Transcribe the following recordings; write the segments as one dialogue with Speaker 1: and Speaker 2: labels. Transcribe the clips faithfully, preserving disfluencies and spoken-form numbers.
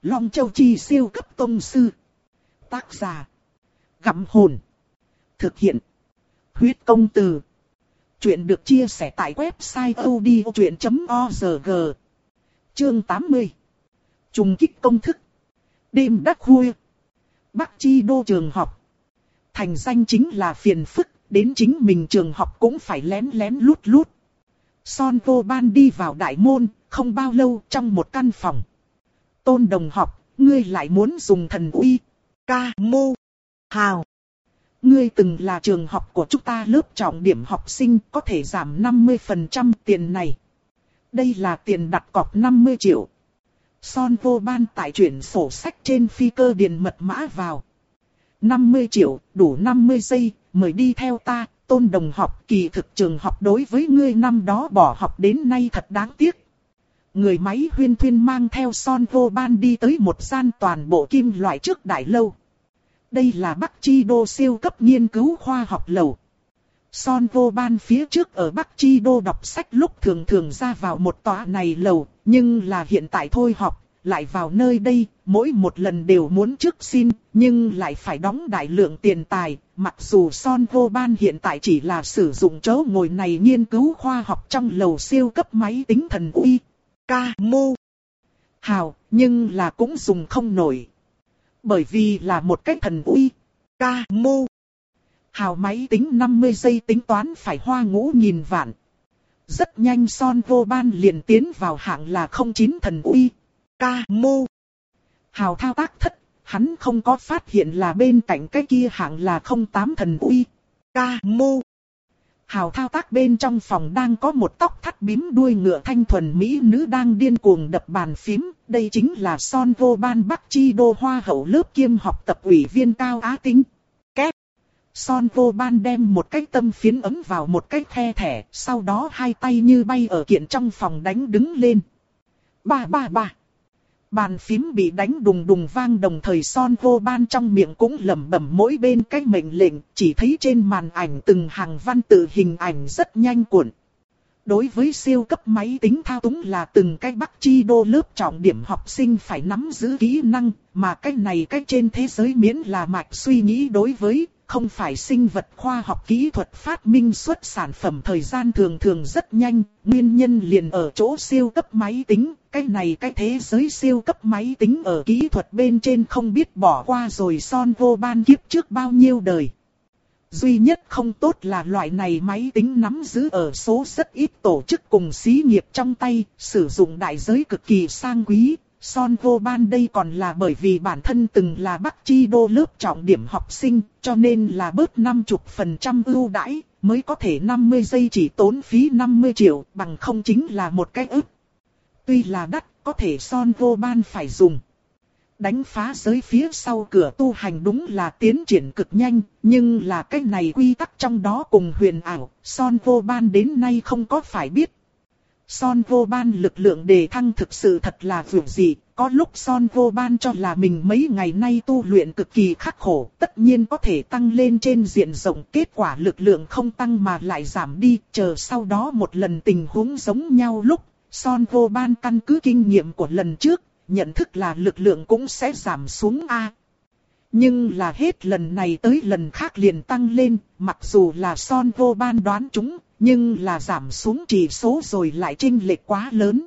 Speaker 1: Long Châu Chi siêu cấp tông sư. Tác giả. Gặm hồn. Thực hiện. Huyết công từ. Chuyện được chia sẻ tại website audiochuyện chấm org. Chương tám mươi. Trùng kích công thức. Đêm đắc khuya. Bắc Chi đô trường học. Thành danh chính là phiền phức, đến chính mình trường học cũng phải lén lén lút lút. Son Vô Ban đi vào đại môn, không bao lâu trong một căn phòng. Tôn đồng học, ngươi lại muốn dùng thần uy. Ca mô. Hào. Ngươi từng là trường học của chúng ta lớp trọng điểm học sinh, có thể giảm năm mươi phần trăm tiền này. Đây là tiền đặt cọc năm mươi triệu. Son Vô Ban tại chuyển sổ sách trên phi cơ điền mật mã vào. năm mươi triệu, đủ năm mươi giây, mời đi theo ta. Tôn đồng học, kỳ thực trường học đối với ngươi năm đó bỏ học đến nay thật đáng tiếc. Người máy huyên thuyên mang theo Son Vô Ban đi tới một gian toàn bộ kim loại trước đại lâu. Đây là Bắc Chi đô siêu cấp nghiên cứu khoa học lầu. Son Vô Ban phía trước ở Bắc Chi đô đọc sách lúc thường thường ra vào một tòa này lầu, nhưng là hiện tại thôi học, lại vào nơi đây, mỗi một lần đều muốn trước xin, nhưng lại phải đóng đại lượng tiền tài. Mặc dù Son Vô Ban hiện tại chỉ là sử dụng chỗ ngồi này nghiên cứu khoa học trong lầu siêu cấp máy tính thần uy. Ca mô. Hào, nhưng là cũng dùng không nổi. Bởi vì là một cái thần uy. Ca mô. Hào máy tính năm mươi giây tính toán phải hoa ngũ nghìn vạn. Rất nhanh Son Vô Ban liền tiến vào hạng là không chín thần uy. Ca mô. Hào thao tác thất, hắn không có phát hiện là bên cạnh cái kia hạng là không tám thần uy. Ca mô. Hào thao tác bên trong phòng đang có một tóc thắt bím đuôi ngựa thanh thuần mỹ nữ đang điên cuồng đập bàn phím. Đây chính là Son Vô Ban Bắc Chi đô hoa hậu lớp kiêm học tập ủy viên Cao Á Tính. Két. Son Vô Ban đem một cái tâm phiến ấm vào một cái khe thẻ, sau đó hai tay như bay ở kiện trong phòng đánh đứng lên. Ba ba ba. Bàn phím bị đánh đùng đùng vang, đồng thời Son Vô Ban trong miệng cũng lẩm bẩm mỗi bên cái mệnh lệnh, chỉ thấy trên màn ảnh từng hàng văn tự hình ảnh rất nhanh cuộn. Đối với siêu cấp máy tính thao túng là từng cái Bắc Chi đô lớp trọng điểm học sinh phải nắm giữ kỹ năng, mà cái này cái trên thế giới miễn là mạch suy nghĩ đối với, không phải sinh vật khoa học kỹ thuật phát minh xuất sản phẩm thời gian thường thường rất nhanh, nguyên nhân liền ở chỗ siêu cấp máy tính, cái này cái thế giới siêu cấp máy tính ở kỹ thuật bên trên không biết bỏ qua rồi Son Vô Ban kiếp trước bao nhiêu đời. Duy nhất không tốt là loại này máy tính nắm giữ ở số rất ít tổ chức cùng xí nghiệp trong tay, sử dụng đại giới cực kỳ sang quý. Son Vô Ban đây còn là bởi vì bản thân từng là Bắc Chi đô lớp trọng điểm học sinh, cho nên là bớt năm mươi phần trăm ưu đãi, mới có thể năm mươi giây chỉ tốn phí năm mươi triệu, bằng không chính là một cái ức. Tuy là đắt, có thể Son Vô Ban phải dùng. Đánh phá giới phía sau cửa tu hành đúng là tiến triển cực nhanh, nhưng là cái này quy tắc trong đó cùng huyền ảo, Son Vô Ban đến nay không có phải biết. Son Vô Ban lực lượng đề thăng thực sự thật là vượt dị, có lúc Son Vô Ban cho là mình mấy ngày nay tu luyện cực kỳ khắc khổ, tất nhiên có thể tăng lên trên diện rộng, kết quả lực lượng không tăng mà lại giảm đi, chờ sau đó một lần tình huống giống nhau lúc, Son Vô Ban căn cứ kinh nghiệm của lần trước, nhận thức là lực lượng cũng sẽ giảm xuống a. Nhưng là hết lần này tới lần khác liền tăng lên, mặc dù là Son Vô Ban đoán chúng, nhưng là giảm xuống chỉ số rồi lại chênh lệch quá lớn.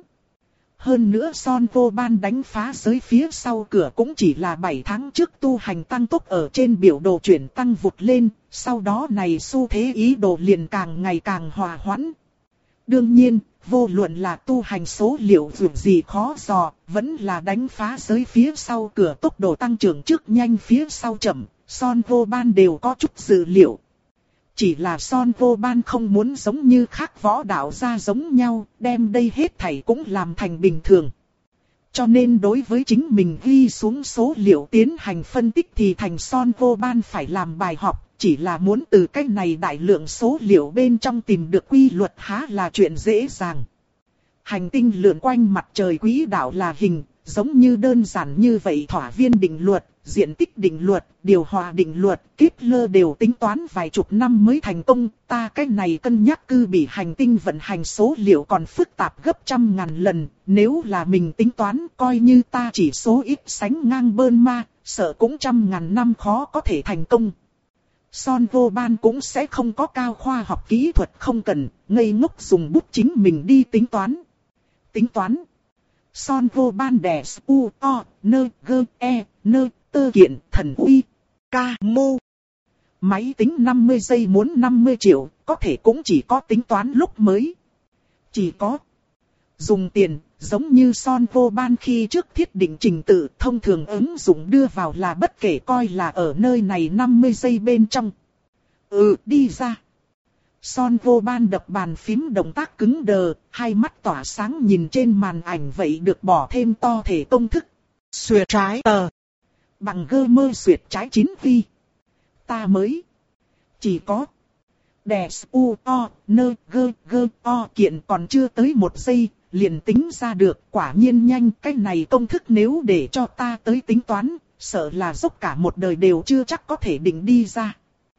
Speaker 1: Hơn nữa Son Vô Ban đánh phá giới phía sau cửa cũng chỉ là bảy tháng trước tu hành tăng tốc ở trên biểu đồ chuyển tăng vụt lên, sau đó này xu thế ý đồ liền càng ngày càng hòa hoãn. Đương nhiên, vô luận là tu hành số liệu vượt gì khó dò, vẫn là đánh phá giới phía sau cửa tốc độ tăng trưởng trước nhanh phía sau chậm, Son Vô Ban đều có chút dự liệu. Chỉ là Son Vô Ban không muốn giống như khác võ đạo gia giống nhau, đem đây hết thảy cũng làm thành bình thường. Cho nên đối với chính mình ghi xuống số liệu tiến hành phân tích thì thành Son Vô Ban phải làm bài học, chỉ là muốn từ cái này đại lượng số liệu bên trong tìm được quy luật há là chuyện dễ dàng. Hành tinh lượn quanh mặt trời quỹ đạo là hình, giống như đơn giản như vậy thỏa viên định luật, diện tích định luật, điều hòa định luật, Kepler đều tính toán vài chục năm mới thành công, ta cái này cân nhắc cư bị hành tinh vận hành số liệu còn phức tạp gấp trăm ngàn lần, nếu là mình tính toán coi như ta chỉ số ít sánh ngang bơn ma, sợ cũng trăm ngàn năm khó có thể thành công. Son vô ban cũng sẽ không có cao khoa học kỹ thuật không cần, ngây ngốc dùng bút chính mình đi tính toán. Tính toán. Son vô ban đè u o nơ gơ e nơ tơ kiện thần uy ca mô. Máy tính năm mươi giây muốn năm mươi triệu, có thể cũng chỉ có tính toán lúc mới. Chỉ có dùng tiền, giống như Son vô ban khi trước thiết định trình tự thông thường ứng dụng đưa vào là bất kể coi là ở nơi này năm mươi giây bên trong. Ừ, đi ra. Son vô ban đập bàn phím động tác cứng đờ, hai mắt tỏa sáng nhìn trên màn ảnh vậy được bỏ thêm to thể công thức. Xuyệt trái tờ. Bằng gơ mơ xuyệt trái chín vi. Ta mới. Chỉ có. Đè u o nơ gơ gơ o kiện còn chưa tới một giây, liền tính ra được, quả nhiên nhanh. Cái này công thức nếu để cho ta tới tính toán, sợ là dốc cả một đời đều chưa chắc có thể định đi ra.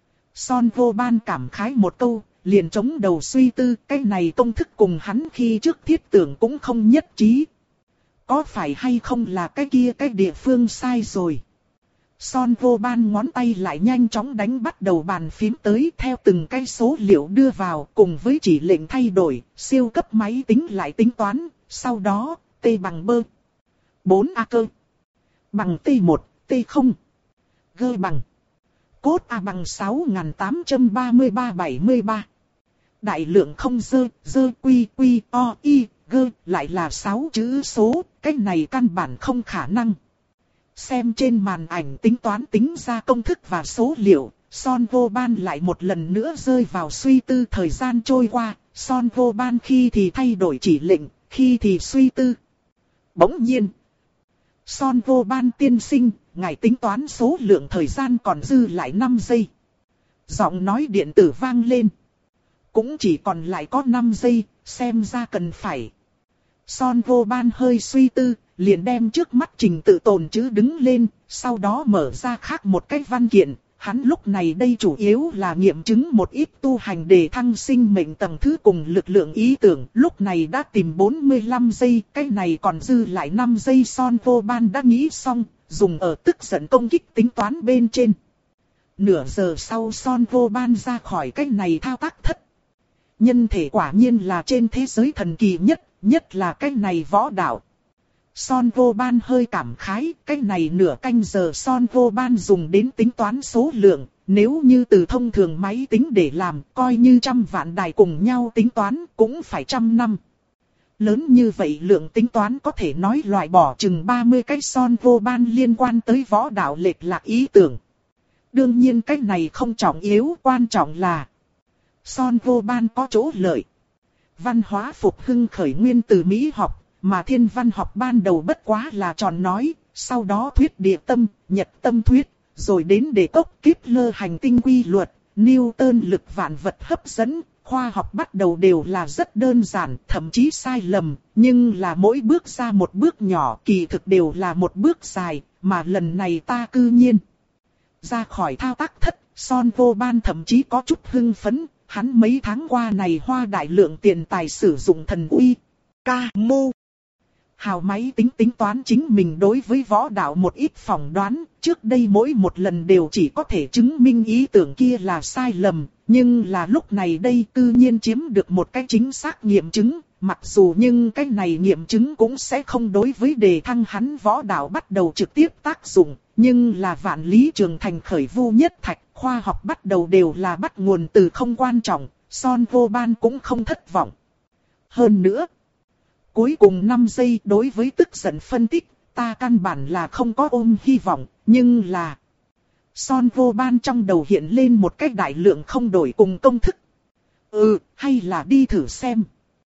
Speaker 1: Son vô ban cảm khái một câu, liền chống đầu suy tư, cái này công thức cùng hắn khi trước thiết tưởng cũng không nhất trí. Có phải hay không là cái kia cái địa phương sai rồi? Son vô ban ngón tay lại nhanh chóng đánh bắt đầu bàn phím tới theo từng cái số liệu đưa vào cùng với chỉ lệnh thay đổi, siêu cấp máy tính lại tính toán, sau đó, t bằng bơ. bốn a cơ. Bằng t một, t không. G bằng. Cốt A bằng sáu nghìn tám trăm ba mươi ba bảy mươi ba. Đại lượng không dơ, dơ quy quy o y, gơ lại là sáu chữ số, cái này căn bản không khả năng. Xem trên màn ảnh tính toán tính ra công thức và số liệu, Son vô ban lại một lần nữa rơi vào suy tư. Thời gian trôi qua, Son vô ban khi thì thay đổi chỉ lệnh, khi thì suy tư. Bỗng nhiên, Son vô ban tiên sinh, ngài tính toán số lượng thời gian còn dư lại năm giây. Giọng nói điện tử vang lên. Cũng chỉ còn lại có năm giây, xem ra cần phải. Son vô ban hơi suy tư, liền đem trước mắt trình tự tồn chữ đứng lên, sau đó mở ra khác một cái văn kiện. Hắn lúc này đây chủ yếu là nghiệm chứng một ít tu hành đề thăng sinh mệnh tầng thứ cùng lực lượng ý tưởng. Lúc này đã tìm bốn mươi lăm giây, cái này còn dư lại năm giây. Son vô ban đã nghĩ xong, dùng ở tức giận công kích tính toán bên trên. Nửa giờ sau Son vô ban ra khỏi cái này thao tác thất. Nhân thể quả nhiên là trên thế giới thần kỳ nhất, nhất là cái này võ đạo. Son vô ban hơi cảm khái, cái này nửa canh giờ Son vô ban dùng đến tính toán số lượng, nếu như từ thông thường máy tính để làm, coi như trăm vạn đài cùng nhau tính toán, cũng phải trăm năm. Lớn như vậy lượng tính toán có thể nói loại bỏ chừng ba mươi cái Son vô ban liên quan tới võ đạo lệch lạc ý tưởng. Đương nhiên cái này không trọng yếu, quan trọng là Son vô ban có chỗ lợi. Văn hóa phục hưng khởi nguyên từ Mỹ học, mà thiên văn học ban đầu bất quá là tròn nói, sau đó thuyết địa tâm, nhật tâm thuyết, rồi đến đề cốc Kepler hành tinh quy luật, Newton lực vạn vật hấp dẫn. Khoa học bắt đầu đều là rất đơn giản, thậm chí sai lầm, nhưng là mỗi bước ra một bước nhỏ, kỳ thực đều là một bước dài, mà lần này ta cư nhiên ra khỏi thao tác thất. Son vô ban thậm chí có chút hưng phấn, hắn mấy tháng qua này hoa đại lượng tiền tài sử dụng thần uy, ca mô hào máy tính tính toán chính mình đối với võ đạo một ít phỏng đoán, trước đây mỗi một lần đều chỉ có thể chứng minh ý tưởng kia là sai lầm, nhưng là lúc này đây tự nhiên chiếm được một cái chính xác nghiệm chứng, mặc dù nhưng cái này nghiệm chứng cũng sẽ không đối với đề thăng hắn võ đạo bắt đầu trực tiếp tác dụng, nhưng là vạn lý trường thành khởi vu nhất thạch, khoa học bắt đầu đều là bắt nguồn từ không quan trọng, Son vô ban cũng không thất vọng. Hơn nữa, cuối cùng năm giây đối với tức giận phân tích, ta căn bản là không có ôm hy vọng, nhưng là Son vô ban trong đầu hiện lên một cách đại lượng không đổi cùng công thức. Ừ, hay là đi thử xem.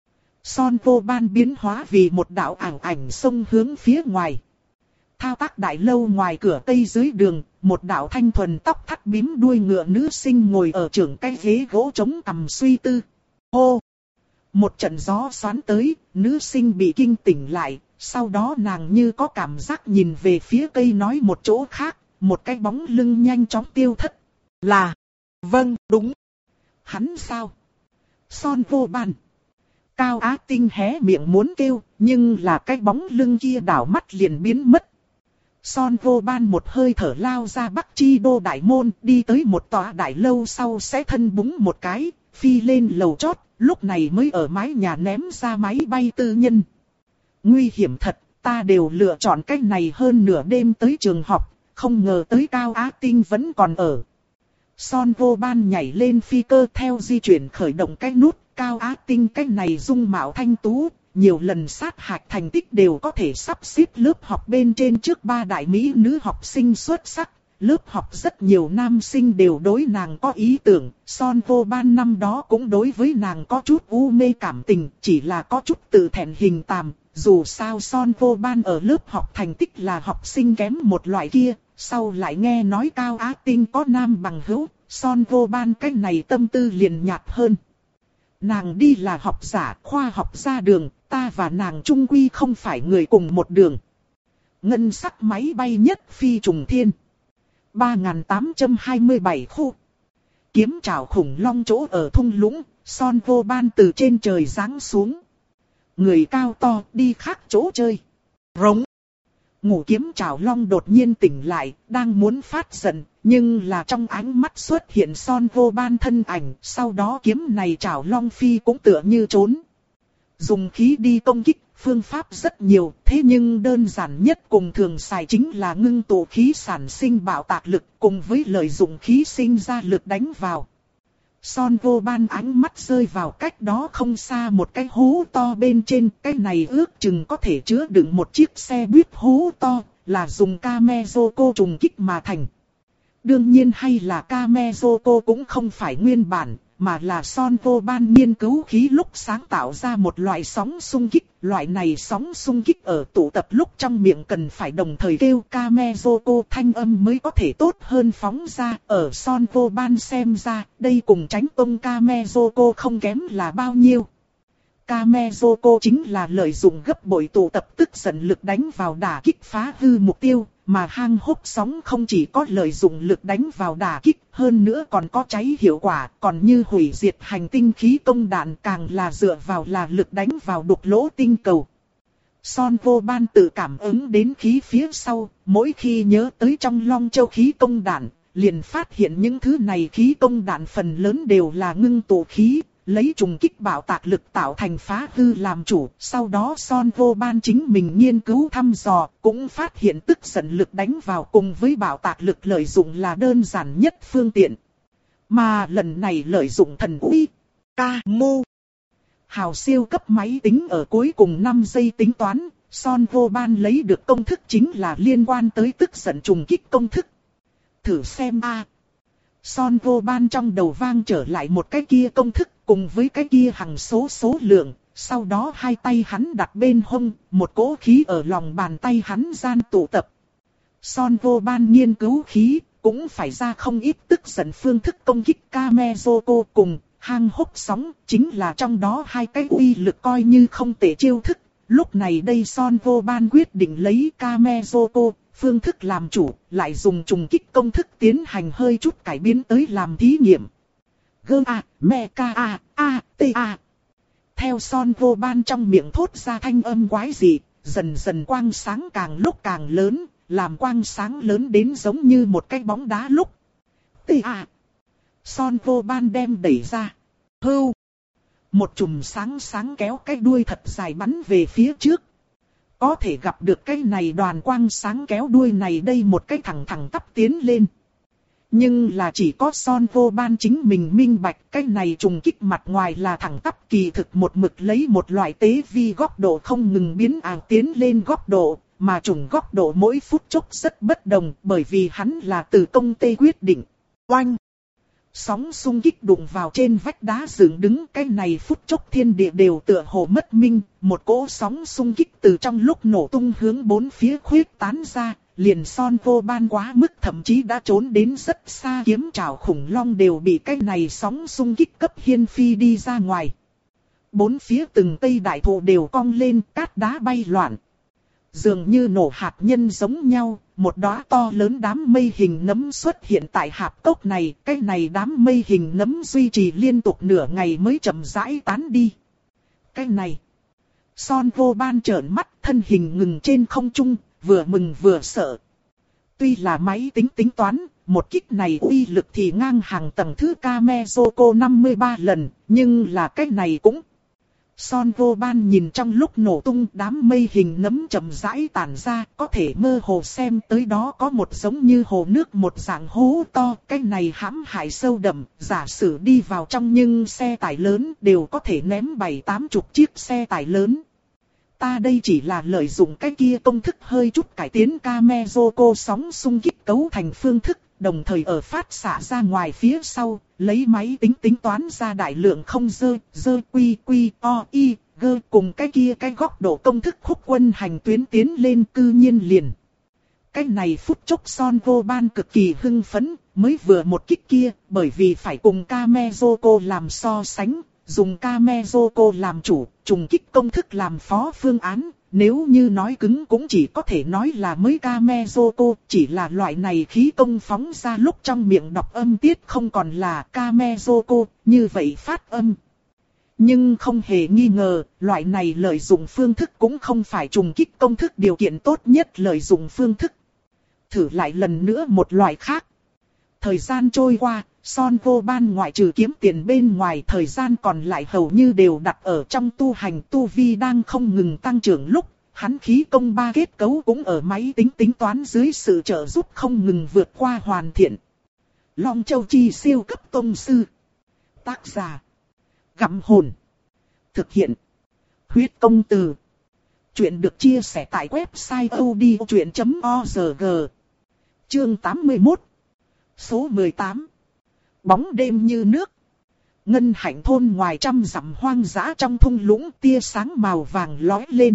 Speaker 1: Son vô ban biến hóa vì một đạo ảo ảnh xông hướng phía ngoài. Thao tác đại lâu ngoài cửa tây dưới đường, một đạo thanh thuần tóc thắt bím đuôi ngựa nữ sinh ngồi ở trưởng cái ghế gỗ chống cằm suy tư. Hô! Một trận gió xoắn tới, nữ sinh bị kinh tỉnh lại, sau đó nàng như có cảm giác nhìn về phía cây nói một chỗ khác, một cái bóng lưng nhanh chóng tiêu thất. Là, vâng, đúng. Hắn sao? Son Vô Ban. Cao Á Tinh hé miệng muốn kêu, nhưng là cái bóng lưng kia đảo mắt liền biến mất. Son Vô Ban một hơi thở lao ra Bắc Chi Đô đại môn, đi tới một tòa đại lâu sau sẽ thân búng một cái, phi lên lầu chót, lúc này mới ở mái nhà ném ra máy bay tư nhân. Nguy hiểm thật, ta đều lựa chọn cách này hơn nửa đêm tới trường học, không ngờ tới Cao Á Tinh vẫn còn ở. Son Vô Ban nhảy lên phi cơ theo di chuyển khởi động cái nút, Cao Á Tinh cái này dung mạo thanh tú, nhiều lần sát hạch thành tích đều có thể sắp xếp lớp học bên trên trước ba đại mỹ nữ học sinh xuất sắc. Lớp học rất nhiều nam sinh đều đối nàng có ý tưởng, Son Vô Ban năm đó cũng đối với nàng có chút u mê cảm tình, chỉ là có chút tự thẹn hình tàm. Dù sao Son Vô Ban ở lớp học thành tích là học sinh kém một loại kia, sau lại nghe nói Cao Á Tinh có nam bằng hữu, Son Vô Ban cái này tâm tư liền nhạt hơn. Nàng đi là học giả, khoa học ra đường, ta và nàng chung quy không phải người cùng một đường. Ngân sắc máy bay nhất phi trùng thiên. ba nghìn tám trăm hai mươi bảy khu. Kiếm trảo khủng long chỗ ở thung lũng, Son Vô Ban từ trên trời giáng xuống. Người cao to đi khác chỗ chơi. Rống. Ngủ kiếm trảo long đột nhiên tỉnh lại, đang muốn phát giận, nhưng là trong ánh mắt xuất hiện Son Vô Ban thân ảnh, sau đó kiếm này trảo long phi cũng tựa như trốn. Dùng khí đi công kích, phương pháp rất nhiều, thế nhưng đơn giản nhất cùng thường xài chính là ngưng tụ khí sản sinh bạo tạc lực, cùng với lợi dụng khí sinh ra lực đánh vào. Son Vô Ban ánh mắt rơi vào cách đó không xa một cái hố to bên trên, cái này ước chừng có thể chứa đựng một chiếc xe buýt hố to, là dùng Kamezoko trùng kích mà thành. Đương nhiên hay là Kamezoko cũng không phải nguyên bản, mà là Son Vô Ban nghiên cứu khí lúc sáng tạo ra một loại sóng xung kích. Loại này sóng xung kích ở tụ tập lúc trong miệng cần phải đồng thời kêu Kamezoko thanh âm mới có thể tốt hơn phóng ra. Ở Son Vô Ban xem ra, đây cùng tránh tông Kamezoko không kém là bao nhiêu. Kamezoko chính là lợi dụng gấp bội tụ tập tức giận lực đánh vào đả kích phá hư mục tiêu. Mà hang hốc sóng không chỉ có lợi dụng lực đánh vào đả kích, hơn nữa còn có cháy hiệu quả, còn như hủy diệt hành tinh khí công đạn càng là dựa vào là lực đánh vào đục lỗ tinh cầu. Son Vô Ban tự cảm ứng đến khí phía sau, mỗi khi nhớ tới trong Long Châu khí công đạn, liền phát hiện những thứ này khí công đạn phần lớn đều là ngưng tụ khí. Lấy trùng kích bạo tạc lực tạo thành phá hư làm chủ, sau đó Son Vô Ban chính mình nghiên cứu thăm dò, cũng phát hiện tức giận lực đánh vào cùng với bạo tạc lực lợi dụng là đơn giản nhất phương tiện. Mà lần này lợi dụng thần uy, Kamo. Hào siêu cấp máy tính ở cuối cùng năm giây tính toán, Son Vô Ban lấy được công thức chính là liên quan tới tức giận trùng kích công thức. Thử xem a. Son Vô Ban trong đầu vang trở lại một cái kia công thức cùng với cái kia hằng số số lượng, sau đó hai tay hắn đặt bên hông, một cỗ khí ở lòng bàn tay hắn gian tụ tập. Son Vô Ban nghiên cứu khí, cũng phải ra không ít tức giận phương thức công kích Kamezoko cùng hang hốc sóng, chính là trong đó hai cái uy lực coi như không tệ chiêu thức. Lúc này đây Son Vô Ban quyết định lấy Kamezoko phương thức làm chủ, lại dùng trùng kích công thức tiến hành hơi chút cải biến tới làm thí nghiệm. Gơ a, me ca a, a, t a. Theo Son Vô Ban trong miệng thốt ra thanh âm quái dị, dần dần quang sáng càng lúc càng lớn, làm quang sáng lớn đến giống như một cái bóng đá lúc. T a. Son Vô Ban đem đẩy ra. Hưu. Một chùm sáng sáng kéo cái đuôi thật dài bắn về phía trước. Có thể gặp được cái này đoàn quang sáng kéo đuôi này đây một cái thẳng thẳng tắp tiến lên. Nhưng là chỉ có Son Vô Ban chính mình minh bạch cái này trùng kích mặt ngoài là thẳng tắp kỳ thực một mực lấy một loại tế vi góc độ không ngừng biến ảo tiến lên góc độ, mà trùng góc độ mỗi phút chốc rất bất đồng bởi vì hắn là từ công tê quyết định. Oanh! Sóng xung kích đụng vào trên vách đá dựng đứng cái này phút chốc thiên địa đều tựa hồ mất minh, một cỗ sóng xung kích từ trong lúc nổ tung hướng bốn phía khuyết tán ra, liền Son Vô Ban quá mức thậm chí đã trốn đến rất xa kiếm trảo khủng long đều bị cái này sóng xung kích cấp hiên phi đi ra ngoài. bốn phía từng cây đại thụ đều cong lên, cát đá bay loạn. Dường như nổ hạt nhân giống nhau, một đóa to lớn đám mây hình nấm xuất hiện tại hạp cốc này. Cái này đám mây hình nấm duy trì liên tục nửa ngày mới chậm rãi tán đi. Cái này. Son Vô Ban trợn mắt, thân hình ngừng trên không trung, vừa mừng vừa sợ. Tuy là máy tính tính toán, một kích này uy lực thì ngang hàng tầng thứ Kamezoko năm mươi ba lần, nhưng là cái này cũng... Son Vô Ban nhìn trong lúc nổ tung đám mây hình nấm chậm rãi tản ra, có thể mơ hồ xem tới đó có một giống như hồ nước một dạng hố to. Cái này hãm hại sâu đậm, giả sử đi vào trong nhưng xe tải lớn đều có thể ném bảy tám chục chiếc xe tải lớn. Ta đây chỉ là lợi dụng cái kia công thức hơi chút cải tiến Kamezoko sóng xung kích cấu thành phương thức, đồng thời ở phát xạ ra ngoài phía sau, lấy máy tính tính toán ra đại lượng không dơ, dơ quy quy o y, gơ cùng cái kia cái góc độ công thức khúc quân hành tuyến tiến lên cư nhiên liền. Cái này phút chốc Son Vô Ban cực kỳ hưng phấn, mới vừa một kích kia, bởi vì phải cùng Kamezoko làm so sánh. Dùng Kamezoko làm chủ, trùng kích công thức làm phó phương án, nếu như nói cứng cũng chỉ có thể nói là mới Kamezoko, chỉ là loại này khí công phóng ra lúc trong miệng đọc âm tiết không còn là Kamezoko, như vậy phát âm. Nhưng không hề nghi ngờ, loại này lợi dụng phương thức cũng không phải trùng kích công thức điều kiện tốt nhất lợi dụng phương thức. Thử lại lần nữa một loại khác. Thời gian trôi qua, Son Vô Ban ngoại trừ kiếm tiền bên ngoài thời gian còn lại hầu như đều đặt ở trong tu hành. Tu vi đang không ngừng tăng trưởng lúc, hắn khí công ba kết cấu cũng ở máy tính tính toán dưới sự trợ giúp không ngừng vượt qua hoàn thiện. Long Châu Chi siêu cấp tông sư. Tác giả. Gặm hồn. Thực hiện. Huyết công từ. Chuyện được chia sẻ tại website odchuyện chấm org. Chương tám mươi mốt. Số mười tám. Bóng đêm như nước. Ngân Hạnh thôn ngoài trăm dặm hoang dã trong thung lũng tia sáng màu vàng lóe lên.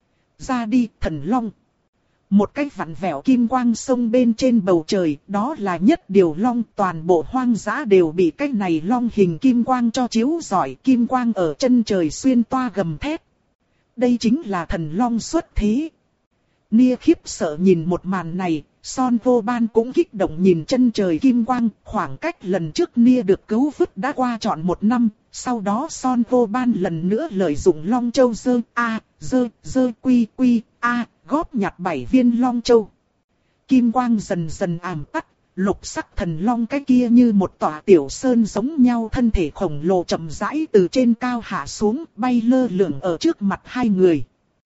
Speaker 1: Ra đi thần long. Một cái vặn vẹo kim quang sông bên trên bầu trời, đó là nhất điều long, toàn bộ hoang dã đều bị cái này long hình kim quang cho chiếu rọi, kim quang ở chân trời xuyên toa gầm thét. Đây chính là thần long xuất thế. Nia khiếp sợ nhìn một màn này, Son Vô Ban cũng kích động nhìn chân trời kim quang, khoảng cách lần trước Nia được cứu vớt đã qua trọn một năm, sau đó Son Vô Ban lần nữa lợi dụng Long Châu dơ a, dơ, dơ quy quy a, góp nhặt bảy viên Long Châu. Kim quang dần dần ảm tắt, lục sắc thần long cái kia như một tòa tiểu sơn giống nhau thân thể khổng lồ chậm rãi từ trên cao hạ xuống, bay lơ lửng ở trước mặt hai người.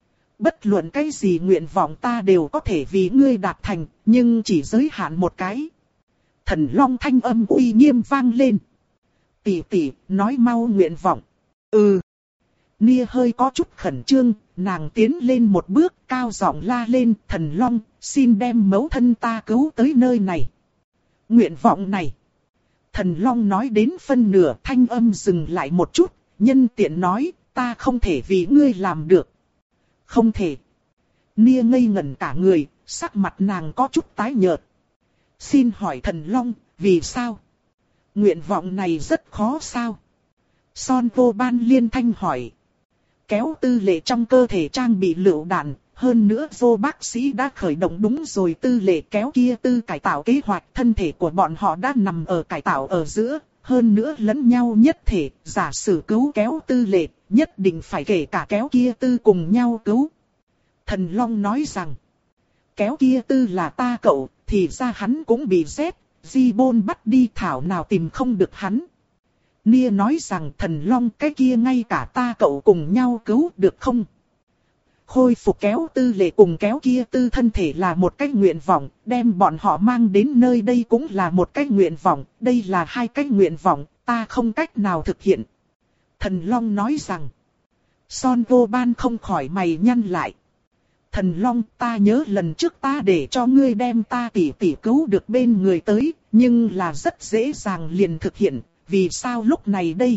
Speaker 1: Bất luận cái gì nguyện vọng ta đều có thể vì ngươi đạt thành, nhưng chỉ giới hạn một cái. Thần long thanh âm uy nghiêm vang lên. Tỷ tỷ, nói mau nguyện vọng. Ừ. Nia hơi có chút khẩn trương, nàng tiến lên một bước cao giọng la lên. Thần long, xin đem mẫu thân ta cứu tới nơi này. Nguyện vọng này. Thần long nói đến phân nửa, thanh âm dừng lại một chút, nhân tiện nói, ta không thể vì ngươi làm được. Không thể. Nia ngây ngẩn cả người, sắc mặt nàng có chút tái nhợt. Xin hỏi thần long, vì sao? Nguyện vọng này rất khó sao? Son Vô Ban liên thanh hỏi. Kéo tư lệ trong cơ thể trang bị lựu đạn, hơn nữa vô bác sĩ đã khởi động đúng rồi tư lệ kéo kia tư cải tạo kế hoạch. Thân thể của bọn họ đã nằm ở cải tạo ở giữa, hơn nữa lẫn nhau nhất thể, giả sử cứu kéo tư lệ, nhất định phải kể cả kéo kia tư cùng nhau cứu. Thần Long nói rằng, kéo kia tư là ta cậu, thì ra hắn cũng bị Z, Di-bôn bắt đi thảo nào tìm không được hắn. Nia nói rằng thần Long cái kia ngay cả ta cậu cùng nhau cứu được không? Khôi phục kéo tư lệ cùng kéo kia tư thân thể là một cái nguyện vọng, đem bọn họ mang đến nơi đây cũng là một cái nguyện vọng, đây là hai cái nguyện vọng, ta không cách nào thực hiện. Thần Long nói rằng, Son Vô Ban không khỏi mày nhăn lại. Thần Long, ta nhớ lần trước ta để cho ngươi đem ta tỷ tỷ cứu được bên người tới, nhưng là rất dễ dàng liền thực hiện, vì sao lúc này đây?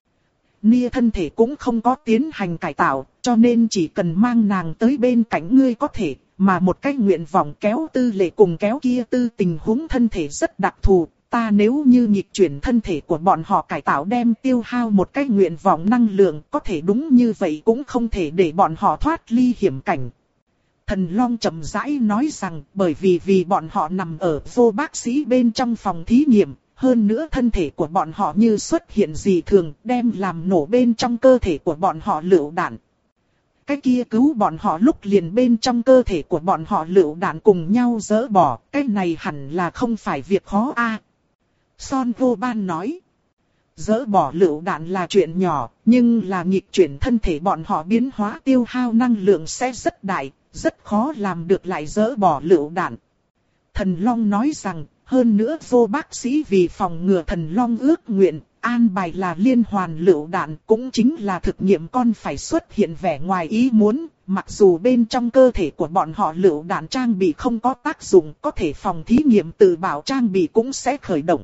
Speaker 1: Nia thân thể cũng không có tiến hành cải tạo, cho nên chỉ cần mang nàng tới bên cạnh ngươi có thể, mà một cái nguyện vọng kéo tư lệ cùng kéo kia tư tình huống thân thể rất đặc thù, ta nếu như nghịch chuyển thân thể của bọn họ cải tạo đem tiêu hao một cái nguyện vọng năng lượng, có thể đúng như vậy cũng không thể để bọn họ thoát ly hiểm cảnh. Thần Long chậm rãi nói rằng, bởi vì vì bọn họ nằm ở vô bác sĩ bên trong phòng thí nghiệm, hơn nữa thân thể của bọn họ như xuất hiện dị thường, đem làm nổ bên trong cơ thể của bọn họ lựu đạn. Cái kia cứu bọn họ lúc liền bên trong cơ thể của bọn họ lựu đạn cùng nhau dỡ bỏ, cái này hẳn là không phải việc khó a. Son Vô Ban nói, dỡ bỏ lựu đạn là chuyện nhỏ, nhưng là nghịch chuyển thân thể bọn họ biến hóa tiêu hao năng lượng sẽ rất đại, rất khó làm được lại dỡ bỏ lựu đạn. Thần Long nói rằng, hơn nữa vô bác sĩ vì phòng ngừa Thần Long ước nguyện, an bài là liên hoàn lựu đạn, cũng chính là thực nghiệm con phải xuất hiện vẻ ngoài ý muốn, mặc dù bên trong cơ thể của bọn họ lựu đạn trang bị không có tác dụng, có thể phòng thí nghiệm tự bảo trang bị cũng sẽ khởi động.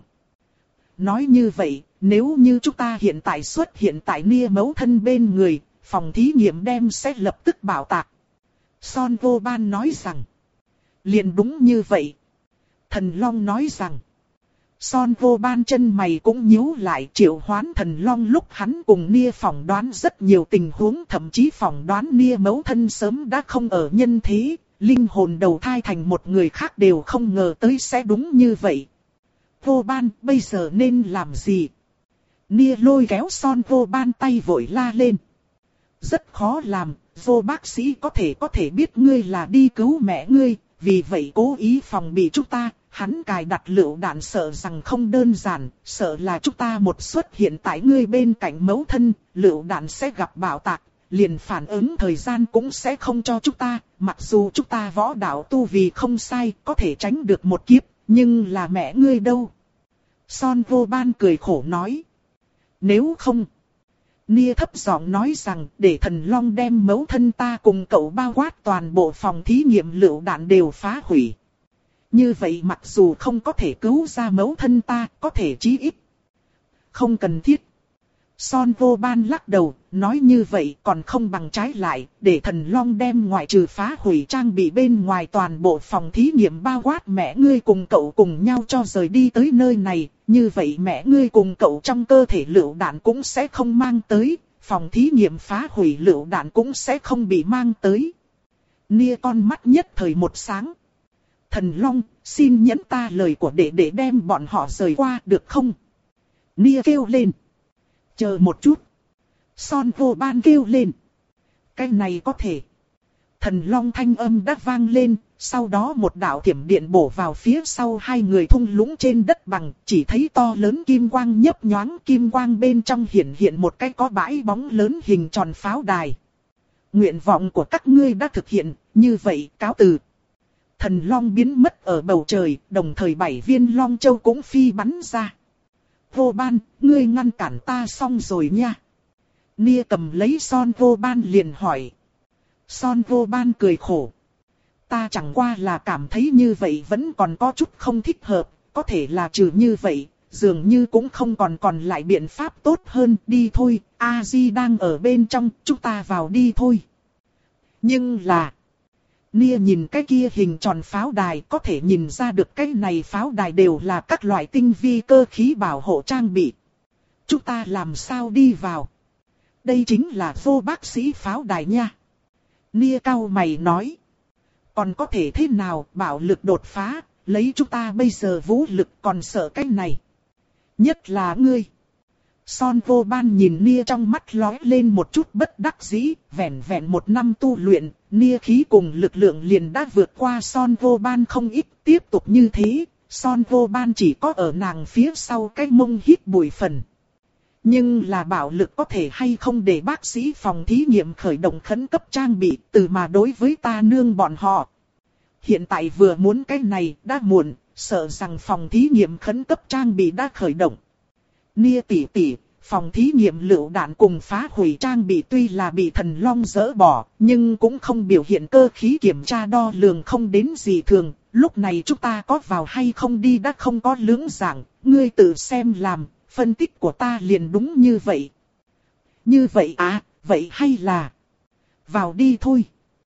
Speaker 1: Nói như vậy, nếu như chúng ta hiện tại xuất hiện tại Nia mẫu thân bên người, phòng thí nghiệm đem sẽ lập tức bảo tạc. Son Vô Ban nói rằng, liền đúng như vậy. Thần Long nói rằng, Son Vô Ban chân mày cũng nhíu lại, triệu hoán Thần Long lúc hắn cùng Nia phỏng đoán rất nhiều tình huống, thậm chí phỏng đoán Nia mẫu thân sớm đã không ở nhân thế, linh hồn đầu thai thành một người khác đều không ngờ tới sẽ đúng như vậy. Vô Ban, bây giờ nên làm gì? Nia lôi kéo Son Vô Ban tay vội la lên. Rất khó làm, vô bác sĩ có thể có thể biết ngươi là đi cứu mẹ ngươi, vì vậy cố ý phòng bị chúng ta. Hắn cài đặt lựu đạn sợ rằng không đơn giản, sợ là chúng ta một xuất hiện tại ngươi bên cạnh mẫu thân, lựu đạn sẽ gặp bạo tạc, liền phản ứng thời gian cũng sẽ không cho chúng ta, mặc dù chúng ta võ đạo tu vì không sai, có thể tránh được một kiếp, nhưng là mẹ ngươi đâu? Son Vô Ban cười khổ nói. Nếu không... Nia thấp giọng nói rằng để Thần Long đem mẫu thân ta cùng cậu bao quát toàn bộ phòng thí nghiệm lựu đạn đều phá hủy. Như vậy mặc dù không có thể cứu ra mẫu thân ta, có thể chí ít. Không cần thiết. Son Vô Ban lắc đầu, nói như vậy còn không bằng trái lại, để Thần Long đem ngoại trừ phá hủy trang bị bên ngoài toàn bộ phòng thí nghiệm bao quát mẹ ngươi cùng cậu cùng nhau cho rời đi tới nơi này, như vậy mẹ ngươi cùng cậu trong cơ thể lựu đạn cũng sẽ không mang tới, phòng thí nghiệm phá hủy lựu đạn cũng sẽ không bị mang tới. Nia con mắt nhất thời một sáng. Thần Long, xin nhẫn ta lời của đệ để đem bọn họ rời qua được không? Nia kêu lên. Chờ một chút. Son Vô Ban kêu lên. Cái này có thể. Thần Long thanh âm đã vang lên, sau đó một đạo thiểm điện bổ vào phía sau hai người thung lũng trên đất bằng, chỉ thấy to lớn kim quang nhấp nhoáng, kim quang bên trong hiện hiện một cái có bãi bóng lớn hình tròn pháo đài. Nguyện vọng của các ngươi đã thực hiện, như vậy cáo từ. Thần Long biến mất ở bầu trời, đồng thời bảy viên Long Châu cũng phi bắn ra. Vô Ban, ngươi ngăn cản ta xong rồi nha. Nia cầm lấy Son Vô Ban liền hỏi. Son Vô Ban cười khổ. Ta chẳng qua là cảm thấy như vậy vẫn còn có chút không thích hợp, có thể là trừ như vậy, dường như cũng không còn còn lại biện pháp tốt hơn, đi thôi, A-di đang ở bên trong, chúng ta vào đi thôi. Nhưng là... Nia nhìn cái kia hình tròn pháo đài, có thể nhìn ra được cái này pháo đài đều là các loại tinh vi cơ khí bảo hộ trang bị. Chúng ta làm sao đi vào? Đây chính là vô bác sĩ pháo đài nha. Nia cau mày nói. Còn có thể thế nào, bạo lực đột phá, lấy chúng ta bây giờ vũ lực còn sợ cái này. Nhất là ngươi. Son Vô Ban nhìn Nia trong mắt lóe lên một chút bất đắc dĩ, vẻn vẹn một năm tu luyện, Nia khí cùng lực lượng liền đã vượt qua Son Vô Ban không ít, tiếp tục như thế, Son Vô Ban chỉ có ở nàng phía sau cái mông hít bụi phần. Nhưng là bạo lực có thể hay không để bác sĩ phòng thí nghiệm khởi động khẩn cấp trang bị từ mà đối với ta nương bọn họ. Hiện tại vừa muốn cái này đã muộn, sợ rằng phòng thí nghiệm khẩn cấp trang bị đã khởi động. Nia tỷ tỷ, phòng thí nghiệm lựu đạn cùng phá hủy trang bị tuy là bị Thần Long dỡ bỏ, nhưng cũng không biểu hiện cơ khí kiểm tra đo lường không đến gì thường. Lúc này chúng ta có vào hay không đi đã không có lưỡng dạng, ngươi tự xem làm, phân tích của ta liền đúng như vậy. Như vậy à, vậy hay là... Vào đi thôi.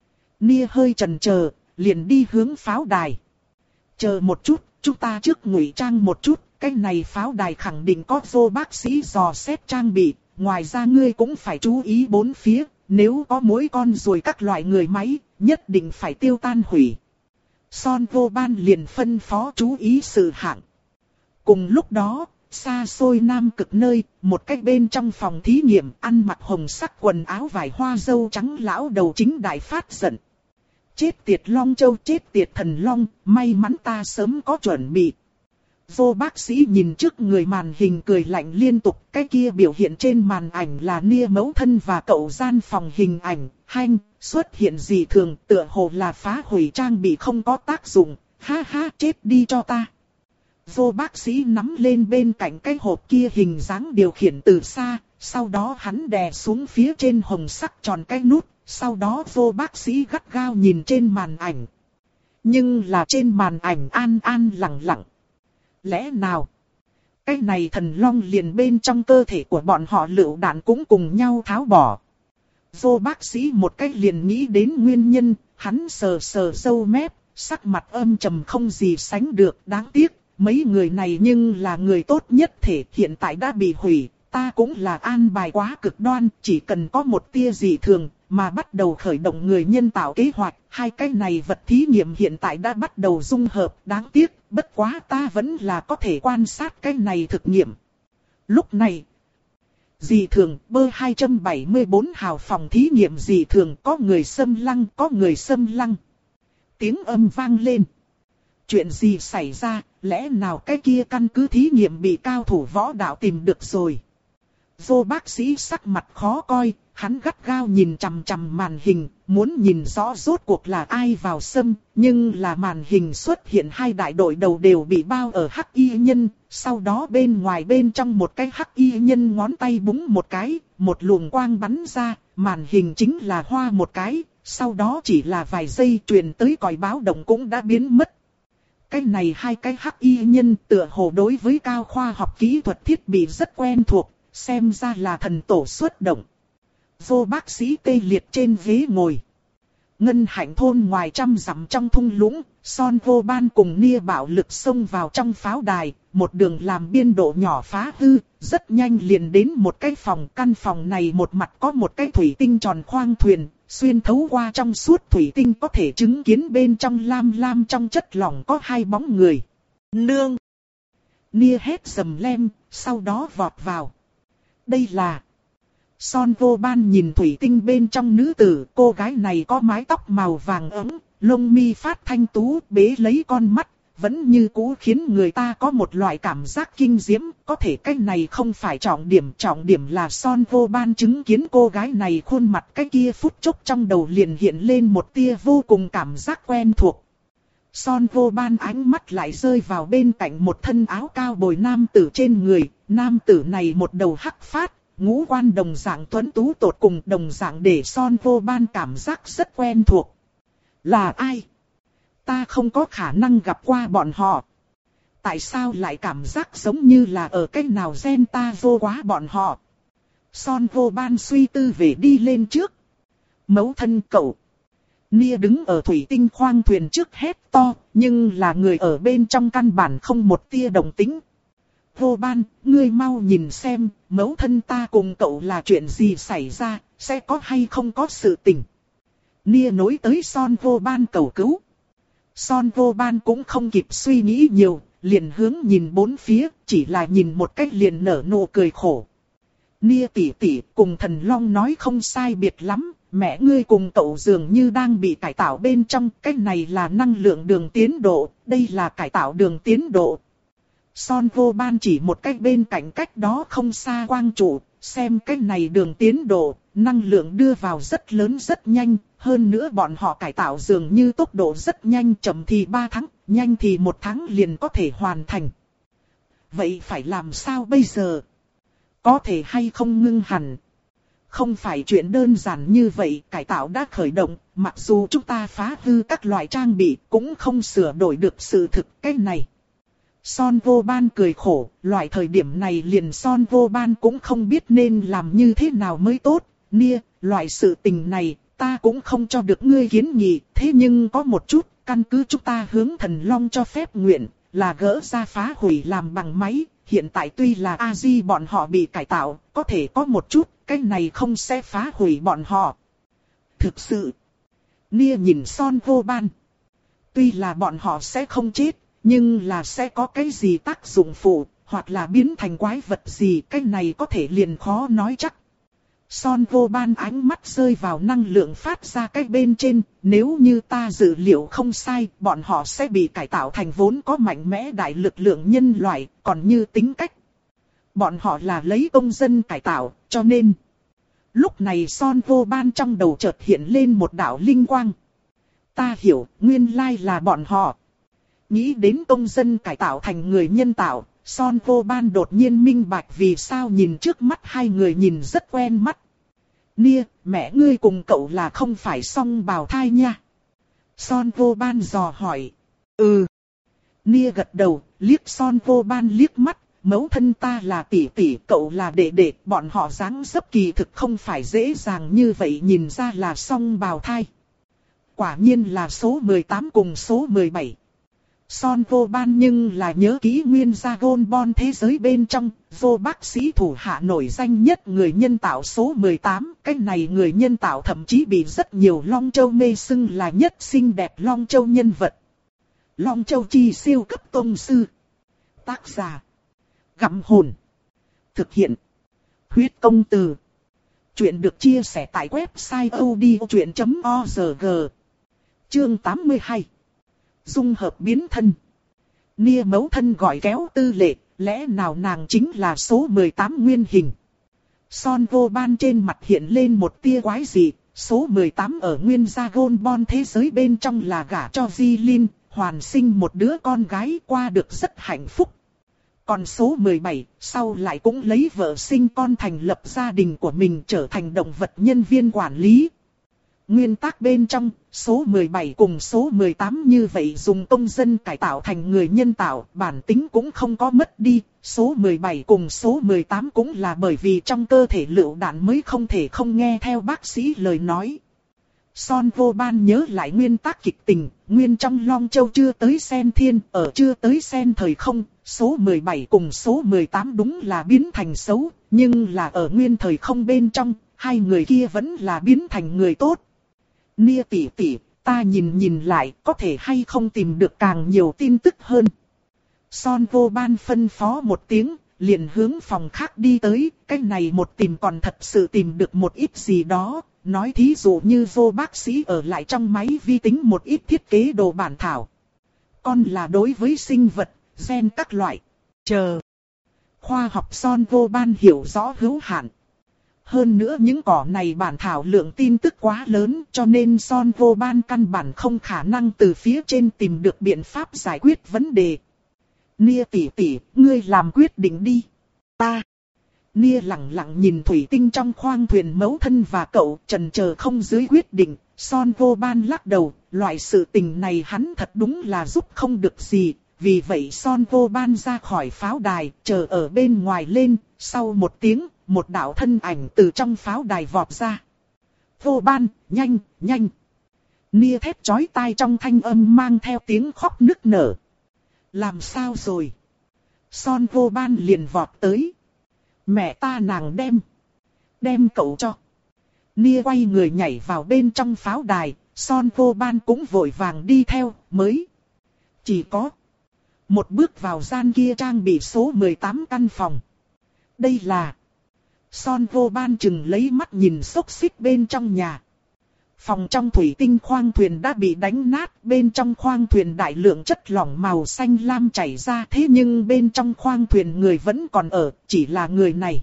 Speaker 1: Nia hơi chần chờ, liền đi hướng pháo đài. Chờ một chút, chúng ta trước ngụy trang một chút. cái này pháo đài khẳng định có vô bác sĩ dò xét trang bị, ngoài ra ngươi cũng phải chú ý bốn phía, nếu có mỗi con ruồi các loại người máy, nhất định phải tiêu tan hủy. Son vô ban liền phân phó chú ý sự hạng. Cùng lúc đó, xa xôi nam cực nơi, một cách bên trong phòng thí nghiệm, ăn mặc hồng sắc quần áo vải hoa dâu trắng lão đầu chính đại phát giận. Chết tiệt Long Châu, chết tiệt thần Long, may mắn ta sớm có chuẩn bị. Vô bác sĩ nhìn trước người màn hình cười lạnh liên tục, cái kia biểu hiện trên màn ảnh là Nia mẫu thân và cậu gian phòng hình ảnh, hanh, xuất hiện dị thường, tựa hồ là phá hủy trang bị không có tác dụng, ha ha, chết đi cho ta. Vô bác sĩ nắm lên bên cạnh cái hộp kia hình dáng điều khiển từ xa, sau đó hắn đè xuống phía trên hồng sắc tròn cái nút, sau đó vô bác sĩ gắt gao nhìn trên màn ảnh. Nhưng là trên màn ảnh an an lặng lặng. Lẽ nào? Cái này thần long liền bên trong cơ thể của bọn họ lựu đạn cũng cùng nhau tháo bỏ. Vô bác sĩ một cách liền nghĩ đến nguyên nhân, hắn sờ sờ râu mép, sắc mặt âm trầm không gì sánh được, đáng tiếc. Mấy người này nhưng là người tốt nhất thể, hiện tại đã bị hủy, ta cũng là an bài quá cực đoan, chỉ cần có một tia dị thường, mà bắt đầu khởi động người nhân tạo kế hoạch, hai cái này vật thí nghiệm hiện tại đã bắt đầu dung hợp, đáng tiếc, bất quá ta vẫn là có thể quan sát cái này thực nghiệm. Lúc này, dị thường, bơ hai bảy bốn hào phòng thí nghiệm dị thường, có người xâm lăng, có người xâm lăng. Tiếng âm vang lên. Chuyện gì xảy ra, lẽ nào cái kia căn cứ thí nghiệm bị cao thủ võ đạo tìm được rồi? Vô bác sĩ sắc mặt khó coi, hắn gắt gao nhìn chằm chằm màn hình, muốn nhìn rõ rốt cuộc là ai vào xâm, nhưng là màn hình xuất hiện hai đại đội đầu đều bị bao ở hắc y nhân, sau đó bên ngoài bên trong một cái hắc y nhân ngón tay búng một cái, một luồng quang bắn ra, màn hình chính là hoa một cái, sau đó chỉ là vài giây truyền tới còi báo động cũng đã biến mất. Cái này hai cái hắc y nhân tựa hồ đối với cao khoa học kỹ thuật thiết bị rất quen thuộc, xem ra là thần tổ xuất động. Vô bác sĩ tê liệt trên ghế ngồi. Ngân hạnh thôn ngoài trăm dặm trong thung lũng, Son vô ban cùng Nia bạo lực xông vào trong pháo đài, một đường làm biên độ nhỏ phá hư, rất nhanh liền đến một cái phòng. Căn phòng này một mặt có một cái thủy tinh tròn khoang thuyền, xuyên thấu qua trong suốt thủy tinh có thể chứng kiến bên trong lam lam trong chất lỏng có hai bóng người. Nương! Nia hét dầm lem, sau đó vọt vào. Đây là... Son vô ban nhìn thủy tinh bên trong nữ tử, cô gái này có mái tóc màu vàng ấm, lông mi phát thanh tú, bế lấy con mắt, vẫn như cũ khiến người ta có một loại cảm giác kinh diễm, có thể cái này không phải trọng điểm, trọng điểm là Son vô ban chứng kiến cô gái này khuôn mặt cái kia phút chốc trong đầu liền hiện lên một tia vô cùng cảm giác quen thuộc. Son vô ban ánh mắt lại rơi vào bên cạnh một thân áo cao bồi nam tử trên người, nam tử này một đầu hắc phát, ngũ quan đồng dạng tuấn tú tột cùng, đồng dạng để Son vô ban cảm giác rất quen thuộc. Là ai? Ta không có khả năng gặp qua bọn họ. Tại sao lại cảm giác giống như là ở cách nào gen ta vô quá bọn họ? Son vô ban suy tư về đi lên trước. Mẫu thân cậu. Nia đứng ở thủy tinh khoang thuyền trước hét to, nhưng là người ở bên trong căn bản không một tia đồng tính. Vô ban, ngươi mau nhìn xem, mẫu thân ta cùng cậu là chuyện gì xảy ra, sẽ có hay không có sự tình. Nia nối tới Son vô ban cầu cứu. Son vô ban cũng không kịp suy nghĩ nhiều, liền hướng nhìn bốn phía, chỉ là nhìn một cách liền nở nụ cười khổ. Nia tỷ tỷ cùng thần long nói không sai biệt lắm, mẹ ngươi cùng cậu dường như đang bị cải tạo bên trong, cái này là năng lượng đường tiến độ, đây là cải tạo đường tiến độ. Son vô ban chỉ một cách bên cạnh cách đó không xa quang trụ, xem cái này đường tiến độ, năng lượng đưa vào rất lớn rất nhanh, hơn nữa bọn họ cải tạo dường như tốc độ rất nhanh, chậm thì ba tháng, nhanh thì một tháng liền có thể hoàn thành. Vậy phải làm sao bây giờ? Có thể hay không ngưng hẳn? Không phải chuyện đơn giản như vậy, cải tạo đã khởi động, mặc dù chúng ta phá hư các loại trang bị cũng không sửa đổi được sự thực cái này. Son vô ban cười khổ, loại thời điểm này liền Son vô ban cũng không biết nên làm như thế nào mới tốt. Nia, loại sự tình này, ta cũng không cho được ngươi kiến nghị, thế nhưng có một chút, căn cứ chúng ta hướng thần long cho phép nguyện, là gỡ ra phá hủy làm bằng máy. Hiện tại tuy là a i bọn họ bị cải tạo, có thể có một chút, cái này không sẽ phá hủy bọn họ. Thực sự, Nia nhìn Son Vô Ban. Tuy là bọn họ sẽ không chết, nhưng là sẽ có cái gì tác dụng phụ, hoặc là biến thành quái vật gì, cái này có thể liền khó nói chắc. Son Vô Ban ánh mắt rơi vào năng lượng phát ra cái bên trên, nếu như ta dự liệu không sai, bọn họ sẽ bị cải tạo thành vốn có mạnh mẽ đại lực lượng nhân loại, còn như tính cách. Bọn họ là lấy công dân cải tạo, cho nên... Lúc này Son Vô Ban trong đầu chợt hiện lên một đạo linh quang. Ta hiểu, nguyên lai là bọn họ. Nghĩ đến công dân cải tạo thành người nhân tạo, Son Vô Ban đột nhiên minh bạch vì sao nhìn trước mắt hai người nhìn rất quen mắt. Nia, mẹ ngươi cùng cậu là không phải song bào thai nha. Son Vô Ban dò hỏi. Ừ. Nia gật đầu, liếc Son Vô Ban liếc mắt. Mẫu thân ta là tỷ tỷ, cậu là đệ đệ, bọn họ dáng dấp kỳ thực không phải dễ dàng như vậy nhìn ra là song bào thai. Quả nhiên là số mười tám cùng số mười bảy. Son Vô Ban nhưng là nhớ kỹ nguyên gia Gôn Bon thế giới bên trong, vô bác sĩ thủ hạ nổi danh nhất người nhân tạo số mười tám. Cái này người nhân tạo thậm chí bị rất nhiều Long Châu mê xưng là nhất xinh đẹp Long Châu nhân vật. Long Châu chi siêu cấp tông sư. Tác giả Gặm Hồn. Thực hiện Huyết Công Từ. Chuyện được chia sẻ tại website odchuyện chấm org. Chương tám mươi hai. Dung hợp biến thân. Nia mẫu thân gọi kéo Tư Lệ, lẽ nào nàng chính là số mười tám nguyên hình. Son Vô Ban trên mặt hiện lên một tia quái dị. Số mười tám ở nguyên gia Gôn Bon thế giới bên trong là gả cho Jilin, hoàn sinh một đứa con gái, qua được rất hạnh phúc. Còn số mười bảy, sau lại cũng lấy vợ sinh con, thành lập gia đình của mình, trở thành động vật nhân viên quản lý. Nguyên tắc bên trong, số mười bảy cùng số mười tám như vậy dùng công dân cải tạo thành người nhân tạo, bản tính cũng không có mất đi. Số mười bảy cùng số mười tám cũng là bởi vì trong cơ thể lựu đạn mới không thể không nghe theo bác sĩ lời nói. Son Vô Ban nhớ lại nguyên tắc kịch tình, nguyên trong Long Châu chưa tới Sen Thiên, ở chưa tới Sen thời không, số mười bảy cùng số mười tám đúng là biến thành xấu, nhưng là ở nguyên thời không bên trong, hai người kia vẫn là biến thành người tốt. Nia tỷ tỷ, ta nhìn nhìn lại, có thể hay không tìm được càng nhiều tin tức hơn. Son Vô Ban phân phó một tiếng, liền hướng phòng khác đi tới, cái này một tìm còn thật sự tìm được một ít gì đó. Nói thí dụ như vô bác sĩ ở lại trong máy vi tính một ít thiết kế đồ bản thảo. Còn là đối với sinh vật, gen các loại. Chờ. Khoa học Son Vô Ban hiểu rõ hữu hạn. Hơn nữa những cỏ này bản thảo lượng tin tức quá lớn, cho nên Son Vô Ban căn bản không khả năng từ phía trên tìm được biện pháp giải quyết vấn đề. Nia tỷ tỷ, ngươi làm quyết định đi. Ta. Nia lặng lặng nhìn thủy tinh trong khoang thuyền mẫu thân và cậu, chần chờ không dưới quyết định. Son Vô Ban lắc đầu, loại sự tình này hắn thật đúng là giúp không được gì. Vì vậy Son Vô Ban ra khỏi pháo đài, chờ ở bên ngoài lên. Sau một tiếng, một đạo thân ảnh từ trong pháo đài vọt ra. Vô Ban, nhanh, nhanh. Nia thét chói tai trong thanh âm mang theo tiếng khóc nức nở. Làm sao rồi? Son Vô Ban liền vọt tới. Mẹ ta nàng đem. Đem cậu cho. Nia quay người nhảy vào bên trong pháo đài. Son Vô Ban cũng vội vàng đi theo. Mới. Chỉ có. Một bước vào gian kia trang bị số mười tám căn phòng. Đây là. Son Vô Ban chừng lấy mắt nhìn xốc xích bên trong nhà. Phòng trong thủy tinh khoang thuyền đã bị đánh nát, bên trong khoang thuyền đại lượng chất lỏng màu xanh lam chảy ra, thế nhưng bên trong khoang thuyền người vẫn còn ở, chỉ là người này.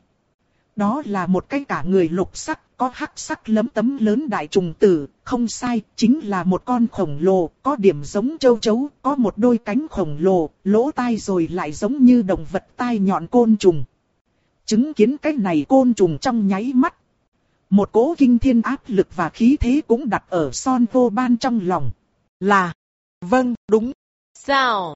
Speaker 1: Đó là một cái cả người lục sắc, có hắc sắc lấm tấm lớn đại trùng tử, không sai, chính là một con khổng lồ, có điểm giống châu chấu, có một đôi cánh khổng lồ, lỗ tai rồi lại giống như động vật tai nhọn côn trùng. Chứng kiến cái này côn trùng trong nháy mắt. Một cỗ kinh thiên áp lực và khí thế cũng đặt ở Son Vô Ban trong lòng. Là, vâng, đúng, sao?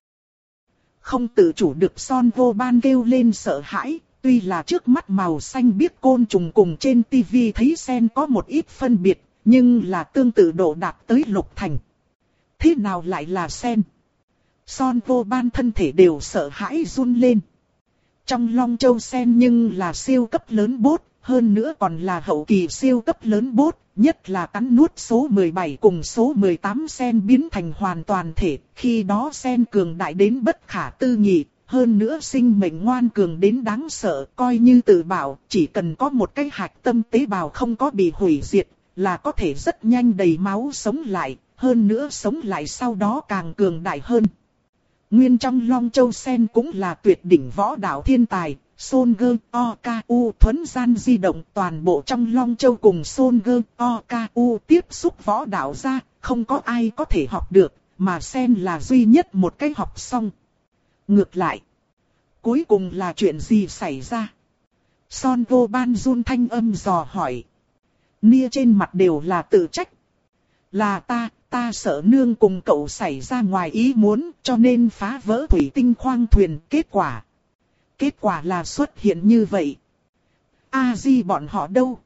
Speaker 1: Không tự chủ được Son Vô Ban kêu lên sợ hãi, tuy là trước mắt màu xanh biếc côn trùng cùng trên tivi thấy sen có một ít phân biệt, nhưng là tương tự độ đạt tới lục thành. Thế nào lại là sen? Son vô ban thân thể đều sợ hãi run lên. Trong Long Châu Sen nhưng là siêu cấp lớn bốt, hơn nữa còn là hậu kỳ siêu cấp lớn bốt, nhất là cắn nuốt số mười bảy cùng số mười tám sen biến thành hoàn toàn thể, khi đó sen cường đại đến bất khả tư nghị, hơn nữa sinh mệnh ngoan cường đến đáng sợ, coi như tự bảo, chỉ cần có một cái hạch tâm tế bào không có bị hủy diệt, là có thể rất nhanh đầy máu sống lại, hơn nữa sống lại sau đó càng cường đại hơn. Nguyên trong Long Châu Sen cũng là tuyệt đỉnh võ đạo thiên tài, Solger, O K U thuấn gian di động toàn bộ trong Long Châu cùng Solger, O K U tiếp xúc võ đạo ra, không có ai có thể học được, mà Sen là duy nhất một cái học xong. Ngược lại, cuối cùng là chuyện gì xảy ra? Son vô ban run thanh âm dò hỏi. Nia trên mặt đều là tự trách. Là ta, ta sợ nương cùng cậu xảy ra ngoài ý muốn, cho nên phá vỡ thủy tinh khoang thuyền, kết quả. Kết quả là xuất hiện như vậy. A Di bọn họ đâu?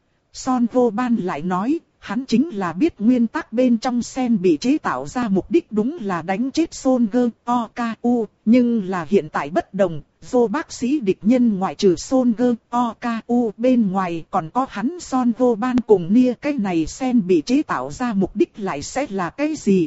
Speaker 1: Son vô ban lại nói, hắn chính là biết nguyên tắc bên trong sen bị chế tạo ra mục đích đúng là đánh chết Solger, O K U, nhưng là hiện tại bất đồng, vô bác sĩ địch nhân ngoại trừ Solger, O K U bên ngoài còn có hắn Son vô ban cùng Nia, cái này sen bị chế tạo ra mục đích lại sẽ là cái gì?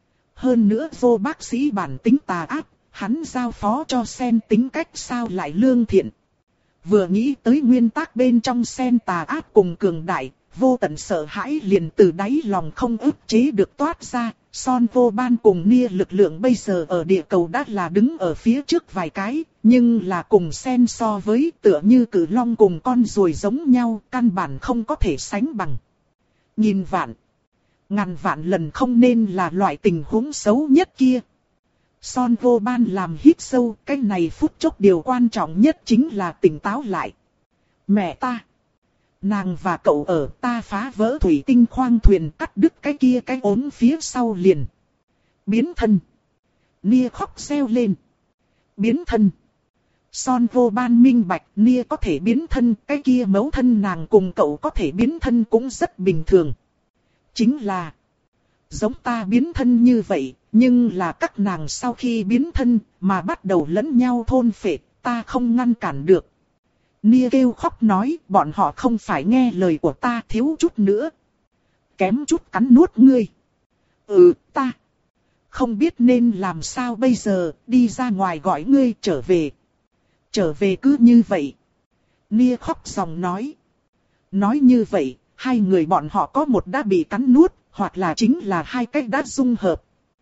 Speaker 1: Hơn nữa vô bác sĩ bản tính tà ác, hắn giao phó cho sen tính cách sao lại lương thiện. Vừa nghĩ tới nguyên tắc bên trong sen tà ác cùng cường đại, vô tận sợ hãi liền từ đáy lòng không ức chế được toát ra. Son vô ban cùng Nia lực lượng bây giờ ở địa cầu đã là đứng ở phía trước vài cái, nhưng là cùng sen so với tựa như cử long cùng con ruồi giống nhau, căn bản không có thể sánh bằng. Nhìn vạn, ngàn vạn lần không nên là loại tình huống xấu nhất kia. Son vô ban làm hít sâu, cái này phút chốc điều quan trọng nhất chính là tỉnh táo lại. Mẹ ta, nàng và cậu ở, ta phá vỡ thủy tinh khoang thuyền, cắt đứt cái kia cái ốm phía sau liền. Biến thân. Nia khóc reo lên. Biến thân. Son vô ban minh bạch, Nia có thể biến thân, cái kia mẫu thân nàng cùng cậu có thể biến thân cũng rất bình thường. Chính là giống ta biến thân như vậy, nhưng là các nàng sau khi biến thân mà bắt đầu lẫn nhau thôn phệ, ta không ngăn cản được. Nia kêu khóc nói, bọn họ không phải nghe lời của ta, thiếu chút nữa. Kém chút cắn nuốt ngươi. Ừ, ta không biết nên làm sao bây giờ, đi ra ngoài gọi ngươi trở về. Trở về cứ như vậy. Nia khóc dòng nói. Nói như vậy, hai người bọn họ có một đã bị cắn nuốt, hoặc là chính là hai cách đã dung hợp.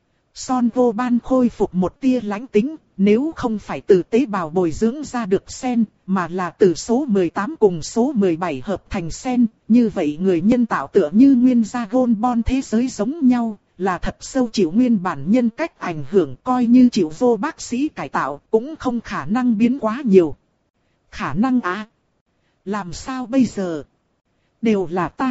Speaker 1: Son vô ban khôi phục một tia lãnh tính, nếu không phải từ tế bào bồi dưỡng ra được sen, mà là từ số mười tám cùng số mười bảy hợp thành sen, như vậy người nhân tạo tựa như nguyên gia gôn bon thế giới giống nhau, là thật sâu chịu nguyên bản nhân cách ảnh hưởng, coi như chịu vô bác sĩ cải tạo, cũng không khả năng biến quá nhiều. Khả năng á? Làm sao bây giờ? Đều là ta.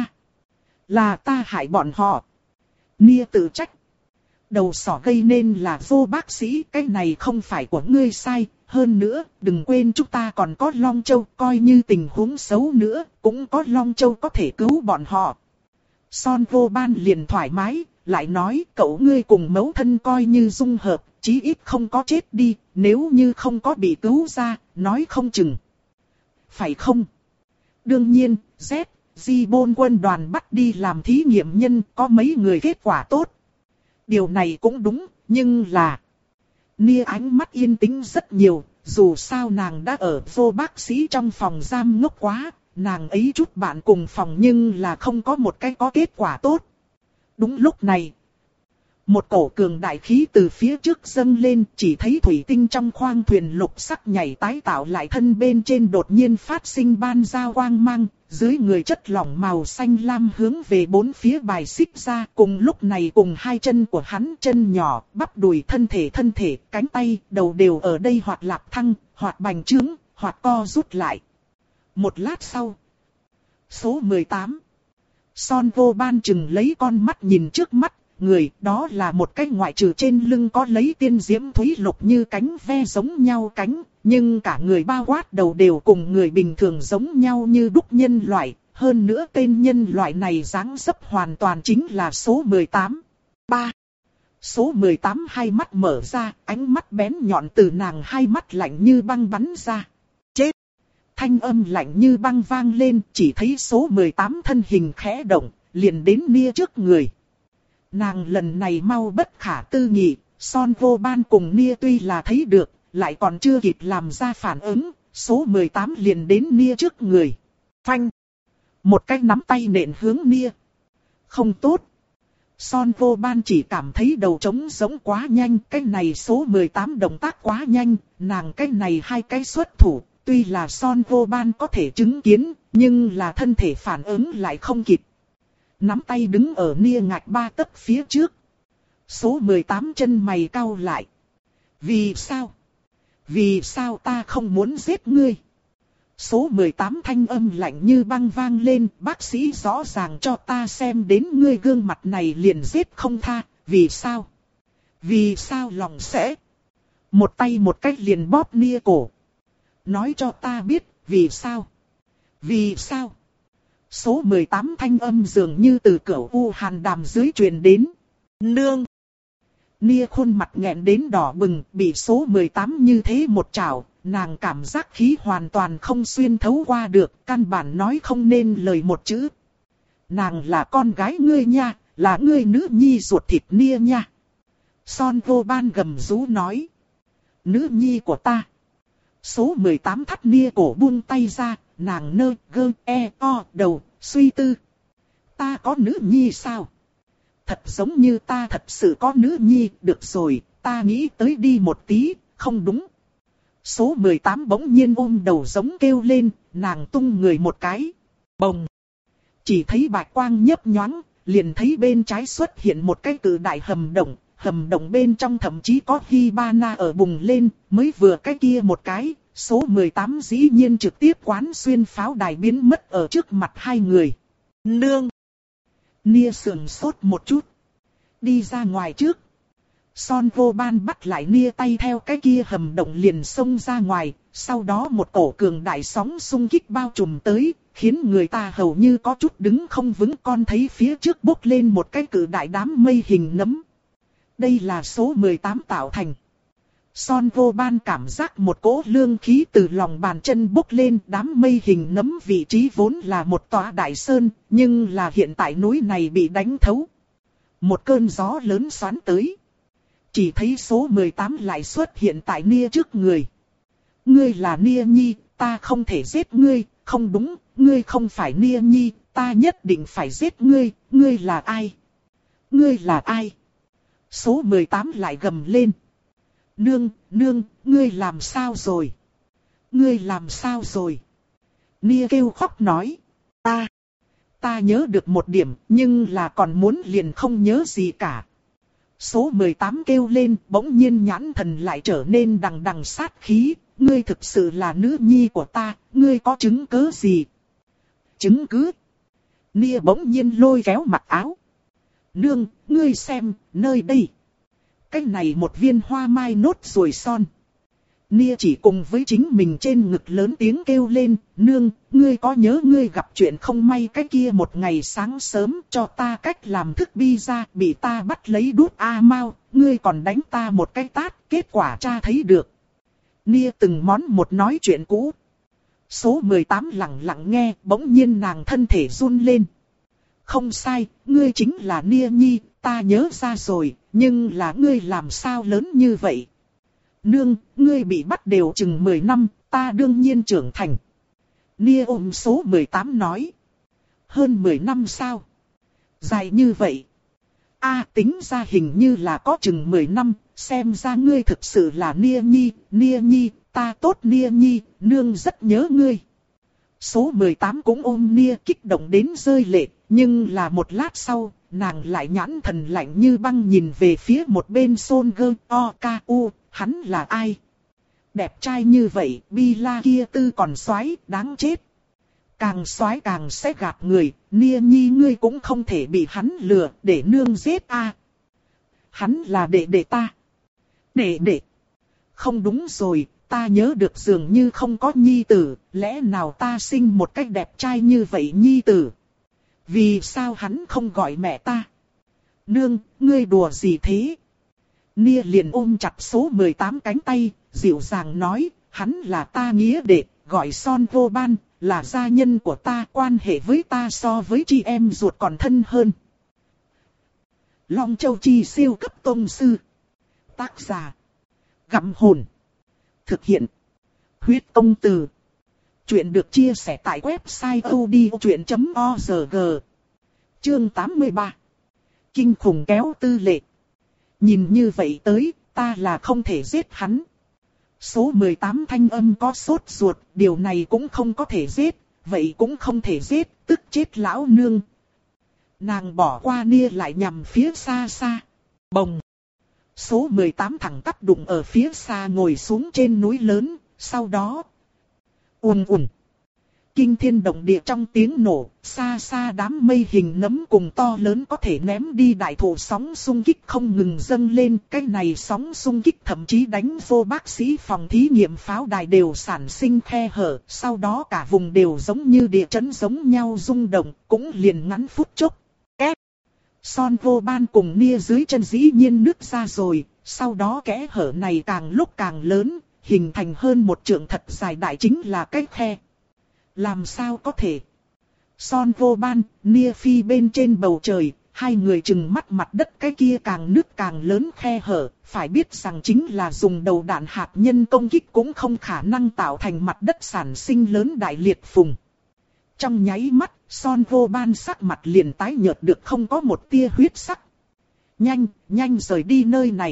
Speaker 1: Là ta hại bọn họ. Nia tự trách. Đầu sỏ gây nên là vô bác sĩ, cái này không phải của ngươi sai, hơn nữa, đừng quên chúng ta còn có Long Châu, coi như tình huống xấu nữa, cũng có Long Châu có thể cứu bọn họ. Son vô ban liền thoải mái, lại nói, cậu ngươi cùng mẫu thân coi như dung hợp, chí ít không có chết đi, nếu như không có bị cứu ra, nói không chừng. Phải không? Đương nhiên, Z, Di Bôn quân đoàn bắt đi làm thí nghiệm nhân, có mấy người kết quả tốt. Điều này cũng đúng, nhưng là Nia ánh mắt yên tĩnh rất nhiều, dù sao nàng đã ở vô bác sĩ trong phòng giam ngốc quá, nàng ấy chút bạn cùng phòng nhưng là không có một cái có kết quả tốt. Đúng lúc này, một cổ cường đại khí từ phía trước dâng lên, chỉ thấy thủy tinh trong khoang thuyền lục sắc nhảy tái tạo lại thân bên trên đột nhiên phát sinh ban giao quang mang, dưới người chất lỏng màu xanh lam hướng về bốn phía bài xích ra, cùng lúc này cùng hai chân của hắn, chân nhỏ, bắp đùi, thân thể thân thể, cánh tay, đầu đều ở đây hoạt lạp thăng, hoạt bành trướng, hoạt co rút lại. Một lát sau, số mười tám, Son vô ban chừng lấy con mắt nhìn trước mắt. Người đó là một cái ngoại trừ trên lưng có lấy tiên diễm thúy lục như cánh ve giống nhau cánh, nhưng cả người bao quát đầu đều cùng người bình thường giống nhau như đúc nhân loại, hơn nữa tên nhân loại này dáng dấp hoàn toàn chính là số mười tám. ba. Số mười tám hai mắt mở ra, ánh mắt bén nhọn từ nàng hai mắt lạnh như băng bắn ra. Chết! Thanh âm lạnh như băng vang lên, chỉ thấy số mười tám thân hình khẽ động, liền đến Nia trước người. Nàng lần này mau bất khả tư nghị, Son Vô Ban cùng Nia tuy là thấy được, lại còn chưa kịp làm ra phản ứng, số mười tám liền đến Nia trước người. Phanh! Một cái nắm tay nện hướng Nia. Không tốt! Son Vô Ban chỉ cảm thấy đầu trống giống quá nhanh, cái này số mười tám động tác quá nhanh, nàng cái này hai cái xuất thủ, tuy là Son Vô Ban có thể chứng kiến, nhưng là thân thể phản ứng lại không kịp. Nắm tay đứng ở Nia ngạch ba tấc phía trước. Số mười tám chân mày cau lại. Vì sao? Vì sao ta không muốn giết ngươi? Số mười tám thanh âm lạnh như băng vang lên, bác sĩ rõ ràng cho ta xem đến ngươi gương mặt này liền giết không tha, vì sao? Vì sao lòng sẽ? Một tay một cách liền bóp Nia cổ. Nói cho ta biết, vì sao? Vì sao? Số mười tám thanh âm dường như từ cửa u hàn đàm dưới truyền đến. Nương! Nia khuôn mặt nghẹn đến đỏ bừng, bị số mười tám như thế một chảo, nàng cảm giác khí hoàn toàn không xuyên thấu qua được, căn bản nói không nên lời một chữ. Nàng là con gái ngươi nha, là ngươi nữ nhi ruột thịt Nia nha. Son Vô Ban gầm rú nói. Nữ nhi của ta. Số mười tám thắt Nia cổ buông tay ra, nàng nơ gơ e o đầu, suy tư. Ta có nữ nhi sao? Thật giống như ta thật sự có nữ nhi, được rồi, ta nghĩ tới đi một tí, không đúng. Số mười tám bỗng nhiên ôm đầu giống kêu lên, nàng tung người một cái. Bồng! Chỉ thấy bạch quang nhấp nhoáng, liền thấy bên trái xuất hiện một cái cự đại hầm động. Hầm động bên trong thậm chí có Hibana ở bùng lên, mới vừa cái kia một cái, số mười tám dĩ nhiên trực tiếp quán xuyên pháo đài biến mất ở trước mặt hai người. Nương! Nia sườn sốt một chút. Đi ra ngoài trước. Son Vô Ban bắt lại Nia tay theo cái kia hầm động liền xông ra ngoài. Sau đó một cổ cường đại sóng xung kích bao trùm tới. Khiến người ta hầu như có chút đứng không vững, con thấy phía trước bốc lên một cái cự đại đám mây hình nấm. Đây là số mười tám tạo thành. Son Vô Ban cảm giác một cỗ lương khí từ lòng bàn chân bốc lên, đám mây hình nấm vị trí vốn là một tòa đại sơn, nhưng là hiện tại núi này bị đánh thấu. Một cơn gió lớn xoắn tới. Chỉ thấy số mười tám lại xuất hiện tại Nia trước người. Ngươi là Nia Nhi, ta không thể giết ngươi, không đúng, ngươi không phải Nia Nhi, ta nhất định phải giết ngươi, ngươi là ai? Ngươi là ai? Số mười tám lại gầm lên. Nương, nương, ngươi làm sao rồi? Ngươi làm sao rồi? Nia kêu khóc nói. Ta, ta nhớ được một điểm, nhưng là còn muốn liền không nhớ gì cả. Số mười tám kêu lên, bỗng nhiên nhãn thần lại trở nên đằng đằng sát khí. Ngươi thực sự là nữ nhi của ta, ngươi có chứng cứ gì? Chứng cứ? Nia bỗng nhiên lôi kéo mặc áo. Nương, ngươi xem, nơi đây. Cái này một viên hoa mai nốt ruồi son. Nia chỉ cùng với chính mình trên ngực lớn tiếng kêu lên. Nương, ngươi có nhớ ngươi gặp chuyện không may cái kia một ngày sáng sớm cho ta cách làm thức bi ra, bị ta bắt lấy đút A Mao, ngươi còn đánh ta một cái tát, kết quả cha thấy được. Nia từng món một nói chuyện cũ. Số mười tám lặng lặng nghe, bỗng nhiên nàng thân thể run lên. Không sai, ngươi chính là Nia Nhi, ta nhớ ra rồi, nhưng là ngươi làm sao lớn như vậy? Nương, ngươi bị bắt đều chừng mười năm, ta đương nhiên trưởng thành. Nia ôm số mười tám nói. Hơn mười năm sao? Dài như vậy. A tính ra hình như là có chừng mười năm, xem ra ngươi thực sự là Nia Nhi, Nia Nhi, ta tốt Nia Nhi, nương rất nhớ ngươi. Số mười tám cũng ôm Nia kích động đến rơi lệ, nhưng là một lát sau, nàng lại nhãn thần lạnh như băng nhìn về phía một bên Son Gơ O K U, hắn là ai? Đẹp trai như vậy, bi la kia tư còn soái, đáng chết. Càng soái càng sẽ gạt người, Nia Nhi ngươi cũng không thể bị hắn lừa, để nương giết a. À. Hắn là đệ đệ ta. Đệ đệ. Không đúng rồi, ta nhớ được dường như không có nhi tử, lẽ nào ta sinh một cách đẹp trai như vậy nhi tử? Vì sao hắn không gọi mẹ ta? Nương, ngươi đùa gì thế? Nia liền ôm chặt số mười tám cánh tay, dịu dàng nói, hắn là ta nghĩa đệ, gọi Son Vô Ban, là gia nhân của ta, quan hệ với ta so với chị em ruột còn thân hơn. Long Châu Chi siêu cấp tông sư. Tác giả. Gặm hồn. Thực hiện. Huyết Công Từ. Chuyện được chia sẻ tại website odchuyện chấm org. Chương tám mươi ba. Kinh khủng kéo tư lệ. Nhìn như vậy tới, ta là không thể giết hắn. Số mười tám thanh âm có sốt ruột, điều này cũng không có thể giết, vậy cũng không thể giết, tức chết lão nương. Nàng bỏ qua Nia lại nhằm phía xa xa. Bồng. Số mười tám thẳng tắp đụng ở phía xa ngồi xuống trên núi lớn, sau đó. Ùn ùn. Kinh thiên động địa trong tiếng nổ, xa xa đám mây hình nấm cùng to lớn có thể ném đi đại thụ sóng xung kích không ngừng dâng lên. Cái này sóng xung kích thậm chí đánh vô bác sĩ phòng thí nghiệm pháo đài đều sản sinh khe hở. Sau đó cả vùng đều giống như địa chấn giống nhau rung động, cũng liền ngắn phút chốc. Két. Son Vô Ban cùng Nia dưới chân dĩ nhiên nứt ra rồi, sau đó kẽ hở này càng lúc càng lớn, hình thành hơn một trượng thật dài đại chính là cái khe. Làm sao có thể? Son Vô Ban, Nia phi bên trên bầu trời, hai người chừng mắt mặt đất cái kia càng nứt càng lớn khe hở, phải biết rằng chính là dùng đầu đạn hạt nhân công kích cũng không khả năng tạo thành mặt đất sản sinh lớn đại liệt phùng. Trong nháy mắt, Son Vô Ban sắc mặt liền tái nhợt được không có một tia huyết sắc. Nhanh, nhanh rời đi nơi này.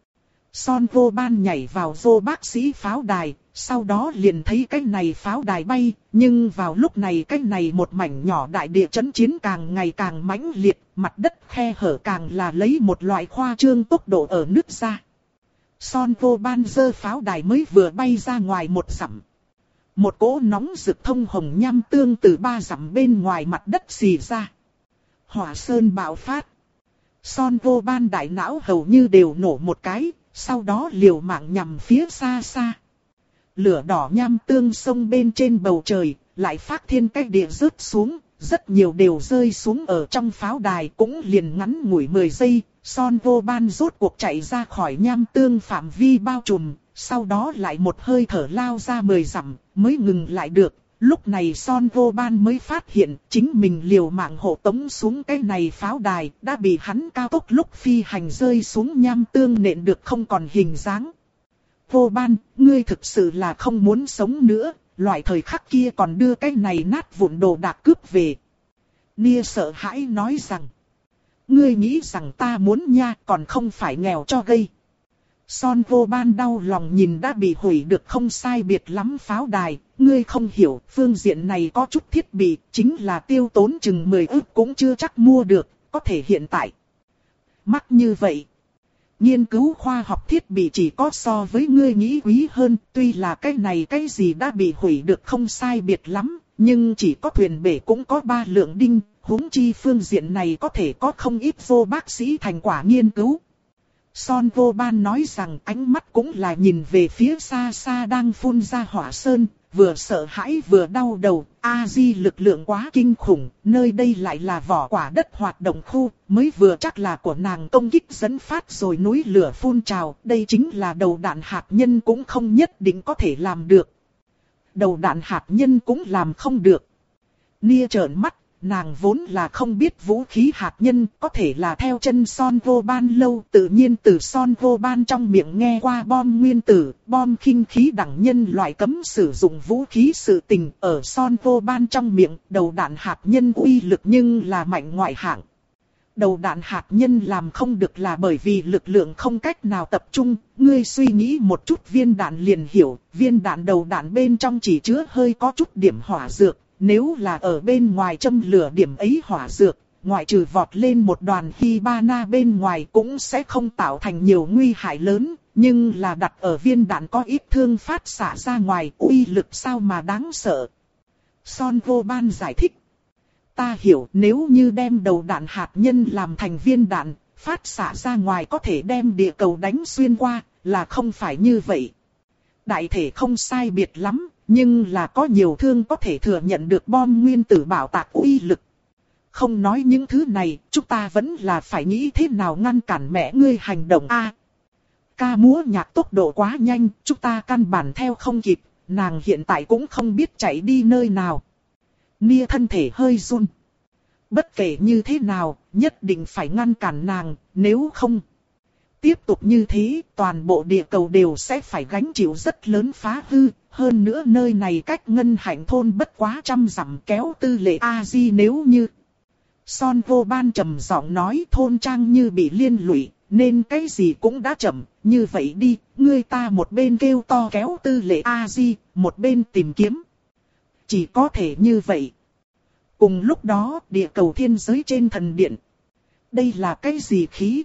Speaker 1: Son Vô Ban nhảy vào vô bác sĩ pháo đài, sau đó liền thấy cái này pháo đài bay, nhưng vào lúc này cái này một mảnh nhỏ đại địa chấn chiến càng ngày càng mãnh liệt, mặt đất khe hở càng là lấy một loại khoa trương tốc độ ở nứt ra. Son Vô Ban giơ pháo đài mới vừa bay ra ngoài một dặm. Một cỗ nóng rực thông hồng nham tương từ ba dặm bên ngoài mặt đất xì ra. Hỏa sơn bạo phát. Son Vô Ban đại não hầu như đều nổ một cái, sau đó liều mạng nhằm phía xa xa. Lửa đỏ nham tương sông bên trên bầu trời, lại phát thiên cách địa rớt xuống, rất nhiều đều rơi xuống ở trong pháo đài cũng liền ngắn ngủi mười giây. Son Vô Ban rốt cuộc chạy ra khỏi nham tương phạm vi bao trùm, sau đó lại một hơi thở lao ra mười dặm, mới ngừng lại được. Lúc này Son Vô Ban mới phát hiện chính mình liều mạng hộ tống xuống cái này pháo đài đã bị hắn cao tốc lúc phi hành rơi xuống nham tương nện được không còn hình dáng. Vô Ban, ngươi thực sự là không muốn sống nữa, loại thời khắc kia còn đưa cái này nát vụn đồ đạc cướp về. Nia sợ hãi nói rằng, ngươi nghĩ rằng ta muốn nha, còn không phải nghèo cho gây. Son Vô Ban đau lòng nhìn đã bị hủy được không sai biệt lắm pháo đài, ngươi không hiểu, phương diện này có chút thiết bị, chính là tiêu tốn chừng mười ức cũng chưa chắc mua được, có thể hiện tại. Mắc như vậy. Nghiên cứu khoa học thiết bị chỉ có so với ngươi nghĩ quý hơn, tuy là cái này cái gì đã bị hủy được không sai biệt lắm, nhưng chỉ có thuyền bể cũng có ba lượng đinh, huống chi phương diện này có thể có không ít vô bác sĩ thành quả nghiên cứu. Son Vô Ban nói rằng ánh mắt cũng là nhìn về phía xa xa đang phun ra hỏa sơn, vừa sợ hãi vừa đau đầu, A-di lực lượng quá kinh khủng, nơi đây lại là vỏ quả đất hoạt động khu, mới vừa chắc là của nàng công kích dẫn phát rồi núi lửa phun trào, đây chính là đầu đạn hạt nhân cũng không nhất định có thể làm được. Đầu đạn hạt nhân cũng làm không được. Nia trợn mắt. Nàng vốn là không biết vũ khí hạt nhân có thể là theo chân Son Vô Ban lâu, tự nhiên từ Son Vô Ban trong miệng nghe qua bom nguyên tử, bom khinh khí đẳng nhân loại cấm sử dụng vũ khí sự tình, ở Son Vô Ban trong miệng, đầu đạn hạt nhân uy lực nhưng là mạnh ngoại hạng. Đầu đạn hạt nhân làm không được là bởi vì lực lượng không cách nào tập trung, ngươi suy nghĩ một chút viên đạn liền hiểu, viên đạn đầu đạn bên trong chỉ chứa hơi có chút điểm hỏa dược. Nếu là ở bên ngoài châm lửa điểm ấy hỏa dược, ngoại trừ vọt lên một đoàn Hibana bên ngoài cũng sẽ không tạo thành nhiều nguy hại lớn, nhưng là đặt ở viên đạn có ít thương phát xạ ra ngoài, uy lực sao mà đáng sợ. Son Vô Ban giải thích. Ta hiểu nếu như đem đầu đạn hạt nhân làm thành viên đạn, phát xạ ra ngoài có thể đem địa cầu đánh xuyên qua, là không phải như vậy. Đại thể không sai biệt lắm. Nhưng là có nhiều thương có thể thừa nhận được bom nguyên tử bảo tạc uy lực. Không nói những thứ này, chúng ta vẫn là phải nghĩ thế nào ngăn cản mẹ ngươi hành động a. À, ca múa nhạc tốc độ quá nhanh, chúng ta căn bản theo không kịp, nàng hiện tại cũng không biết chạy đi nơi nào. Nia thân thể hơi run. Bất kể như thế nào, nhất định phải ngăn cản nàng, nếu không. Tiếp tục như thế, toàn bộ địa cầu đều sẽ phải gánh chịu rất lớn phá hư. Hơn nữa nơi này cách Ngân Hạnh thôn bất quá trăm dặm, kéo Tư Lệ A-di nếu như. Son Vô Ban trầm giọng nói, thôn trang như bị liên lụy, nên cái gì cũng đã chậm. Như vậy đi, ngươi ta một bên kêu to kéo Tư Lệ A-di, một bên tìm kiếm. Chỉ có thể như vậy. Cùng lúc đó, địa cầu thiên giới trên thần điện. Đây là cái gì khí?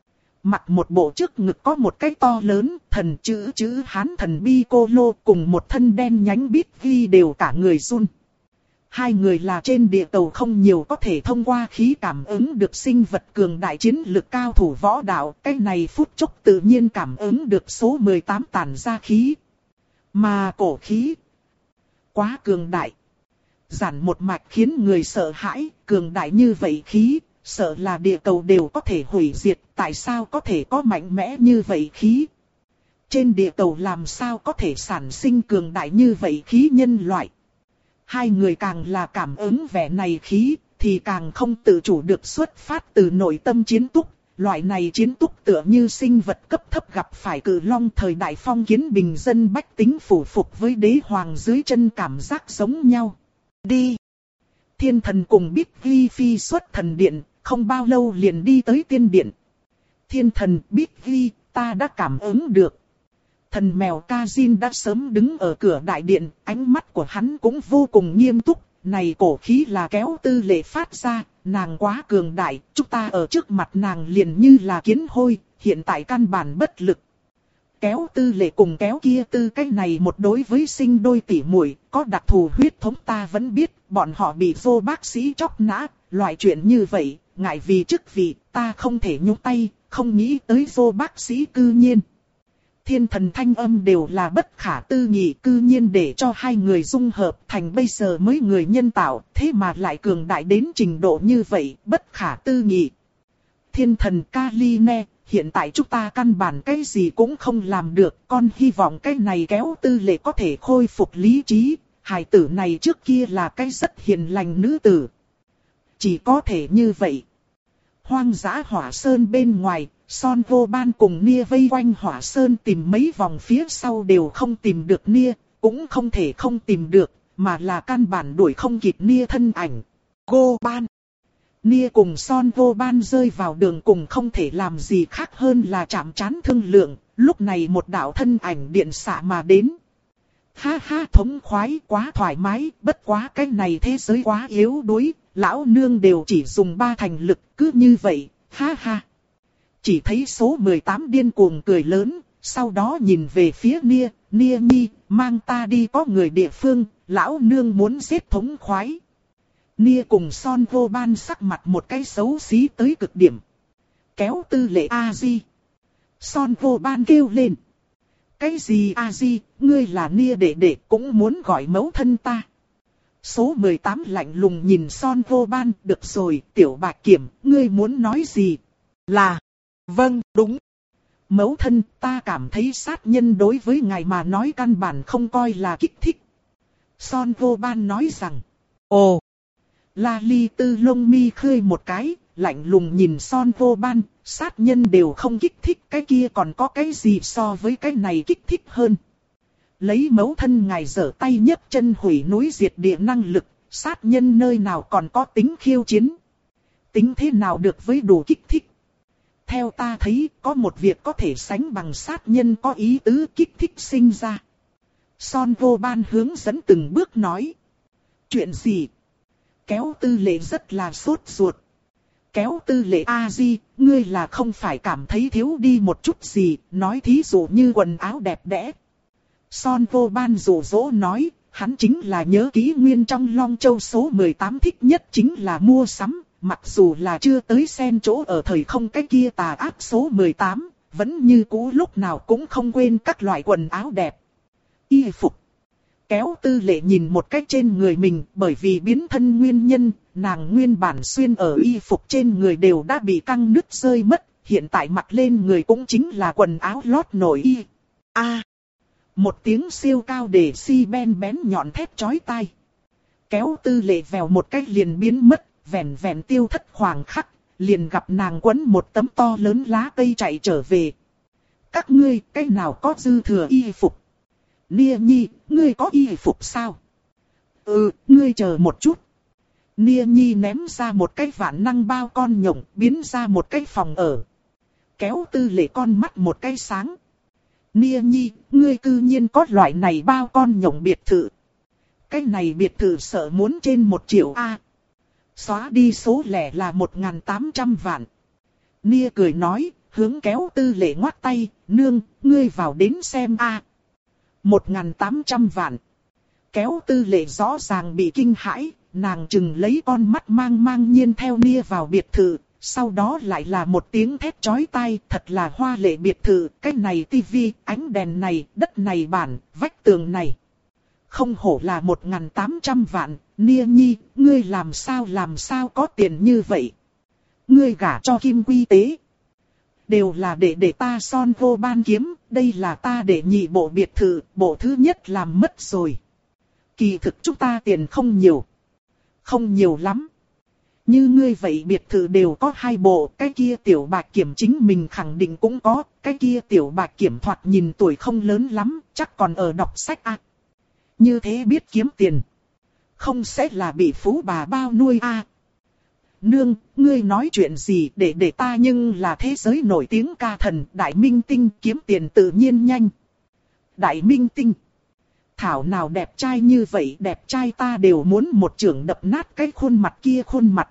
Speaker 1: Mặc một bộ trước ngực có một cái to lớn, thần chữ chữ Hán thần bi cô lô cùng một thân đen nhánh bít ghi đều cả người run. Hai người là trên địa cầu không nhiều có thể thông qua khí cảm ứng được sinh vật cường đại chiến lực cao thủ võ đạo. Cái này phút chốc tự nhiên cảm ứng được số mười tám tản ra khí. Mà cổ khí quá cường đại. Giản một mạch khiến người sợ hãi, cường đại như vậy khí. Sợ là địa cầu đều có thể hủy diệt, tại sao có thể có mạnh mẽ như vậy khí? Trên địa cầu làm sao có thể sản sinh cường đại như vậy khí nhân loại? Hai người càng là cảm ứng vẻ này khí, thì càng không tự chủ được xuất phát từ nội tâm chiến túc. Loại này chiến túc tựa như sinh vật cấp thấp gặp phải cự long thời đại phong kiến bình dân bách tính phủ phục với đế hoàng dưới chân cảm giác giống nhau. Đi! Thiên thần cùng Bích Ghi phi xuất thần điện. Không bao lâu liền đi tới tiên điện. Thiên thần Bích Ghi, ta đã cảm ứng được. Thần mèo Kazin đã sớm đứng ở cửa đại điện, ánh mắt của hắn cũng vô cùng nghiêm túc. Này cổ khí là kéo Tư Lệ phát ra, nàng quá cường đại, chúng ta ở trước mặt nàng liền như là kiến hôi, hiện tại căn bản bất lực. Kéo Tư Lệ cùng kéo kia tư cái này một đối với sinh đôi tỷ muội có đặc thù huyết thống ta vẫn biết, bọn họ bị vô bác sĩ chóc nã, loại chuyện như vậy. Ngại vì chức vị, ta không thể nhúng tay, không nghĩ tới vô bác sĩ cư nhiên. Thiên thần thanh âm đều là bất khả tư nghị, cư nhiên để cho hai người dung hợp thành bây giờ mới người nhân tạo, thế mà lại cường đại đến trình độ như vậy, bất khả tư nghị. Thiên thần Kaline, hiện tại chúng ta căn bản cái gì cũng không làm được, con hy vọng cái này kéo Tư Lệ có thể khôi phục lý trí, hài tử này trước kia là cái rất hiền lành nữ tử. Chỉ có thể như vậy. Hoang dã hỏa sơn bên ngoài, Son Vô Ban cùng Nia vây quanh hỏa sơn tìm mấy vòng phía sau đều không tìm được Nia, cũng không thể không tìm được, mà là căn bản đuổi không kịp Nia thân ảnh. Vô Ban. Nia cùng Son Vô Ban rơi vào đường cùng không thể làm gì khác hơn là chạm trán thương lượng, lúc này một đạo thân ảnh điện xạ mà đến. Ha ha, thống khoái quá thoải mái, bất quá cái này thế giới quá yếu đuối. Lão nương đều chỉ dùng ba thành lực, cứ như vậy, ha ha. Chỉ thấy số mười tám điên cuồng cười lớn, sau đó nhìn về phía Nia, Nia nhi, mang ta đi có người địa phương, lão nương muốn giết thống khoái. Nia cùng Son Vô Ban sắc mặt một cái xấu xí tới cực điểm. Kéo Tư Lệ A-di. Son Vô Ban kêu lên. Cái gì A-di, ngươi là Nia đệ đệ cũng muốn gọi mẫu thân ta. Số mười tám lạnh lùng nhìn Son Vô Ban, được rồi, tiểu bạch kiểm, ngươi muốn nói gì? Là, vâng, đúng. Mẫu thân, ta cảm thấy sát nhân đối với ngài mà nói căn bản không coi là kích thích. Son Vô Ban nói rằng, ồ, La Ly Tư lông mi khơi một cái, lạnh lùng nhìn Son Vô Ban, sát nhân đều không kích thích, cái kia còn có cái gì so với cái này kích thích hơn. Lấy mẫu thân ngài giở tay nhấc chân hủy núi diệt địa năng lực, sát nhân nơi nào còn có tính khiêu chiến. Tính thế nào được với đủ kích thích. Theo ta thấy, có một việc có thể sánh bằng sát nhân có ý tứ kích thích sinh ra. Son Vô Ban hướng dẫn từng bước nói. Chuyện gì? Kéo Tư Lệ rất là sốt ruột. Kéo Tư Lệ A-di, ngươi là không phải cảm thấy thiếu đi một chút gì, nói thí dụ như quần áo đẹp đẽ. Son Vô Ban dụ dỗ nói, hắn chính là nhớ kỹ nguyên trong Long Châu số mười tám thích nhất chính là mua sắm, mặc dù là chưa tới xen chỗ ở thời không cái kia tà ác số mười tám, vẫn như cũ lúc nào cũng không quên các loại quần áo đẹp. Y phục. Kéo Tư Lệ nhìn một cách trên người mình, bởi vì biến thân nguyên nhân, nàng nguyên bản xuyên ở y phục trên người đều đã bị căng nứt rơi mất, hiện tại mặc lên người cũng chính là quần áo lót nội y. A, một tiếng siêu cao để si ben bén nhọn thét chói tai. Kéo Tư Lệ vèo một cách liền biến mất, vẹn vẹn tiêu thất khoảng khắc, liền gặp nàng quấn một tấm to lớn lá cây chạy trở về. Các ngươi, cái nào có dư thừa y phục? Nia Nhi, ngươi có y phục sao? Ừ, ngươi chờ một chút. Nia Nhi ném ra một cái vạn năng bao con nhộng, biến ra một cái phòng ở. Kéo Tư Lệ con mắt một cái sáng. Nia Nhi, ngươi cư nhiên có loại này bao con nhộng biệt thự. Cái này biệt thự sợ muốn trên một triệu A. Xóa đi số lẻ là một ngàn tám trăm vạn. Nia cười nói, hướng Kéo Tư Lệ ngoắt tay, nương, ngươi vào đến xem A. một ngàn tám trăm vạn. Kéo Tư Lệ rõ ràng bị kinh hãi, nàng chừng lấy con mắt mang mang nhiên theo Nia vào biệt thự. Sau đó lại là một tiếng thét chói tai, thật là hoa lệ biệt thự, cái này tivi, ánh đèn này, đất này bản, vách tường này. Không hổ là một ngàn tám trăm vạn, Nia Nhi, ngươi làm sao làm sao có tiền như vậy? Ngươi gả cho Kim Quy Tế. Đều là để để ta son vô ban kiếm, đây là ta để nhị bộ biệt thự, bộ thứ nhất làm mất rồi. Kỳ thực chúng ta tiền không nhiều. Không nhiều lắm. Như ngươi vậy biệt thự đều có hai bộ, cái kia tiểu bạch kiểm chính mình khẳng định cũng có, cái kia tiểu bạch kiểm thoạt nhìn tuổi không lớn lắm, chắc còn ở đọc sách à. Như thế biết kiếm tiền. Không sẽ là bị phú bà bao nuôi à. Nương, ngươi nói chuyện gì để để ta nhưng là thế giới nổi tiếng ca thần, đại minh tinh kiếm tiền tự nhiên nhanh. Đại minh tinh. Thảo nào đẹp trai như vậy, đẹp trai ta đều muốn một chưởng đập nát cái khuôn mặt kia khuôn mặt.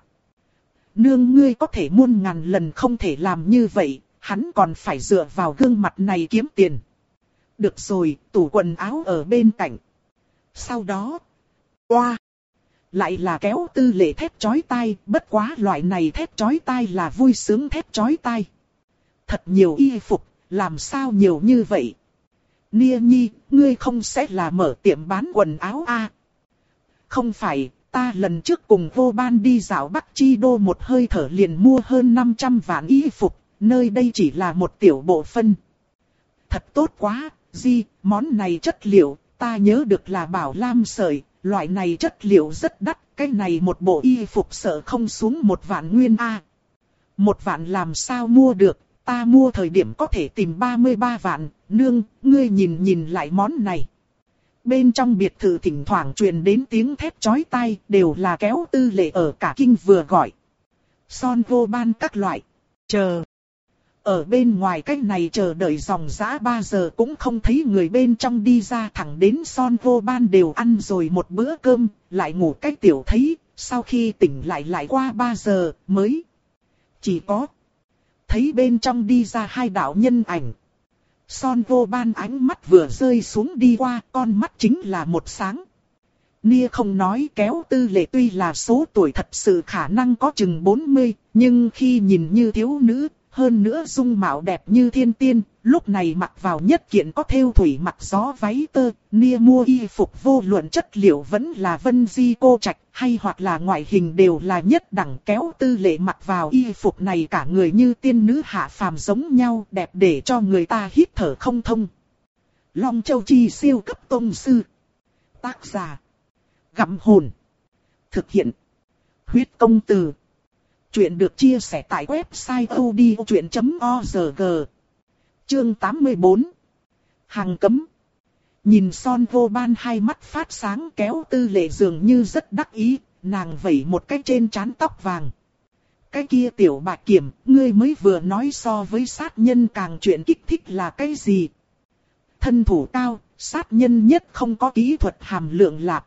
Speaker 1: Nương ngươi có thể muôn ngàn lần không thể làm như vậy, hắn còn phải dựa vào gương mặt này kiếm tiền. Được rồi, tủ quần áo ở bên cạnh. Sau đó, oa, lại là Kéo Tư Lệ thét chói tai, bất quá loại này thét chói tai là vui sướng thét chói tai. Thật nhiều y phục, làm sao nhiều như vậy? Nia Nhi, ngươi không sẽ là mở tiệm bán quần áo a? À? Không phải, ta lần trước cùng Vô Ban đi dạo Bắc Chi Đô một hơi thở liền mua hơn năm trăm vạn y phục, nơi đây chỉ là một tiểu bộ phân. Thật tốt quá, Di, món này chất liệu, ta nhớ được là bảo lam sợi, loại này chất liệu rất đắt, cái này một bộ y phục sợ không xuống một vạn nguyên a. À? Một vạn làm sao mua được? Ta mua thời điểm có thể tìm ba mươi ba vạn, nương, ngươi nhìn nhìn lại món này. Bên trong biệt thự thỉnh thoảng truyền đến tiếng thét chói tai, đều là Kéo Tư Lệ ở cả kinh vừa gọi. Son vô ban các loại, chờ. Ở bên ngoài cách này chờ đợi dòng dã ba giờ cũng không thấy người bên trong đi ra, thẳng đến Son vô ban đều ăn rồi một bữa cơm, lại ngủ cách tiểu thấy, sau khi tỉnh lại lại qua ba giờ mới. Chỉ có thấy bên trong đi ra hai đạo nhân ảnh. Son vô ban ánh mắt vừa rơi xuống đi qua, con mắt chính là một sáng. Nia không nói, Kéo Tư Lệ tuy là số tuổi thật sự khả năng có chừng bốn mươi, nhưng khi nhìn như thiếu nữ, hơn nữa dung mạo đẹp như thiên tiên, lúc này mặc vào nhất kiện có thêu thủy mặc gió váy tơ, Nia mua y phục vô luận chất liệu vẫn là Vân Di cô trạch, hay hoặc là ngoại hình đều là nhất đẳng. Kéo Tư Lệ mặc vào y phục này cả người như tiên nữ hạ phàm giống nhau, đẹp để cho người ta hít thở không thông. Long Châu Chi siêu cấp tông sư. Tác giả: Gặm Hồn. Thực hiện: Huyết Công Từ. Chuyện được chia sẻ tại website odchuyện chấm org. Chương tám mươi bốn. Hàng cấm. Nhìn Son vô ban hai mắt phát sáng, Kéo Tư Lệ dường như rất đắc ý, nàng vẩy một cái trên trán tóc vàng. Cái kia tiểu bạch kiểm, ngươi mới vừa nói so với sát nhân càng chuyện kích thích là cái gì? Thân thủ cao, sát nhân nhất không có kỹ thuật hàm lượng lạc.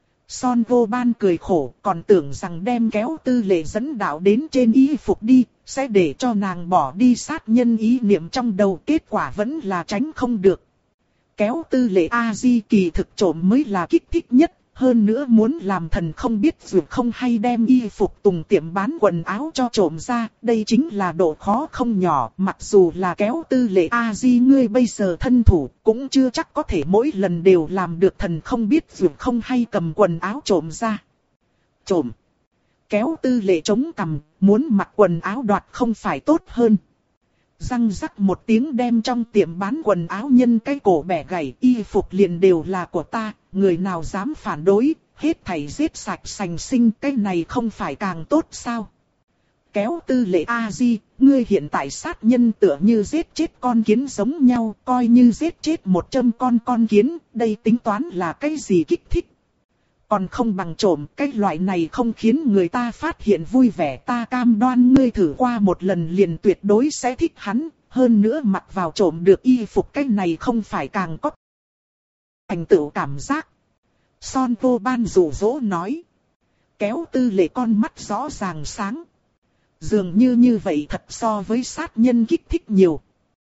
Speaker 1: Son vô ban cười khổ, còn tưởng rằng đem Kéo Tư Lệ dẫn đạo đến trên y phục đi, sẽ để cho nàng bỏ đi sát nhân ý niệm trong đầu, kết quả vẫn là tránh không được. Kéo Tư Lệ A-di kỳ thực trộm mới là kích thích nhất, hơn nữa muốn làm thần không biết dù không hay đem y phục tùng tiệm bán quần áo cho trộm ra, đây chính là độ khó không nhỏ, mặc dù là Kéo Tư Lệ A-di ngươi bây giờ thân thủ, cũng chưa chắc có thể mỗi lần đều làm được thần không biết dù không hay cầm quần áo trộm ra. Trộm. Kéo Tư Lệ chống cằm, muốn mặc quần áo đoạt không phải tốt hơn. Răng rắc một tiếng đem trong tiệm bán quần áo nhân cái cổ bẻ gãy, y phục liền đều là của ta, người nào dám phản đối, hết thảy giết sạch sành sinh, cái này không phải càng tốt sao? Kéo Tư Lệ A-di, ngươi hiện tại sát nhân tựa như giết chết con kiến giống nhau, coi như giết chết một trăm con con kiến, đây tính toán là cái gì kích thích? Còn không bằng trộm, cái loại này không khiến người ta phát hiện vui vẻ, ta cam đoan ngươi thử qua một lần liền tuyệt đối sẽ thích hắn, hơn nữa mặc vào trộm được y phục, cái này không phải càng có thành tựu cảm giác. Son Vô Ban rủ rỗ nói. Kéo Tư Lệ con mắt rõ ràng sáng. Dường như như vậy thật so với sát nhân kích thích nhiều.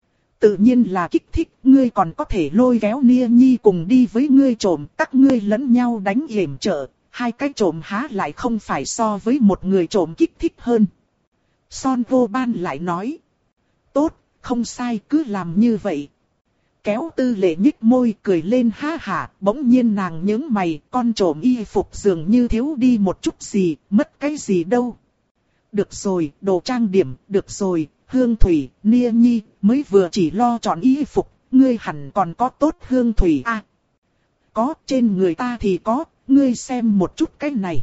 Speaker 1: Tự nhiên là kích thích, ngươi còn có thể lôi kéo Nia Nhi cùng đi với ngươi trộm, các ngươi lẫn nhau đánh yểm trợ, hai cái trộm há lại không phải so với một người trộm kích thích hơn. Son Vô Ban lại nói. Tốt, không sai, cứ làm như vậy. Kéo Tư Lệ nhích môi cười lên ha hả, bỗng nhiên nàng nhướng mày, con trộm y phục dường như thiếu đi một chút gì, mất cái gì đâu. Được rồi, đồ trang điểm, được rồi, Hương Thủy, Nia Nhi, mới vừa chỉ lo chọn y phục, ngươi hẳn còn có tốt Hương Thủy à. Có, trên người ta thì có, ngươi xem một chút cái này.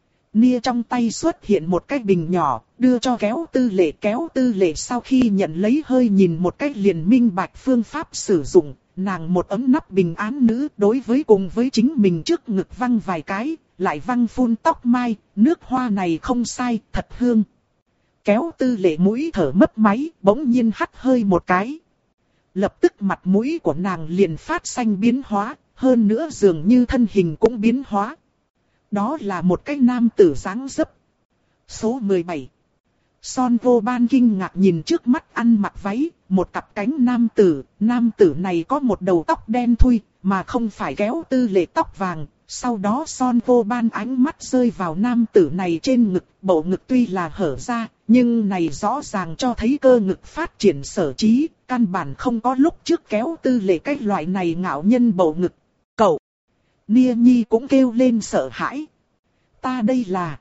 Speaker 1: Nia trong tay xuất hiện một cái bình nhỏ, đưa cho Kéo Tư Lệ. Kéo Tư Lệ sau khi nhận lấy hơi nhìn một cách liền minh bạch phương pháp sử dụng, nàng một ấm nắp bình án nữ đối với cùng với chính mình trước ngực văng vài cái, lại văng phun tóc mai, nước hoa này không sai, thật hương. Kéo Tư Lệ mũi thở mấp máy, bỗng nhiên hắt hơi một cái. Lập tức mặt mũi của nàng liền phát xanh biến hóa, hơn nữa dường như thân hình cũng biến hóa. Đó là một cái nam tử dáng dấp. Số mười bảy. Son Vô Ban kinh ngạc nhìn trước mắt ăn mặc váy, một cặp cánh nam tử. Nam tử này có một đầu tóc đen thui, mà không phải Kéo Tư Lệ tóc vàng. Sau đó Son Vô Ban ánh mắt rơi vào nam tử này trên ngực. Bộ ngực tuy là hở ra, nhưng này rõ ràng cho thấy cơ ngực phát triển sở trí. Căn bản không có lúc trước Kéo Tư Lệ cái loại này ngạo nhân bộ ngực. Cậu! Nia Nhi cũng kêu lên sợ hãi. Ta đây là...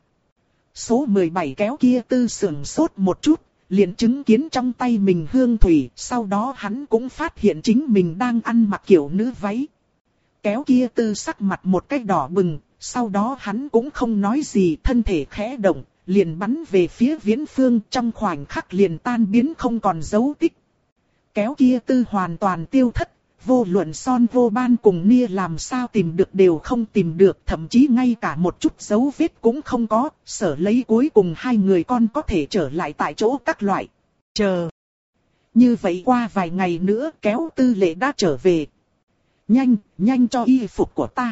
Speaker 1: Số mười bảy Kéo kia tư sưởng sốt một chút, liền chứng kiến trong tay mình hương thủy, sau đó hắn cũng phát hiện chính mình đang ăn mặc kiểu nữ váy. Kéo kia tư sắc mặt một cách đỏ bừng, sau đó hắn cũng không nói gì, thân thể khẽ động, liền bắn về phía Viễn Phương, trong khoảnh khắc liền tan biến không còn dấu tích. Kéo kia tư hoàn toàn tiêu thất. Vô luận Son Vô Ban cùng Nia làm sao tìm được đều không tìm được, thậm chí ngay cả một chút dấu vết cũng không có, sở lấy cuối cùng hai người con có thể trở lại tại chỗ các loại. Chờ. Như vậy qua vài ngày nữa Kéo Tư Lệ đã trở về. Nhanh, nhanh cho y phục của ta.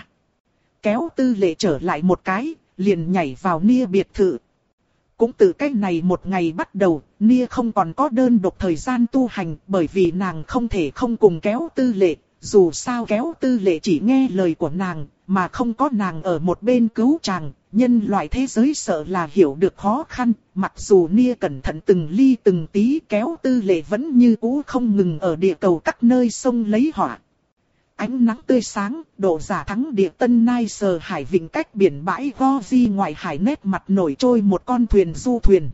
Speaker 1: Kéo Tư Lệ trở lại một cái, liền nhảy vào Nia biệt thự. Cũng từ cái này một ngày bắt đầu, Nia không còn có đơn độc thời gian tu hành, bởi vì nàng không thể không cùng Kéo Tư Lệ, dù sao Kéo Tư Lệ chỉ nghe lời của nàng, mà không có nàng ở một bên cứu chàng, nhân loại thế giới sợ là hiểu được khó khăn, mặc dù Nia cẩn thận từng ly từng tí, Kéo Tư Lệ vẫn như cũ không ngừng ở địa cầu các nơi sông lấy họa. Ánh nắng tươi sáng, độ giả thắng địa Tân Nai sờ hải vịnh cách biển bãi Goji ngoài hải nét mặt nổi trôi một con thuyền du thuyền.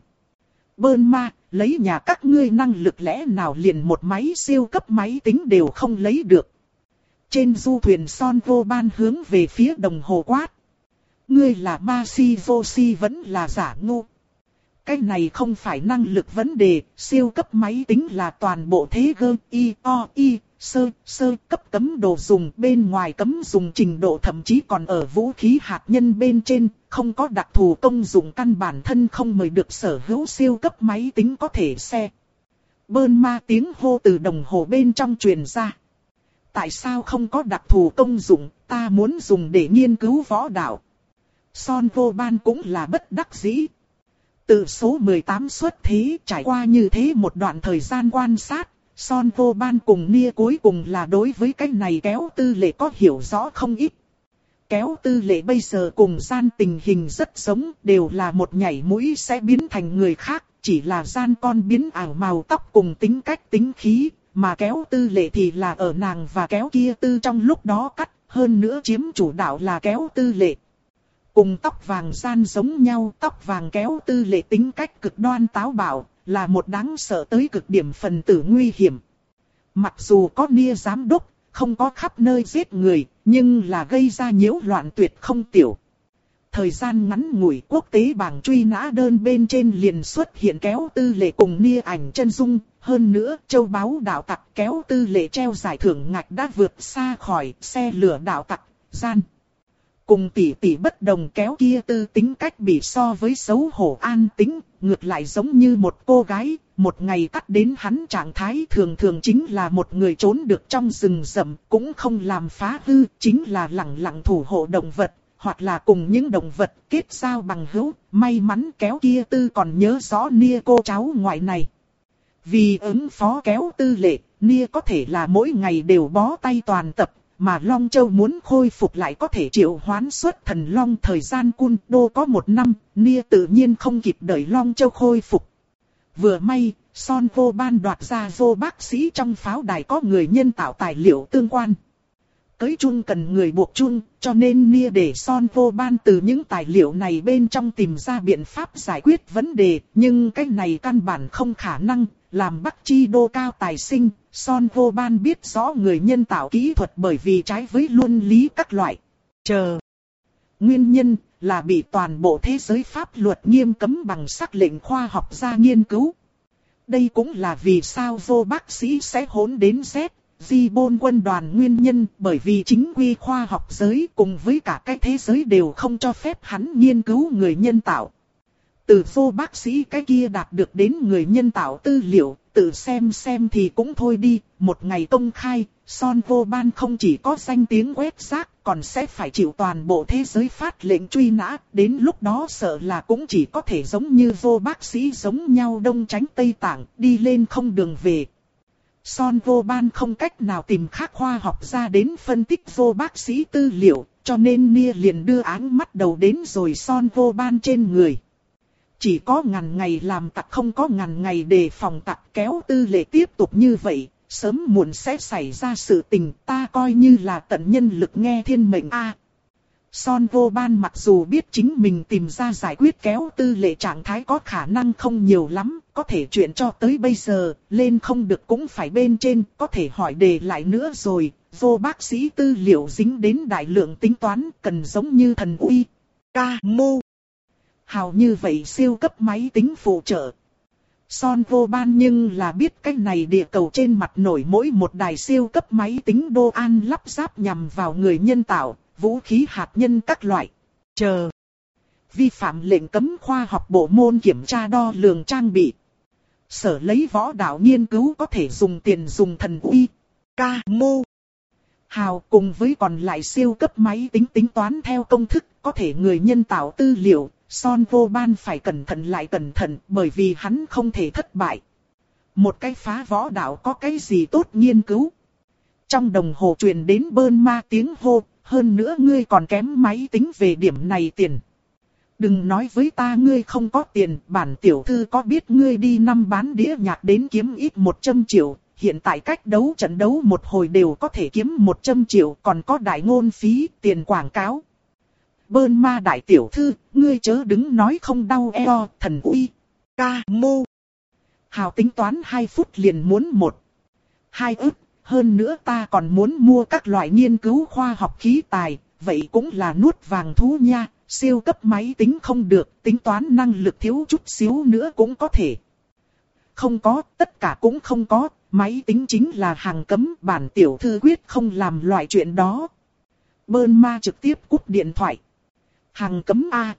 Speaker 1: Bơn ma, lấy nhà các ngươi năng lực lẽ nào liền một máy siêu cấp máy tính đều không lấy được. Trên du thuyền Son Vô Ban hướng về phía đồng hồ quát. Ngươi là ma si vô si vẫn là giả ngu. Cái này không phải năng lực vấn đề, siêu cấp máy tính là toàn bộ thế gơ, y, o, y. Sơ, sơ cấp cấm đồ dùng, bên ngoài cấm dùng trình độ thậm chí còn ở vũ khí hạt nhân bên trên, không có đặc thù công dụng, căn bản thân không mời được sở hữu siêu cấp máy tính có thể xe. Bơn ma tiếng hô từ đồng hồ bên trong truyền ra. Tại sao không có đặc thù công dụng, ta muốn dùng để nghiên cứu võ đạo. Son Vô Ban cũng là bất đắc dĩ. Từ số mười tám xuất thế, trải qua như thế một đoạn thời gian quan sát, Son Vô Ban cùng Nia cuối cùng là đối với cái này Kéo Tư Lệ có hiểu rõ không ít. Kéo Tư Lệ bây giờ cùng Gian tình hình rất giống, đều là một nhảy mũi sẽ biến thành người khác, chỉ là Gian con biến ảo màu tóc cùng tính cách tính khí, mà Kéo Tư Lệ thì là ở nàng và Kéo kia tư trong lúc đó cắt, hơn nữa chiếm chủ đạo là Kéo Tư Lệ. Cùng tóc vàng Gian giống nhau, tóc vàng Kéo Tư Lệ tính cách cực đoan táo bạo, là một đáng sợ tới cực điểm phần tử nguy hiểm. Mặc dù có Nia giám đốc, không có khắp nơi giết người, nhưng là gây ra nhiễu loạn tuyệt không tiểu. Thời gian ngắn ngủi, quốc tế bảng truy nã đơn bên trên liền xuất hiện kéo tư lệ cùng Nia ảnh chân dung. Hơn nữa, châu báu đạo tặc kéo tư lệ treo giải thưởng ngạch đã vượt xa khỏi xe lửa đạo tặc, gian. Cùng tỷ tỷ bất đồng, kéo kia tư tính cách bị so với xấu hổ an tính, ngược lại giống như một cô gái. Một ngày cắt đến hắn trạng thái thường thường chính là một người trốn được trong rừng rậm, cũng không làm phá hư, chính là lẳng lặng thủ hộ động vật, hoặc là cùng những động vật kết giao bằng hữu. May mắn kéo kia tư còn nhớ rõ Nia cô cháu ngoại này. Vì ứng phó kéo tư lệ, Nia có thể là mỗi ngày đều bó tay toàn tập, mà Long Châu muốn khôi phục lại có thể triệu hoán xuất thần Long. Thời gian cun đô có một năm, Nia tự nhiên không kịp đợi Long Châu khôi phục. Vừa may, Son Vô Ban đoạt ra vô bác sĩ trong pháo đài có người nhân tạo tài liệu tương quan. Cưới chun cần người buộc chun, cho nên Nia để Son Vô Ban từ những tài liệu này bên trong tìm ra biện pháp giải quyết vấn đề, nhưng cái này căn bản không khả năng. Làm Bắc Chi đô cao tài sinh, Son Vô Ban biết rõ người nhân tạo kỹ thuật bởi vì trái với luân lý các loại. Chờ. Nguyên nhân là bị toàn bộ thế giới pháp luật nghiêm cấm bằng sắc lệnh khoa học gia nghiên cứu. Đây cũng là vì sao vô bác sĩ sẽ hỗn đến Z, Di Bôn quân đoàn nguyên nhân, bởi vì chính quy khoa học giới cùng với cả cái thế giới đều không cho phép hắn nghiên cứu người nhân tạo. Từ vô bác sĩ cái kia đạt được đến người nhân tạo tư liệu, tự xem xem thì cũng thôi đi. Một ngày công khai, Son Vô Ban không chỉ có danh tiếng quét rác, còn sẽ phải chịu toàn bộ thế giới phát lệnh truy nã. Đến lúc đó sợ là cũng chỉ có thể giống như vô bác sĩ giống nhau đông tránh tây tạng, đi lên không đường về. Son Vô Ban không cách nào tìm khác khoa học ra đến phân tích vô bác sĩ tư liệu, cho nên Nia liền đưa áng mắt đầu đến rồi Son Vô Ban trên người. Chỉ có ngàn ngày làm tặc không có ngàn ngày đề phòng tặc, kéo tư lệ tiếp tục như vậy, sớm muộn sẽ xảy ra sự tình, ta coi như là tận nhân lực nghe thiên mệnh a. À, Son Vô Ban mặc dù biết chính mình tìm ra giải quyết kéo tư lệ trạng thái có khả năng không nhiều lắm, có thể chuyện cho tới bây giờ, lên không được cũng phải bên trên, có thể hỏi đề lại nữa rồi, vô bác sĩ tư liệu dính đến đại lượng tính toán, cần giống như thần uy, ca mô. Hào như vậy siêu cấp máy tính phụ trợ. Son Vô Ban nhưng là biết cách này địa cầu trên mặt nổi mỗi một đài siêu cấp máy tính đô an lắp ráp nhằm vào người nhân tạo, vũ khí hạt nhân các loại. Chờ. Vi phạm lệnh cấm khoa học bộ môn kiểm tra đo lường trang bị. Sở lấy võ đạo nghiên cứu có thể dùng tiền dùng thần uy, ca mô. Hào cùng với còn lại siêu cấp máy tính tính toán theo công thức có thể người nhân tạo tư liệu. Son Vô Ban phải cẩn thận lại cẩn thận bởi vì hắn không thể thất bại. Một cái phá võ đạo có cái gì tốt nghiên cứu. Trong đồng hồ truyền đến bơn ma tiếng hô, hơn nữa ngươi còn kém máy tính về điểm này tiền. Đừng nói với ta ngươi không có tiền, bản tiểu thư có biết ngươi đi năm bán đĩa nhạc đến kiếm ít một trăm triệu, hiện tại cách đấu trận đấu một hồi đều có thể kiếm một trăm triệu, còn có đại ngôn phí, tiền quảng cáo. Bơn ma đại tiểu thư, ngươi chớ đứng nói không đau eo, thần uy, ca mô. Hào tính toán hai phút liền muốn một, hai ức, hơn nữa ta còn muốn mua các loại nghiên cứu khoa học khí tài, vậy cũng là nuốt vàng thú nha, siêu cấp máy tính không được, tính toán năng lực thiếu chút xíu nữa cũng có thể. Không có, tất cả cũng không có, máy tính chính là hàng cấm, bản tiểu thư quyết không làm loại chuyện đó. Bơn ma trực tiếp cúp điện thoại. Hàng cấm A.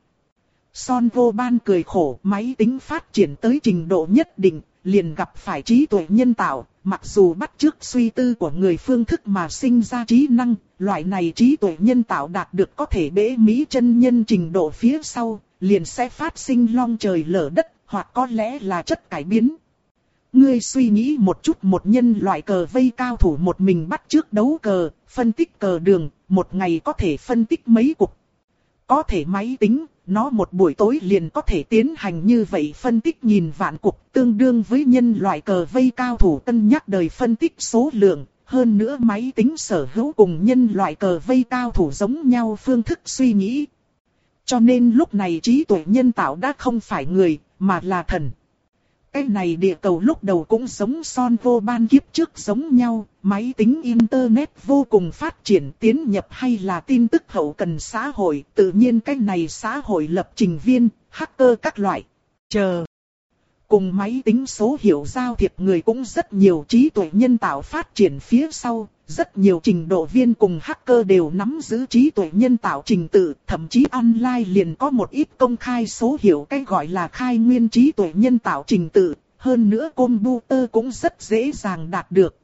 Speaker 1: Son Vô Ban cười khổ, máy tính phát triển tới trình độ nhất định, liền gặp phải trí tuệ nhân tạo, mặc dù bắt chước suy tư của người phương thức mà sinh ra trí năng, loại này trí tuệ nhân tạo đạt được có thể bế mỹ chân nhân trình độ phía sau, liền sẽ phát sinh long trời lở đất, hoặc có lẽ là chất cải biến. Ngươi suy nghĩ một chút, một nhân loại cờ vây cao thủ một mình bắt chước đấu cờ, phân tích cờ đường, một ngày có thể phân tích mấy cục. Có thể máy tính, nó một buổi tối liền có thể tiến hành như vậy phân tích nghìn vạn cục, tương đương với nhân loại cờ vây cao thủ cân nhắc đời phân tích số lượng. Hơn nữa máy tính sở hữu cùng nhân loại cờ vây cao thủ giống nhau phương thức suy nghĩ. Cho nên lúc này trí tuệ nhân tạo đã không phải người, mà là thần. Cái này địa cầu lúc đầu cũng giống Son vô ban kiếp trước giống nhau, máy tính internet vô cùng phát triển tiến nhập hay là tin tức hậu cần xã hội, tự nhiên cái này xã hội lập trình viên, hacker các loại. Chờ. Cùng máy tính số hiệu giao thiệp người cũng rất nhiều, trí tuệ nhân tạo phát triển phía sau, rất nhiều trình độ viên cùng hacker đều nắm giữ trí tuệ nhân tạo trình tự, thậm chí online liền có một ít công khai số hiệu cái gọi là khai nguyên trí tuệ nhân tạo trình tự, hơn nữa computer cũng rất dễ dàng đạt được.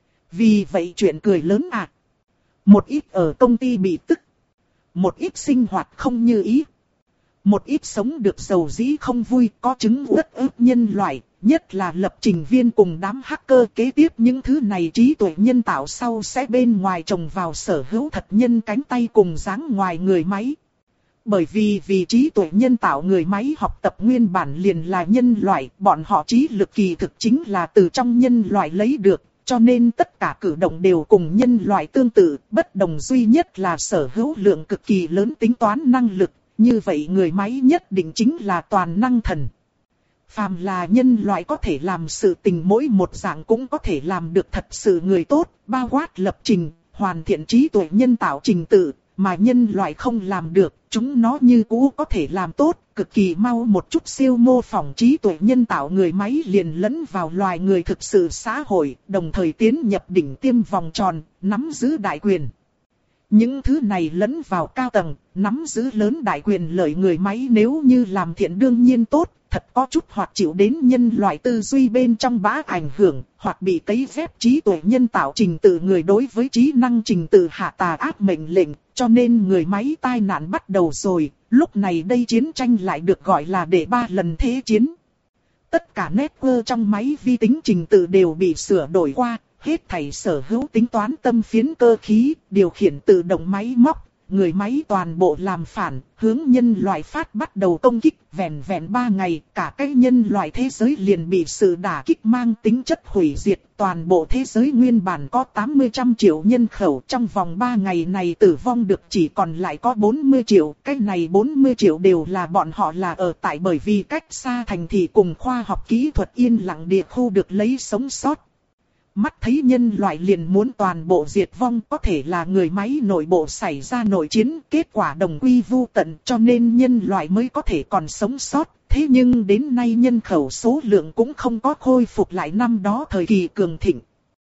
Speaker 1: Vì vậy chuyện cười lớn à. Một ít ở công ty bị tức, một ít sinh hoạt không như ý, một ít sống được giàu dĩ không vui, có chứng uất ức nhân loại, nhất là lập trình viên cùng đám hacker kế tiếp những thứ này trí tuệ nhân tạo sau sẽ bên ngoài trồng vào sở hữu thật nhân cánh tay cùng dáng ngoài người máy. Bởi vì vì trí tuệ nhân tạo người máy học tập nguyên bản liền là nhân loại, bọn họ trí lực kỳ thực chính là từ trong nhân loại lấy được, cho nên tất cả cử động đều cùng nhân loại tương tự, bất đồng duy nhất là sở hữu lượng cực kỳ lớn tính toán năng lực. Như vậy người máy nhất định chính là toàn năng thần. Phàm là nhân loại có thể làm sự tình mỗi một dạng cũng có thể làm được thật sự người tốt, bao quát lập trình, hoàn thiện trí tuệ nhân tạo trình tự, mà nhân loại không làm được, chúng nó như cũ có thể làm tốt, cực kỳ mau một chút siêu mô phỏng trí tuệ nhân tạo người máy liền lẫn vào loài người thực sự xã hội, đồng thời tiến nhập đỉnh tiêm vòng tròn, nắm giữ đại quyền. Những thứ này lẫn vào cao tầng, nắm giữ lớn đại quyền lợi người máy nếu như làm thiện đương nhiên tốt, thật có chút hoặc chịu đến nhân loại tư duy bên trong bá ảnh hưởng, hoặc bị cấy ghép trí tuệ nhân tạo trình tự người đối với trí năng trình tự hạ tà ác mệnh lệnh, cho nên người máy tai nạn bắt đầu rồi, lúc này đây chiến tranh lại được gọi là để ba lần thế chiến. Tất cả network trong máy vi tính trình tự đều bị sửa đổi qua. Hết thảy sở hữu tính toán tâm phiến cơ khí, điều khiển tự động máy móc, người máy toàn bộ làm phản, hướng nhân loại phát bắt đầu công kích, vẹn vẹn ba ngày, cả cái nhân loại thế giới liền bị sự đả kích mang tính chất hủy diệt, toàn bộ thế giới nguyên bản có tám mươi trăm triệu nhân khẩu, trong vòng ba ngày này tử vong được chỉ còn lại có bốn mươi triệu, cái này bốn mươi triệu đều là bọn họ là ở tại bởi vì cách xa thành thị cùng khoa học kỹ thuật yên lặng địa khu được lấy sống sót. Mắt thấy nhân loại liền muốn toàn bộ diệt vong, có thể là người máy nội bộ xảy ra nội chiến, kết quả đồng quy vu tận, cho nên nhân loại mới có thể còn sống sót. Thế nhưng đến nay nhân khẩu số lượng cũng không có khôi phục lại năm đó thời kỳ cường thịnh.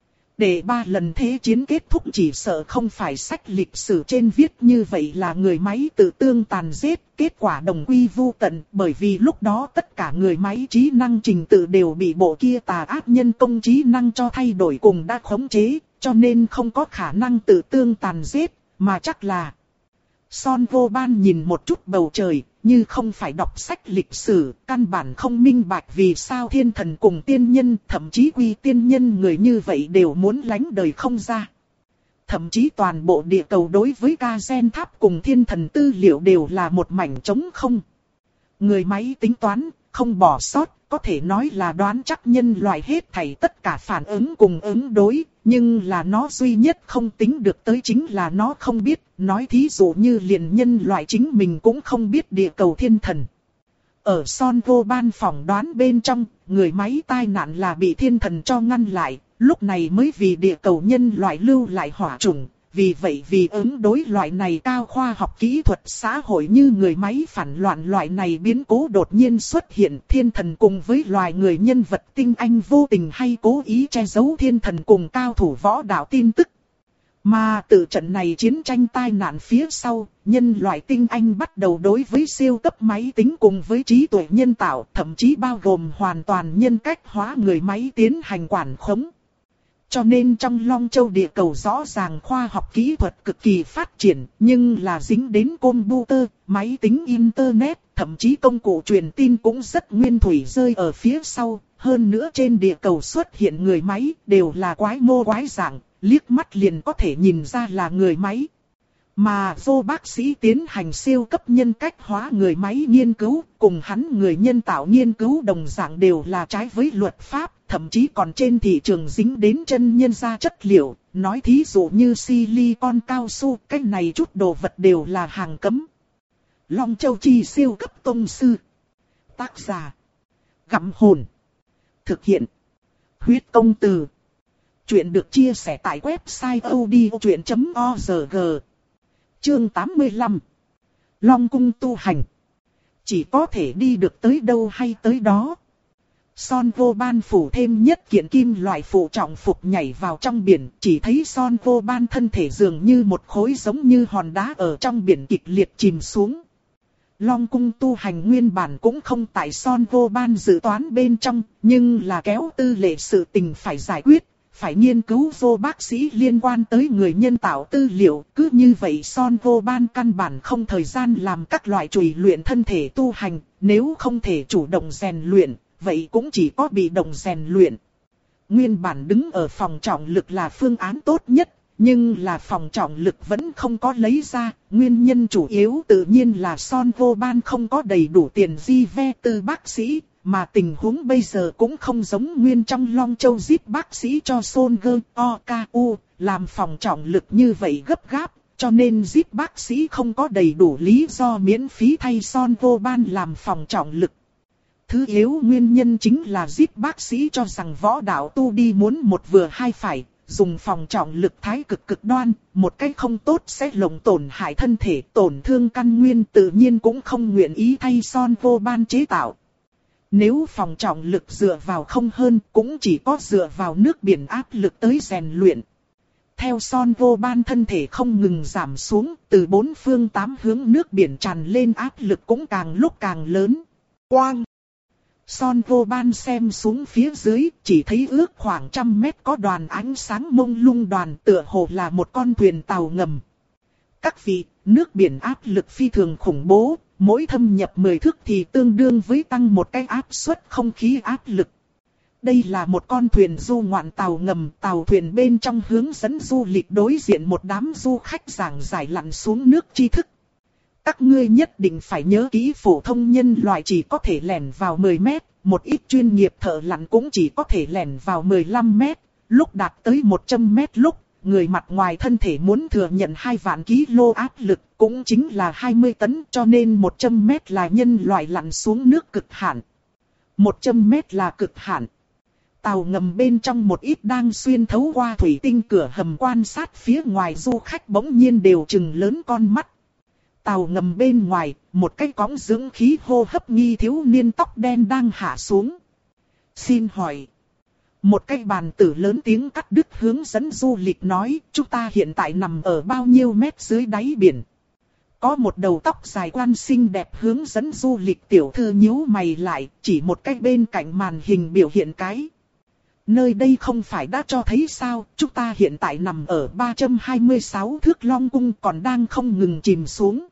Speaker 1: Để ba lần thế chiến kết thúc chỉ sợ không phải sách lịch sử trên viết như vậy là người máy tự tương tàn giết, kết quả đồng quy vu tận, bởi vì lúc đó tất cả người máy trí năng trình tự đều bị bộ kia tà ác nhân công trí năng cho thay đổi cùng đã khống chế, cho nên không có khả năng tự tương tàn giết, mà chắc là... Son vô ban nhìn một chút bầu trời, như không phải đọc sách lịch sử, căn bản không minh bạch vì sao thiên thần cùng tiên nhân, thậm chí quy tiên nhân người như vậy đều muốn lánh đời không ra. Thậm chí toàn bộ địa cầu đối với ca gen tháp cùng thiên thần tư liệu đều là một mảnh trống không. Người máy tính toán, không bỏ sót, có thể nói là đoán chắc nhân loại hết thảy tất cả phản ứng cùng ứng đối, nhưng là nó duy nhất không tính được tới chính là nó không biết, nói thí dụ như liền nhân loại chính mình cũng không biết địa cầu thiên thần. Ở Son vô ban phỏng đoán bên trong, người máy tai nạn là bị thiên thần cho ngăn lại, lúc này mới vì địa cầu nhân loại lưu lại hỏa chủng. Vì vậy vì ứng đối loại này cao khoa học kỹ thuật xã hội như người máy phản loạn loại này biến cố đột nhiên xuất hiện, thiên thần cùng với loài người nhân vật tinh anh vô tình hay cố ý che giấu thiên thần cùng cao thủ võ đạo tin tức. Mà từ trận này chiến tranh tai nạn phía sau, nhân loại tinh anh bắt đầu đối với siêu cấp máy tính cùng với trí tuệ nhân tạo, thậm chí bao gồm hoàn toàn nhân cách hóa người máy tiến hành quản khống. Cho nên trong Long Châu địa cầu rõ ràng khoa học kỹ thuật cực kỳ phát triển, nhưng là dính đến computer, máy tính internet, thậm chí công cụ truyền tin cũng rất nguyên thủy rơi ở phía sau. Hơn nữa trên địa cầu xuất hiện người máy đều là quái mô quái dạng, liếc mắt liền có thể nhìn ra là người máy. Mà vô bác sĩ tiến hành siêu cấp nhân cách hóa người máy nghiên cứu, cùng hắn người nhân tạo nghiên cứu đồng dạng đều là trái với luật pháp, thậm chí còn trên thị trường dính đến chân nhân ra chất liệu, nói thí dụ như silicon cao su, cái này chút đồ vật đều là hàng cấm. Long Châu chi siêu cấp tông sư. Tác giả: Gặm Hồn. Thực hiện. Huyết công từ. Chuyện được chia sẻ tại website odchuyện chấm org. Chương tám mươi lăm. Long cung tu hành. Chỉ có thể đi được tới đâu hay tới đó. Son Vô Ban phủ thêm nhất kiện kim loại phụ trọng phục nhảy vào trong biển, chỉ thấy Son Vô Ban thân thể dường như một khối giống như hòn đá ở trong biển kịch liệt chìm xuống. Long cung tu hành nguyên bản cũng không tại Son Vô Ban dự toán bên trong, nhưng là kéo tư lệ sự tình phải giải quyết, phải nghiên cứu vô bác sĩ liên quan tới người nhân tạo tư liệu, cứ như vậy Son Vô Ban căn bản không thời gian làm các loại chùy luyện thân thể tu hành, nếu không thể chủ động rèn luyện, vậy cũng chỉ có bị động rèn luyện. Nguyên bản đứng ở phòng trọng lực là phương án tốt nhất, nhưng là phòng trọng lực vẫn không có lấy ra, nguyên nhân chủ yếu tự nhiên là Son Vô Ban không có đầy đủ tiền di ve từ bác sĩ, mà tình huống bây giờ cũng không giống nguyên trong Long Châu zip bác sĩ cho Son Gơ O K U, làm phòng trọng lực như vậy gấp gáp, cho nên zip bác sĩ không có đầy đủ lý do miễn phí thay Son Vô Ban làm phòng trọng lực. Thứ yếu nguyên nhân chính là zip bác sĩ cho rằng võ đạo tu đi muốn một vừa hai phải, dùng phòng trọng lực thái cực cực đoan, một cách không tốt sẽ lộng tổn hại thân thể, tổn thương căn nguyên, tự nhiên cũng không nguyện ý thay Son Vô Ban chế tạo. Nếu phòng trọng lực dựa vào không hơn, cũng chỉ có dựa vào nước biển áp lực tới rèn luyện. Theo Son Vô Ban thân thể không ngừng giảm xuống, từ bốn phương tám hướng nước biển tràn lên, áp lực cũng càng lúc càng lớn. Quang! Son Vô Ban xem xuống phía dưới, chỉ thấy ước khoảng trăm mét có đoàn ánh sáng mông lung, đoàn tựa hồ là một con thuyền tàu ngầm. Các vị, nước biển áp lực phi thường khủng bố, mỗi thâm nhập mười thước thì tương đương với tăng một cái áp suất không khí áp lực. Đây là một con thuyền du ngoạn tàu ngầm, tàu thuyền bên trong hướng dẫn du lịch đối diện một đám du khách giảng giải lặn xuống nước tri thức. Các ngươi nhất định phải nhớ kỹ, phổ thông nhân loại chỉ có thể lẻn vào mười mét, một ít chuyên nghiệp thợ lặn cũng chỉ có thể lẻn vào mười lăm mét, lúc đạt tới một trăm mét lúc, người mặt ngoài thân thể muốn thừa nhận hai vạn ki lô áp lực, cũng chính là hai mươi tấn, cho nên một trăm mét là nhân loại lặn xuống nước cực hạn. một trăm mét là cực hạn. Tàu ngầm bên trong một ít đang xuyên thấu qua thủy tinh cửa hầm quan sát phía ngoài du khách bỗng nhiên đều trừng lớn con mắt. Tàu ngầm bên ngoài, một cái cõng dưỡng khí hô hấp nghi thiếu niên tóc đen đang hạ xuống. Xin hỏi. Một cái bàn tử lớn tiếng cắt đứt hướng dẫn du lịch nói, chúng ta hiện tại nằm ở bao nhiêu mét dưới đáy biển. Có một đầu tóc dài quan xinh đẹp hướng dẫn du lịch tiểu thư nhíu mày lại, chỉ một cái bên cạnh màn hình biểu hiện cái. Nơi đây không phải đã cho thấy sao, chúng ta hiện tại nằm ở ba trăm hai mươi sáu thước Long cung còn đang không ngừng chìm xuống.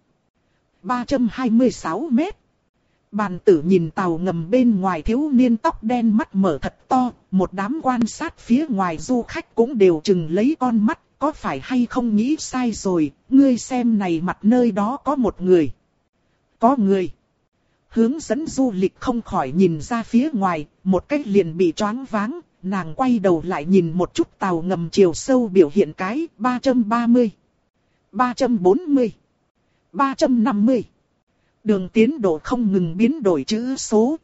Speaker 1: ba trăm hai mươi sáu mét. Bàn tử nhìn tàu ngầm bên ngoài, thiếu niên tóc đen mắt mở thật to, một đám quan sát phía ngoài du khách cũng đều chừng lấy con mắt, có phải hay không nghĩ sai rồi, ngươi xem này mặt nơi đó có một người. Có người. Hướng dẫn du lịch không khỏi nhìn ra phía ngoài, một cách liền bị choáng váng, nàng quay đầu lại nhìn một chút tàu ngầm chiều sâu biểu hiện cái ba trăm ba mươi, ba trăm bốn mươi, ba trăm năm mươi. Đường tiến độ không ngừng biến đổi chữ số.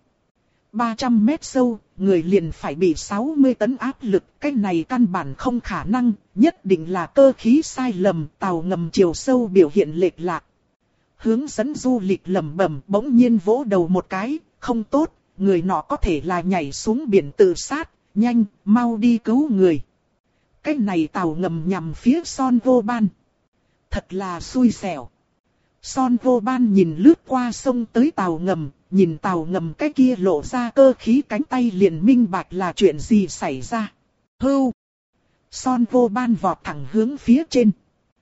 Speaker 1: ba trăm mét sâu, người liền phải bị sáu mươi tấn áp lực, cái này căn bản không khả năng, nhất định là cơ khí sai lầm, tàu ngầm chiều sâu biểu hiện lệch lạc. Hướng dẫn du lịch lẩm bẩm, bỗng nhiên vỗ đầu một cái, không tốt, người nọ có thể là nhảy xuống biển tự sát, nhanh, mau đi cứu người. Cái này tàu ngầm nhằm phía Son Vô Ban. Thật là xui xẻo. Son Vô Ban nhìn lướt qua sông tới tàu ngầm, nhìn tàu ngầm cái kia lộ ra cơ khí cánh tay liền minh bạch là chuyện gì xảy ra. Hưu! Son Vô Ban vọt thẳng hướng phía trên.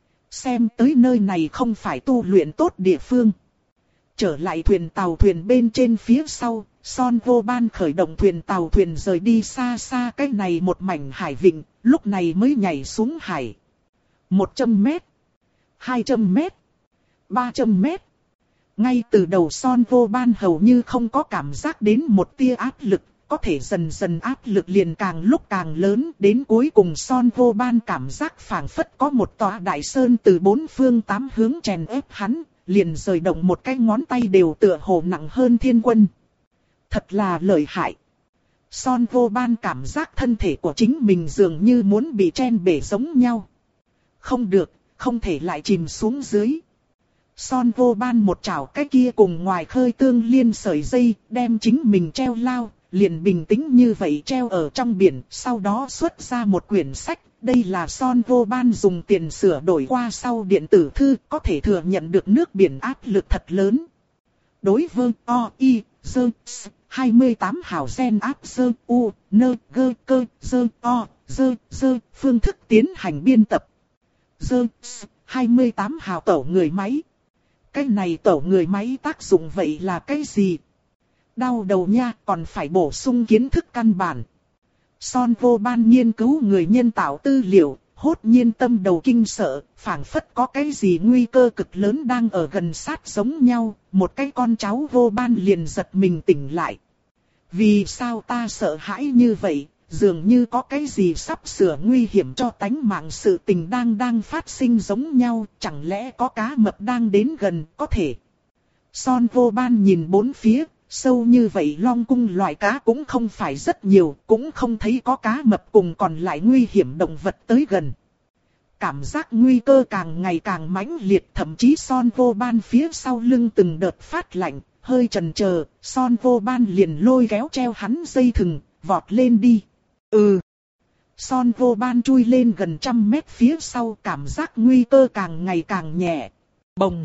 Speaker 1: Xem tới nơi này không phải tu luyện tốt địa phương. Trở lại thuyền tàu thuyền bên trên phía sau, Son Vô Ban khởi động thuyền tàu thuyền rời đi xa xa cái này một mảnh hải vịnh, lúc này mới nhảy xuống hải. một trăm mét, hai trăm mét, ba trăm mét. Ngay từ đầu Son Vô Ban hầu như không có cảm giác đến một tia áp lực, có thể dần dần áp lực liền càng lúc càng lớn, đến cuối cùng Son Vô Ban cảm giác phảng phất có một tòa đại sơn từ bốn phương tám hướng chèn ép hắn, liền rời động một cái ngón tay đều tựa hồ nặng hơn thiên quân. Thật là lợi hại. Son vô ban cảm giác thân thể của chính mình dường như muốn bị chen bể giống nhau. Không được, không thể lại chìm xuống dưới. Son vô ban một chảo cái kia cùng ngoài khơi tương liên sợi dây, đem chính mình treo lao, liền bình tĩnh như vậy treo ở trong biển, sau đó xuất ra một quyển sách. Đây là Son vô ban dùng tiền sửa đổi qua sau điện tử thư, có thể thừa nhận được nước biển áp lực thật lớn. Đối với O, I, Dơ, S, hai mươi tám hào gen áp Dơ, U, Nơ, Gơ, Cơ, Dơ, O, Dơ, Dơ, phương thức tiến hành biên tập. Dơ, S, hai mươi tám hào tổ người máy. Cái này tổ người máy tác dụng vậy là cái gì? Đau đầu nha, còn phải bổ sung kiến thức căn bản. Son vô ban nghiên cứu người nhân tạo tư liệu, hốt nhiên tâm đầu kinh sợ, phảng phất có cái gì nguy cơ cực lớn đang ở gần sát giống nhau, một cái con cháu vô ban liền giật mình tỉnh lại. Vì sao ta sợ hãi như vậy, dường như có cái gì sắp sửa nguy hiểm cho tánh mạng, sự tình đang đang phát sinh giống nhau, chẳng lẽ có cá mập đang đến gần, có thể. Son vô ban nhìn bốn phía. Sâu như vậy long cung loại cá cũng không phải rất nhiều, cũng không thấy có cá mập cùng còn lại nguy hiểm động vật tới gần. Cảm giác nguy cơ càng ngày càng mãnh liệt, thậm chí Son vô ban phía sau lưng từng đợt phát lạnh, hơi chần chờ, Son vô ban liền lôi kéo treo hắn dây thừng, vọt lên đi. Ừ. Son vô ban chui lên gần trăm mét phía sau, cảm giác nguy cơ càng ngày càng nhẹ. Bồng.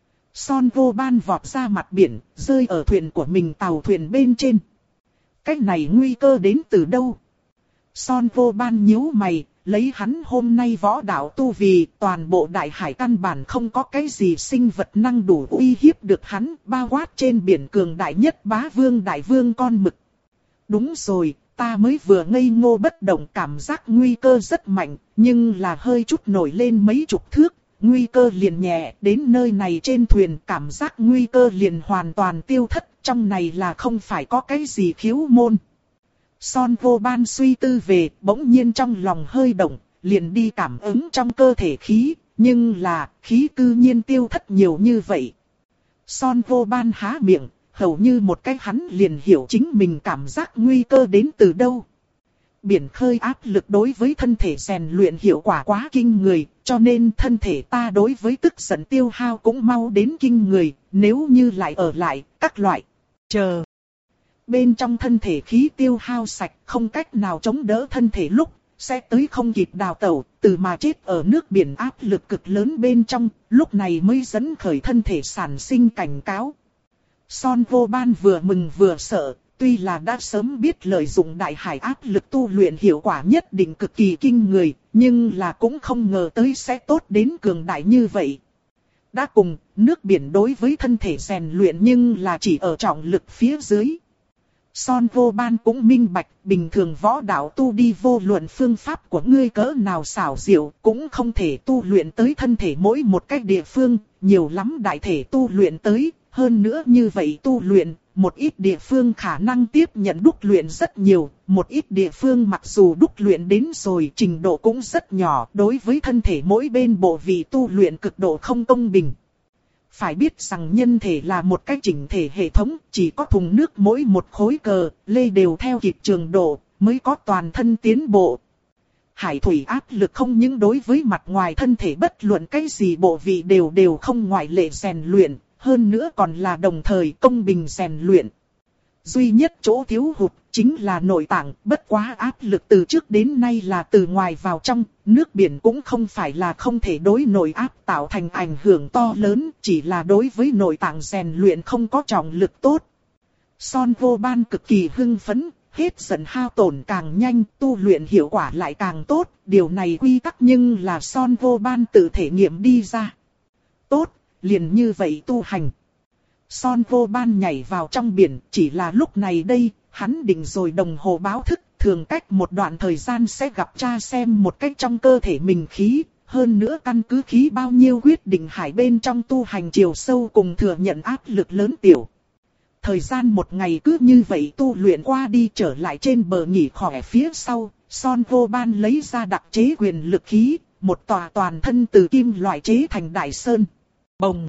Speaker 1: Son vô ban vọt ra mặt biển, rơi ở thuyền của mình tàu thuyền bên trên. Cái này nguy cơ đến từ đâu? Son vô ban nhíu mày, lấy hắn hôm nay võ đạo tu vì toàn bộ đại hải căn bản không có cái gì sinh vật năng đủ uy hiếp được hắn, bao quát trên biển cường đại nhất bá vương đại vương con mực. Đúng rồi, ta mới vừa ngây ngô bất động, cảm giác nguy cơ rất mạnh, nhưng là hơi chút nổi lên mấy chục thước. Nguy cơ liền nhẹ, đến nơi này trên thuyền cảm giác nguy cơ liền hoàn toàn tiêu thất, trong này là không phải có cái gì khiếu môn. Son vô ban suy tư về, bỗng nhiên trong lòng hơi động, liền đi cảm ứng trong cơ thể khí, nhưng là khí cư nhiên tiêu thất nhiều như vậy. Son vô ban há miệng, hầu như một cái hắn liền hiểu chính mình cảm giác nguy cơ đến từ đâu. Biển khơi áp lực đối với thân thể rèn luyện hiệu quả quá kinh người, cho nên thân thể ta đối với tức giận tiêu hao cũng mau đến kinh người, nếu như lại ở lại, các loại, chờ. Bên trong thân thể khí tiêu hao sạch, không cách nào chống đỡ thân thể lúc, sẽ tới không kịp đào tẩu, từ mà chết ở nước biển áp lực cực lớn bên trong, lúc này mới dẫn khởi thân thể sản sinh cảnh cáo. Son vô ban vừa mừng vừa sợ. Tuy là đã sớm biết lợi dụng đại hải áp lực tu luyện hiệu quả nhất định cực kỳ kinh người, nhưng là cũng không ngờ tới sẽ tốt đến cường đại như vậy. Đã cùng, nước biển đối với thân thể rèn luyện nhưng là chỉ ở trọng lực phía dưới. Son vô ban cũng minh bạch, bình thường võ đạo tu đi vô luận phương pháp của ngươi cỡ nào xảo diệu, cũng không thể tu luyện tới thân thể mỗi một cách địa phương, nhiều lắm đại thể tu luyện tới, hơn nữa như vậy tu luyện. Một ít địa phương khả năng tiếp nhận đúc luyện rất nhiều, một ít địa phương mặc dù đúc luyện đến rồi trình độ cũng rất nhỏ, đối với thân thể mỗi bên bộ vị tu luyện cực độ không công bình. Phải biết rằng nhân thể là một cái chỉnh thể hệ thống, chỉ có thùng nước mỗi một khối cờ, lê đều theo kịp trường độ, mới có toàn thân tiến bộ. Hải thủy áp lực không những đối với mặt ngoài thân thể bất luận cái gì bộ vị đều đều không ngoại lệ rèn luyện. Hơn nữa còn là đồng thời công bình rèn luyện. Duy nhất chỗ thiếu hụt chính là nội tạng, bất quá áp lực từ trước đến nay là từ ngoài vào trong, nước biển cũng không phải là không thể đối nội áp tạo thành ảnh hưởng to lớn, chỉ là đối với nội tạng rèn luyện không có trọng lực tốt. Son vô ban cực kỳ hưng phấn, hết giận hao tổn càng nhanh, tu luyện hiệu quả lại càng tốt, điều này quy tắc nhưng là Son vô ban tự thể nghiệm đi ra. Tốt! Liền như vậy tu hành. Son vô ban nhảy vào trong biển, chỉ là lúc này đây, hắn định rồi đồng hồ báo thức, thường cách một đoạn thời gian sẽ gặp cha xem một cách trong cơ thể mình khí, hơn nữa căn cứ khí bao nhiêu quyết định hải bên trong tu hành chiều sâu cùng thừa nhận áp lực lớn tiểu. Thời gian một ngày cứ như vậy tu luyện qua đi, trở lại trên bờ nghỉ khỏe phía sau, Son vô ban lấy ra đặc chế quyền lực khí, một tòa toàn thân từ kim loại chế thành đại sơn. Bồng!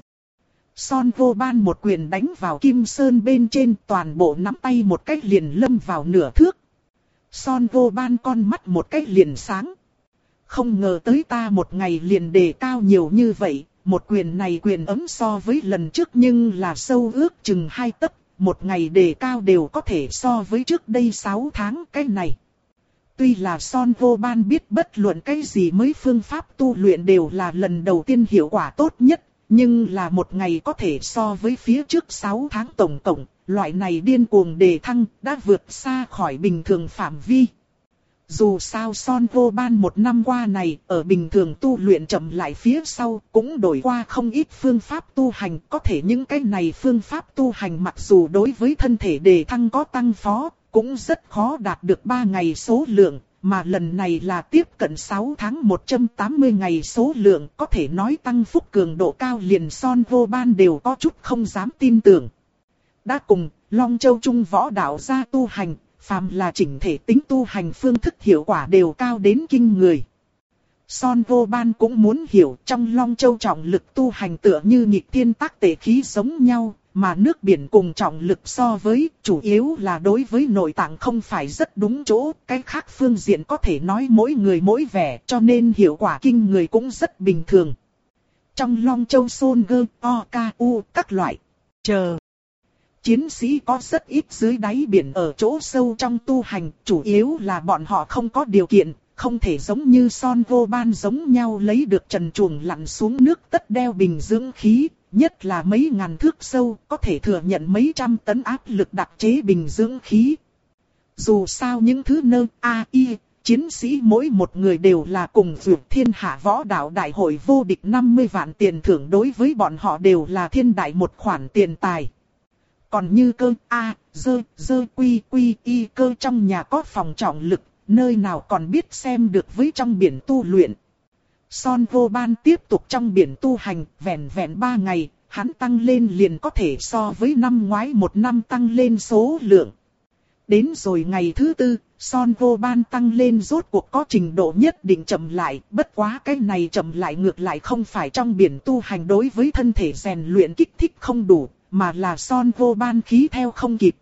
Speaker 1: Son vô ban một quyền đánh vào kim sơn bên trên, toàn bộ nắm tay một cách liền lâm vào nửa thước. Son vô ban con mắt một cái liền sáng. Không ngờ tới ta một ngày liền đề cao nhiều như vậy, một quyền này quyền ấm so với lần trước nhưng là sâu ước chừng hai tấc, một ngày đề cao đều có thể so với trước đây sáu tháng cái này. Tuy là Son vô ban biết bất luận cái gì mới phương pháp tu luyện đều là lần đầu tiên hiệu quả tốt nhất, nhưng là một ngày có thể so với phía trước sáu tháng tổng cộng, loại này điên cuồng đề thăng đã vượt xa khỏi bình thường phạm vi. Dù sao Son vô ban một năm qua này ở bình thường tu luyện chậm lại phía sau cũng đổi qua không ít phương pháp tu hành. Có thể những cái này phương pháp tu hành mặc dù đối với thân thể đề thăng có tăng phó, cũng rất khó đạt được ba ngày số lượng. Mà lần này là tiếp cận sáu tháng một trăm tám mươi ngày số lượng, có thể nói tăng phúc cường độ cao liền Son vô ban đều có chút không dám tin tưởng. Đã cùng Long Châu Trung võ đạo gia tu hành, phàm là chỉnh thể tính tu hành phương thức hiệu quả đều cao đến kinh người. Son vô ban cũng muốn hiểu trong Long Châu trọng lực tu hành tựa như nghịch thiên tác tệ khí giống nhau, mà nước biển cùng trọng lực so với chủ yếu là đối với nội tạng không phải rất đúng chỗ, cái khác phương diện có thể nói mỗi người mỗi vẻ cho nên hiệu quả kinh người cũng rất bình thường. Trong Long Châu Sôn Gơ, O, K, U, các loại, chờ. Chiến sĩ có rất ít dưới đáy biển ở chỗ sâu trong tu hành, chủ yếu là bọn họ không có điều kiện, không thể giống như Son vô ban giống nhau lấy được trần truồng lặn xuống nước tất đeo bình dưỡng khí, nhất là mấy ngàn thước sâu, có thể thừa nhận mấy trăm tấn áp lực đặc chế bình dưỡng khí. Dù sao những thứ nơ, a, y, chiến sĩ mỗi một người đều là cùng vượt thiên hạ võ đạo đại hội vô địch năm mươi vạn tiền thưởng, đối với bọn họ đều là thiên đại một khoản tiền tài. Còn như cơ A, dơ, dơ quy quy y cơ trong nhà có phòng trọng lực, nơi nào còn biết xem được với trong biển tu luyện. Son vô ban tiếp tục trong biển tu hành, vẹn vẹn ba ngày, hắn tăng lên liền có thể so với năm ngoái một năm tăng lên số lượng. Đến rồi ngày thứ tư, Son vô ban tăng lên rốt cuộc có trình độ nhất định chậm lại, bất quá cái này chậm lại ngược lại không phải trong biển tu hành đối với thân thể rèn luyện kích thích không đủ, mà là Son vô ban khí theo không kịp.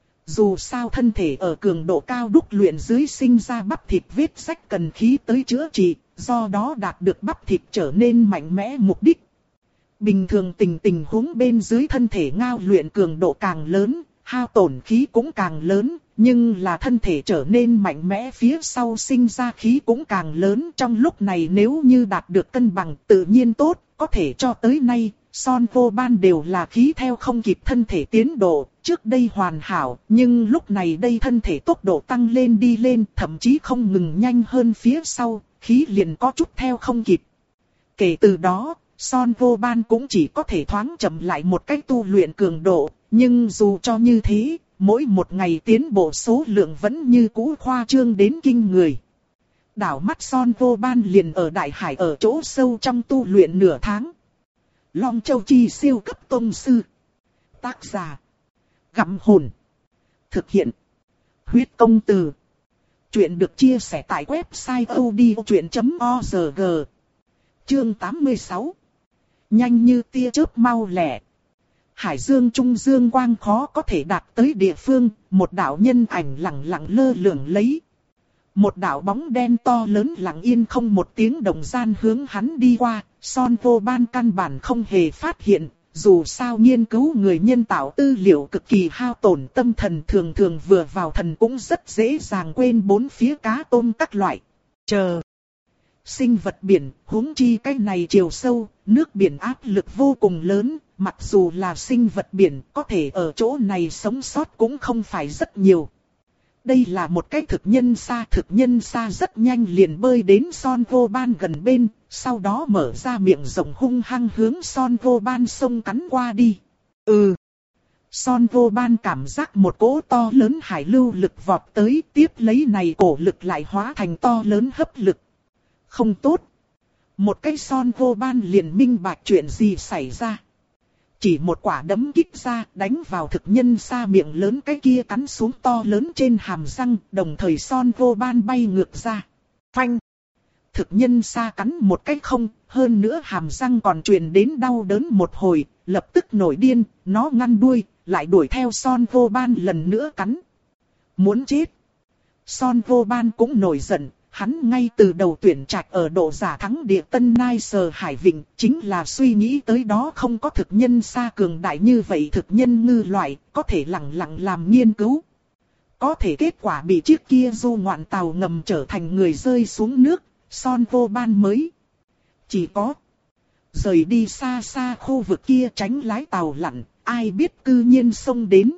Speaker 1: Dù sao thân thể ở cường độ cao đúc luyện dưới sinh ra bắp thịt vết rách cần khí tới chữa trị, do đó đạt được bắp thịt trở nên mạnh mẽ mục đích. Bình thường tình tình huống bên dưới thân thể ngao luyện cường độ càng lớn, hao tổn khí cũng càng lớn, nhưng là thân thể trở nên mạnh mẽ phía sau sinh ra khí cũng càng lớn. Trong lúc này nếu như đạt được cân bằng tự nhiên tốt, có thể cho tới nay, Son vô ban đều là khí theo không kịp thân thể tiến độ, trước đây hoàn hảo, nhưng lúc này đây thân thể tốc độ tăng lên đi lên, thậm chí không ngừng nhanh hơn phía sau, khí liền có chút theo không kịp. Kể từ đó, Son vô ban cũng chỉ có thể thoáng chậm lại một cách tu luyện cường độ, nhưng dù cho như thế, mỗi một ngày tiến bộ số lượng vẫn như cũ khoa trương đến kinh người. Đảo mắt Son vô ban liền ở đại hải ở chỗ sâu trong tu luyện nửa tháng. Long Châu Chi siêu cấp tông sư. Tác giả: Gặm Hồn. Thực hiện: Huyết Công Từ. Chuyện được chia sẻ tại website odchuyện chấm org. Chương tám mươi sáu. Nhanh như tia chớp mau lẹ. Hải dương trung dương quang khó có thể đạt tới địa phương, một đạo nhân ảnh lặng lặng lơ lửng lấy. Một đạo bóng đen to lớn lặng yên không một tiếng đồng gian hướng hắn đi qua, Son vô ban căn bản không hề phát hiện, dù sao nghiên cứu người nhân tạo tư liệu cực kỳ hao tổn tâm thần, thường thường vừa vào thần cũng rất dễ dàng quên bốn phía cá tôm các loại. Chờ. Sinh vật biển, huống chi cái này chiều sâu, nước biển áp lực vô cùng lớn, mặc dù là sinh vật biển, có thể ở chỗ này sống sót cũng không phải rất nhiều. Đây là một cái thực nhân sa, thực nhân sa rất nhanh liền bơi đến Son vô ban gần bên, sau đó mở ra miệng rộng hung hăng hướng Son vô ban sông cắn qua đi. Ừ. Son vô ban cảm giác một cỗ to lớn hải lưu lực vọt tới, tiếp lấy này cổ lực lại hóa thành to lớn hấp lực. Không tốt. Một cái Son vô ban liền minh bạch chuyện gì xảy ra. Chỉ một quả đấm kích ra, đánh vào thực nhân sa miệng lớn cái kia cắn xuống to lớn trên hàm răng, đồng thời Son vô ban bay ngược ra. Phanh! Thực nhân sa cắn một cái không, hơn nữa hàm răng còn truyền đến đau đớn một hồi, lập tức nổi điên, nó ngăn đuôi, lại đuổi theo Son vô ban lần nữa cắn. Muốn chết! Son Vô Ban cũng nổi giận, hắn ngay từ đầu tuyển trạch ở độ giả thắng địa Tân Nai Sờ Hải Vịnh, chính là suy nghĩ tới đó không có thực nhân xa cường đại như vậy thực nhân ngư loại, có thể lặng lặng làm nghiên cứu. Có thể kết quả bị chiếc kia du ngoạn tàu ngầm trở thành người rơi xuống nước, Son Vô Ban mới chỉ có rời đi xa xa khu vực kia tránh lái tàu lặn, ai biết cư nhiên xông đến.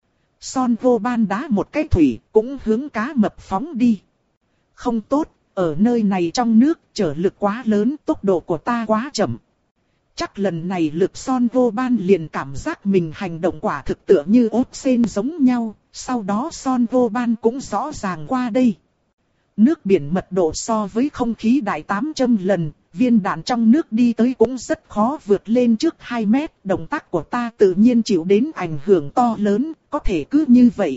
Speaker 1: Son Vô Ban đá một cái thủy, cũng hướng cá mập phóng đi. Không tốt, ở nơi này trong nước, trở lực quá lớn, tốc độ của ta quá chậm. Chắc lần này lực Son Vô Ban liền cảm giác mình hành động quả thực tựa như ốp sên giống nhau, sau đó Son Vô Ban cũng rõ ràng qua đây. Nước biển mật độ so với không khí đại tám trăm lần, viên đạn trong nước đi tới cũng rất khó vượt lên trước hai mét, động tác của ta tự nhiên chịu đến ảnh hưởng to lớn, có thể cứ như vậy.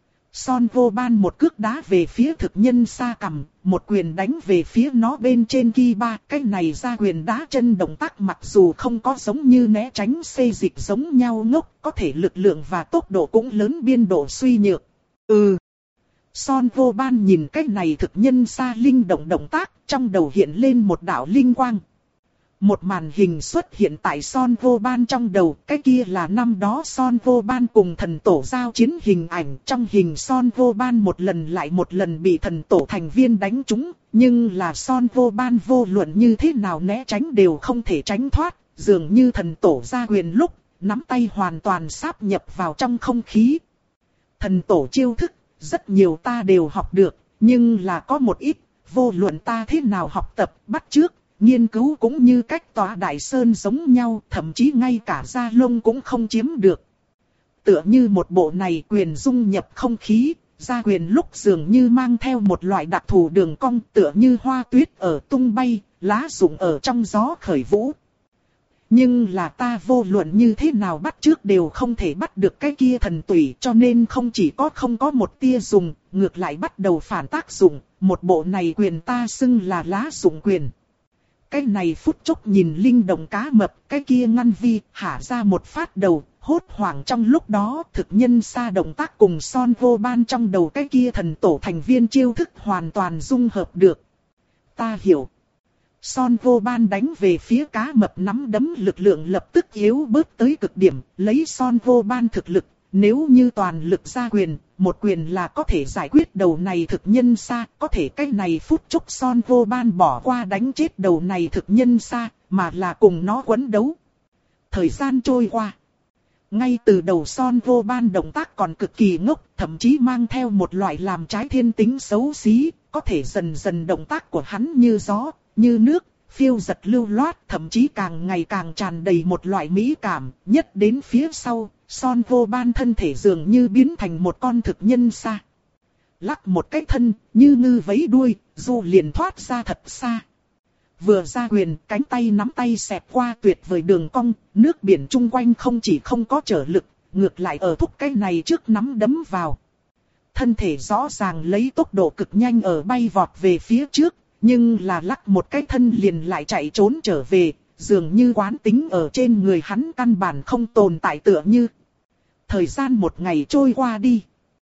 Speaker 1: Son Vô Ban một cước đá về phía thực nhân xa cầm, một quyền đánh về phía nó bên trên ki ba. Cái này ra quyền đá chân động tác mặc dù không có giống như né tránh xê dịch giống nhau ngốc, có thể lực lượng và tốc độ cũng lớn biên độ suy nhược. Ừ. Son Vô Ban nhìn cái này thực nhân xa linh động động tác, trong đầu hiện lên một đạo linh quang. Một màn hình xuất hiện tại Son Vô Ban trong đầu, cái kia là năm đó Son Vô Ban cùng thần tổ giao chiến hình ảnh. Trong hình Son Vô Ban một lần lại một lần bị thần tổ thành viên đánh trúng, nhưng là Son Vô Ban vô luận như thế nào né tránh đều không thể tránh thoát, dường như thần tổ ra quyền lúc, nắm tay hoàn toàn sáp nhập vào trong không khí. Thần tổ chiêu thức, rất nhiều ta đều học được, nhưng là có một ít, vô luận ta thế nào học tập, bắt chước, nghiên cứu cũng như cách tỏa đại sơn giống nhau, thậm chí ngay cả da lông cũng không chiếm được. Tựa như một bộ này quyền dung nhập không khí, ra quyền lúc dường như mang theo một loại đặc thù đường cong, tựa như hoa tuyết ở tung bay, lá rụng ở trong gió khởi vũ. Nhưng là ta vô luận như thế nào bắt trước đều không thể bắt được cái kia thần tủy, cho nên không chỉ có không có một tia dùng, ngược lại bắt đầu phản tác dụng, một bộ này quyền ta xưng là lá dụng quyền. Cái này phút chốc nhìn linh động cá mập, cái kia ngăn vi, hả ra một phát đầu, hốt hoảng trong lúc đó thực nhân xa động tác cùng Son Vô Ban trong đầu cái kia thần tổ thành viên chiêu thức hoàn toàn dung hợp được. Ta hiểu. Son Vô Ban đánh về phía cá mập nắm đấm lực lượng lập tức yếu bớt tới cực điểm, lấy Son Vô Ban thực lực, nếu như toàn lực ra quyền, một quyền là có thể giải quyết đầu này thực nhân xa, có thể cái này phút chốc Son Vô Ban bỏ qua đánh chết đầu này thực nhân xa, mà là cùng nó quấn đấu. Thời gian trôi qua. Ngay từ đầu Son Vô Ban động tác còn cực kỳ ngốc, thậm chí mang theo một loại làm trái thiên tính xấu xí, có thể dần dần động tác của hắn như gió, như nước, phiêu giật lưu loát, thậm chí càng ngày càng tràn đầy một loại mỹ cảm, nhất đến phía sau, Son Vô Ban thân thể dường như biến thành một con thực nhân xa. Lắc một cái thân, như ngư vẫy đuôi, dù liền thoát ra thật xa. Vừa ra quyền, cánh tay nắm tay xẹt qua tuyệt vời đường cong, nước biển chung quanh không chỉ không có trở lực, ngược lại ở thúc cái này trước nắm đấm vào. Thân thể rõ ràng lấy tốc độ cực nhanh ở bay vọt về phía trước, nhưng là lắc một cái thân liền lại chạy trốn trở về, dường như quán tính ở trên người hắn căn bản không tồn tại tựa như. Thời gian một ngày trôi qua đi.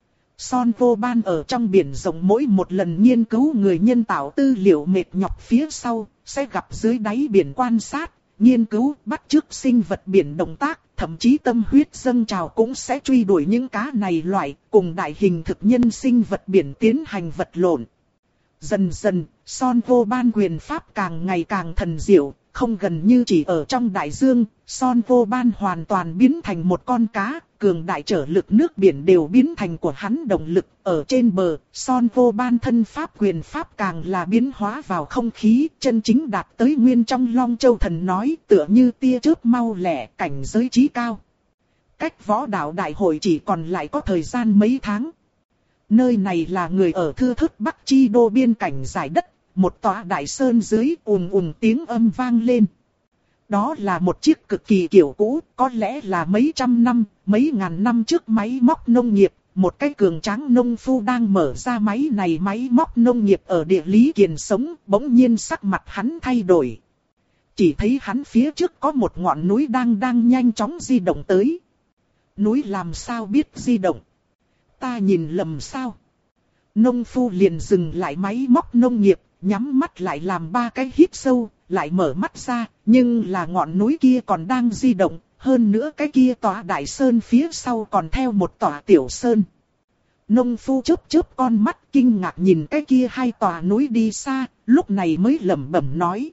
Speaker 1: Son Vô Ban ở trong biển rộng mỗi một lần nghiên cứu người nhân tạo tư liệu mệt nhọc phía sau, sẽ gặp dưới đáy biển quan sát, nghiên cứu bắt chước sinh vật biển động tác, thậm chí tâm huyết dâng trào cũng sẽ truy đuổi những cá này loại, cùng đại hình thực nhân sinh vật biển tiến hành vật lộn. Dần dần, Son Vô Ban quyền pháp càng ngày càng thần diệu, không gần như chỉ ở trong đại dương, Son Vô Ban hoàn toàn biến thành một con cá, cường đại trở lực nước biển đều biến thành của hắn động lực, ở trên bờ, Son Vô Ban thân pháp quyền pháp càng là biến hóa vào không khí, chân chính đạt tới nguyên trong Long Châu Thần nói, tựa như tia chớp mau lẹ, cảnh giới trí cao. Cách võ đạo đại hội chỉ còn lại có thời gian mấy tháng. Nơi này là người ở thưa thớt Bắc Chi Đô biên cảnh giải đất, một tòa đại sơn dưới ùn ùn tiếng âm vang lên. Đó là một chiếc cực kỳ kiểu cũ, có lẽ là mấy trăm năm, mấy ngàn năm trước máy móc nông nghiệp. Một cái cường tráng nông phu đang mở ra máy này máy móc nông nghiệp ở địa lý kiền sống, bỗng nhiên sắc mặt hắn thay đổi. Chỉ thấy hắn phía trước có một ngọn núi đang đang nhanh chóng di động tới. Núi làm sao biết di động? Ta nhìn lầm sao? Nông phu liền dừng lại máy móc nông nghiệp, nhắm mắt lại làm ba cái hít sâu, lại mở mắt ra, nhưng là ngọn núi kia còn đang di động, hơn nữa cái kia tòa đại sơn phía sau còn theo một tòa tiểu sơn. Nông phu chớp chớp con mắt kinh ngạc nhìn cái kia hai tòa núi đi xa, lúc này mới lẩm bẩm nói.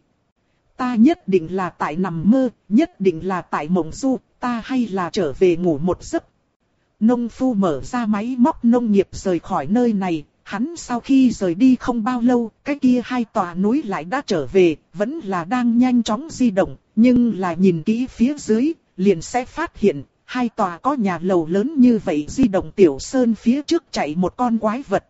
Speaker 1: Ta nhất định là tại nằm mơ, nhất định là tại mộng du, ta hay là trở về ngủ một giấc. Nông phu mở ra máy móc nông nghiệp rời khỏi nơi này, hắn sau khi rời đi không bao lâu, cái kia hai tòa núi lại đã trở về, vẫn là đang nhanh chóng di động, nhưng là nhìn kỹ phía dưới, liền sẽ phát hiện, hai tòa có nhà lầu lớn như vậy di động tiểu sơn phía trước chạy một con quái vật.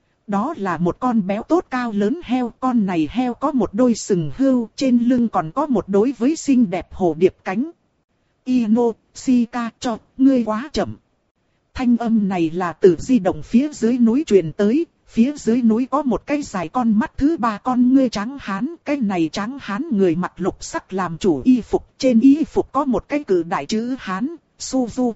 Speaker 1: Đó là một con béo tốt cao lớn heo, con này heo có một đôi sừng hươu, trên lưng còn có một đối với xinh đẹp hồ điệp cánh. Ino, Shika cho, ngươi quá chậm. Thanh âm này là từ di động phía dưới núi truyền tới, phía dưới núi có một cái dài con mắt thứ ba con ngươi trắng hán, cái này trắng hán người mặc lục sắc làm chủ y phục, trên y phục có một cái cự đại chữ hán, Suzu.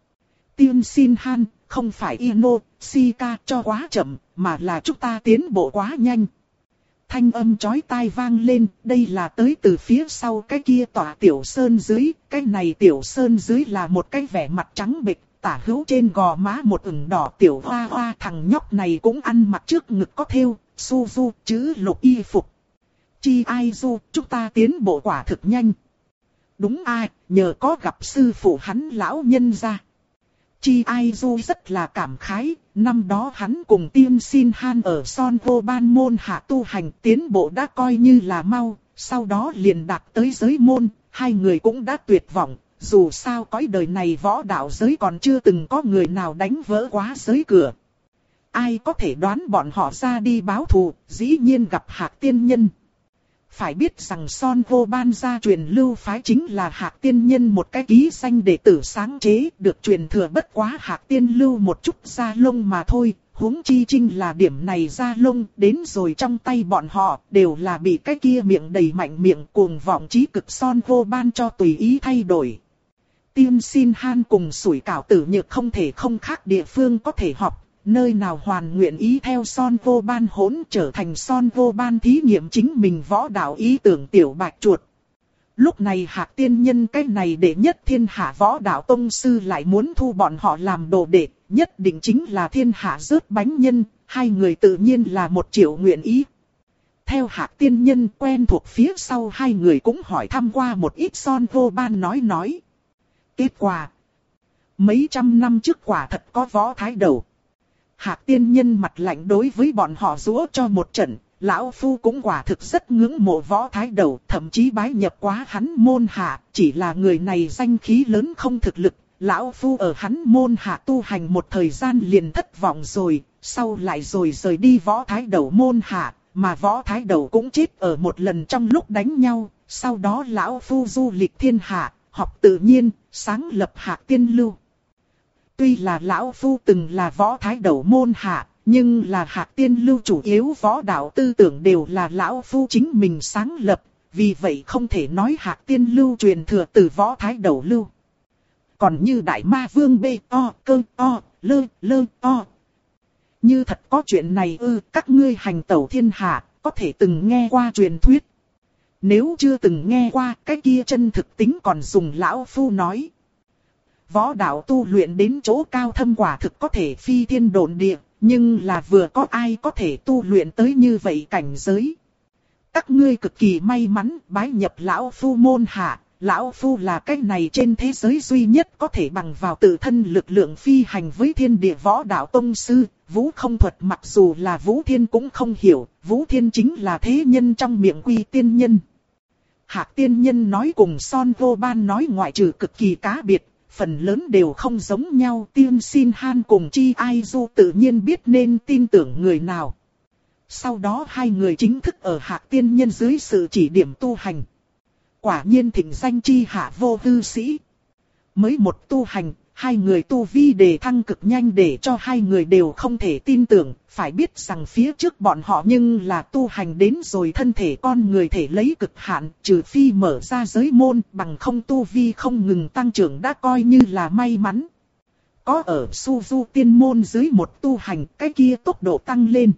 Speaker 1: Tiên xin han, không phải Ino, Shika cho quá chậm, mà là chúng ta tiến bộ quá nhanh. Thanh âm chói tai vang lên, đây là tới từ phía sau cái kia tòa tiểu sơn dưới, cái này tiểu sơn dưới là một cái vẻ mặt trắng bệch, tả hữu trên gò má một ửng đỏ tiểu hoa hoa, thằng nhóc này cũng ăn mặc trước ngực có thêu, Suzu, chữ lục y phục. Chi ai du, chúng ta tiến bộ quả thực nhanh. Đúng ai, nhờ có gặp sư phụ hắn lão nhân gia. Chi ai du rất là cảm khái, năm đó hắn cùng Tiên Xin Han ở Son Vô Ban môn hạ tu hành tiến bộ đã coi như là mau, sau đó liền đạt tới giới môn, hai người cũng đã tuyệt vọng, dù sao cõi đời này võ đạo giới còn chưa từng có người nào đánh vỡ quá giới cửa. Ai có thể đoán bọn họ ra đi báo thù, dĩ nhiên gặp Hạc Tiên Nhân. Phải biết rằng Son Vô Ban gia truyền lưu phái chính là Hạc Tiên Nhân một cái ký danh đệ tử sáng chế, được truyền thừa bất quá Hạc Tiên lưu một chút da lông mà thôi, huống chi chinh là điểm này da lông, đến rồi trong tay bọn họ, đều là bị cái kia miệng đầy mạnh miệng cuồng vọng chí cực Son Vô Ban cho tùy ý thay đổi. Tiên Xin Han cùng Sủi Cảo Tử Nhược không thể không khác địa phương có thể học. Nơi nào hoàn nguyện ý theo Son Vô Ban hỗn trở thành Son Vô Ban thí nghiệm chính mình võ đạo ý tưởng tiểu bạch chuột. Lúc này Hạc Tiên Nhân cái này đệ nhất thiên hạ võ đạo tông sư lại muốn thu bọn họ làm đồ đệ, nhất định chính là thiên hạ rớt bánh nhân, hai người tự nhiên là một triệu nguyện ý. Theo Hạc Tiên Nhân quen thuộc phía sau hai người cũng hỏi thăm qua một ít Son Vô Ban nói nói. Kết quả, mấy trăm năm trước quả thật có võ thái đầu. Hạc Tiên Nhân mặt lạnh đối với bọn họ giũa cho một trận, lão phu cũng quả thực rất ngưỡng mộ võ thái đầu, thậm chí bái nhập quá hắn môn hạ, chỉ là người này danh khí lớn không thực lực, lão phu ở hắn môn hạ tu hành một thời gian liền thất vọng rồi, sau lại rồi rời đi võ thái đầu môn hạ, mà võ thái đầu cũng chết ở một lần trong lúc đánh nhau, sau đó lão phu du lịch thiên hạ, học tự nhiên, sáng lập Hạc Tiên Lưu. Tuy là lão phu từng là võ thái đầu môn hạ, nhưng là Hạc Tiên Lưu chủ yếu võ đạo tư tưởng đều là lão phu chính mình sáng lập, vì vậy không thể nói Hạc Tiên Lưu truyền thừa từ võ thái đầu lưu. Còn như Đại Ma Vương bê o, cơ o, lơ, lơ o. Như thật có chuyện này ư, các ngươi hành tẩu thiên hạ, có thể từng nghe qua truyền thuyết. Nếu chưa từng nghe qua, cái kia chân thực tính còn dùng lão phu nói. Võ đạo tu luyện đến chỗ cao thâm quả thực có thể phi thiên độn địa, nhưng là vừa có ai có thể tu luyện tới như vậy cảnh giới. Các ngươi cực kỳ may mắn bái nhập lão phu môn hạ, lão phu là cái này trên thế giới duy nhất có thể bằng vào tự thân lực lượng phi hành với thiên địa võ đạo tông sư. Vũ không thuật mặc dù là Vũ Thiên cũng không hiểu, Vũ Thiên chính là thế nhân trong miệng Quy Tiên Nhân. Hạc Tiên Nhân nói cùng Son Vô Ban nói ngoại trừ cực kỳ cá biệt, phần lớn đều không giống nhau. Tiên Xin Han cùng Chi Ai Du tự nhiên biết nên tin tưởng người nào. Sau đó hai người chính thức ở Hạc Tiên Nhân dưới sự chỉ điểm tu hành. Quả nhiên thịnh danh chi hạ vô hư sĩ. Mới một tu hành, hai người tu vi đề thăng cực nhanh để cho hai người đều không thể tin tưởng. Phải biết rằng phía trước bọn họ nhưng là tu hành đến rồi thân thể con người thể lấy cực hạn, trừ phi mở ra giới môn, bằng không tu vi không ngừng tăng trưởng đã coi như là may mắn. có ở Suzu tiên môn dưới một tu hành, cái kia tốc độ tăng lên.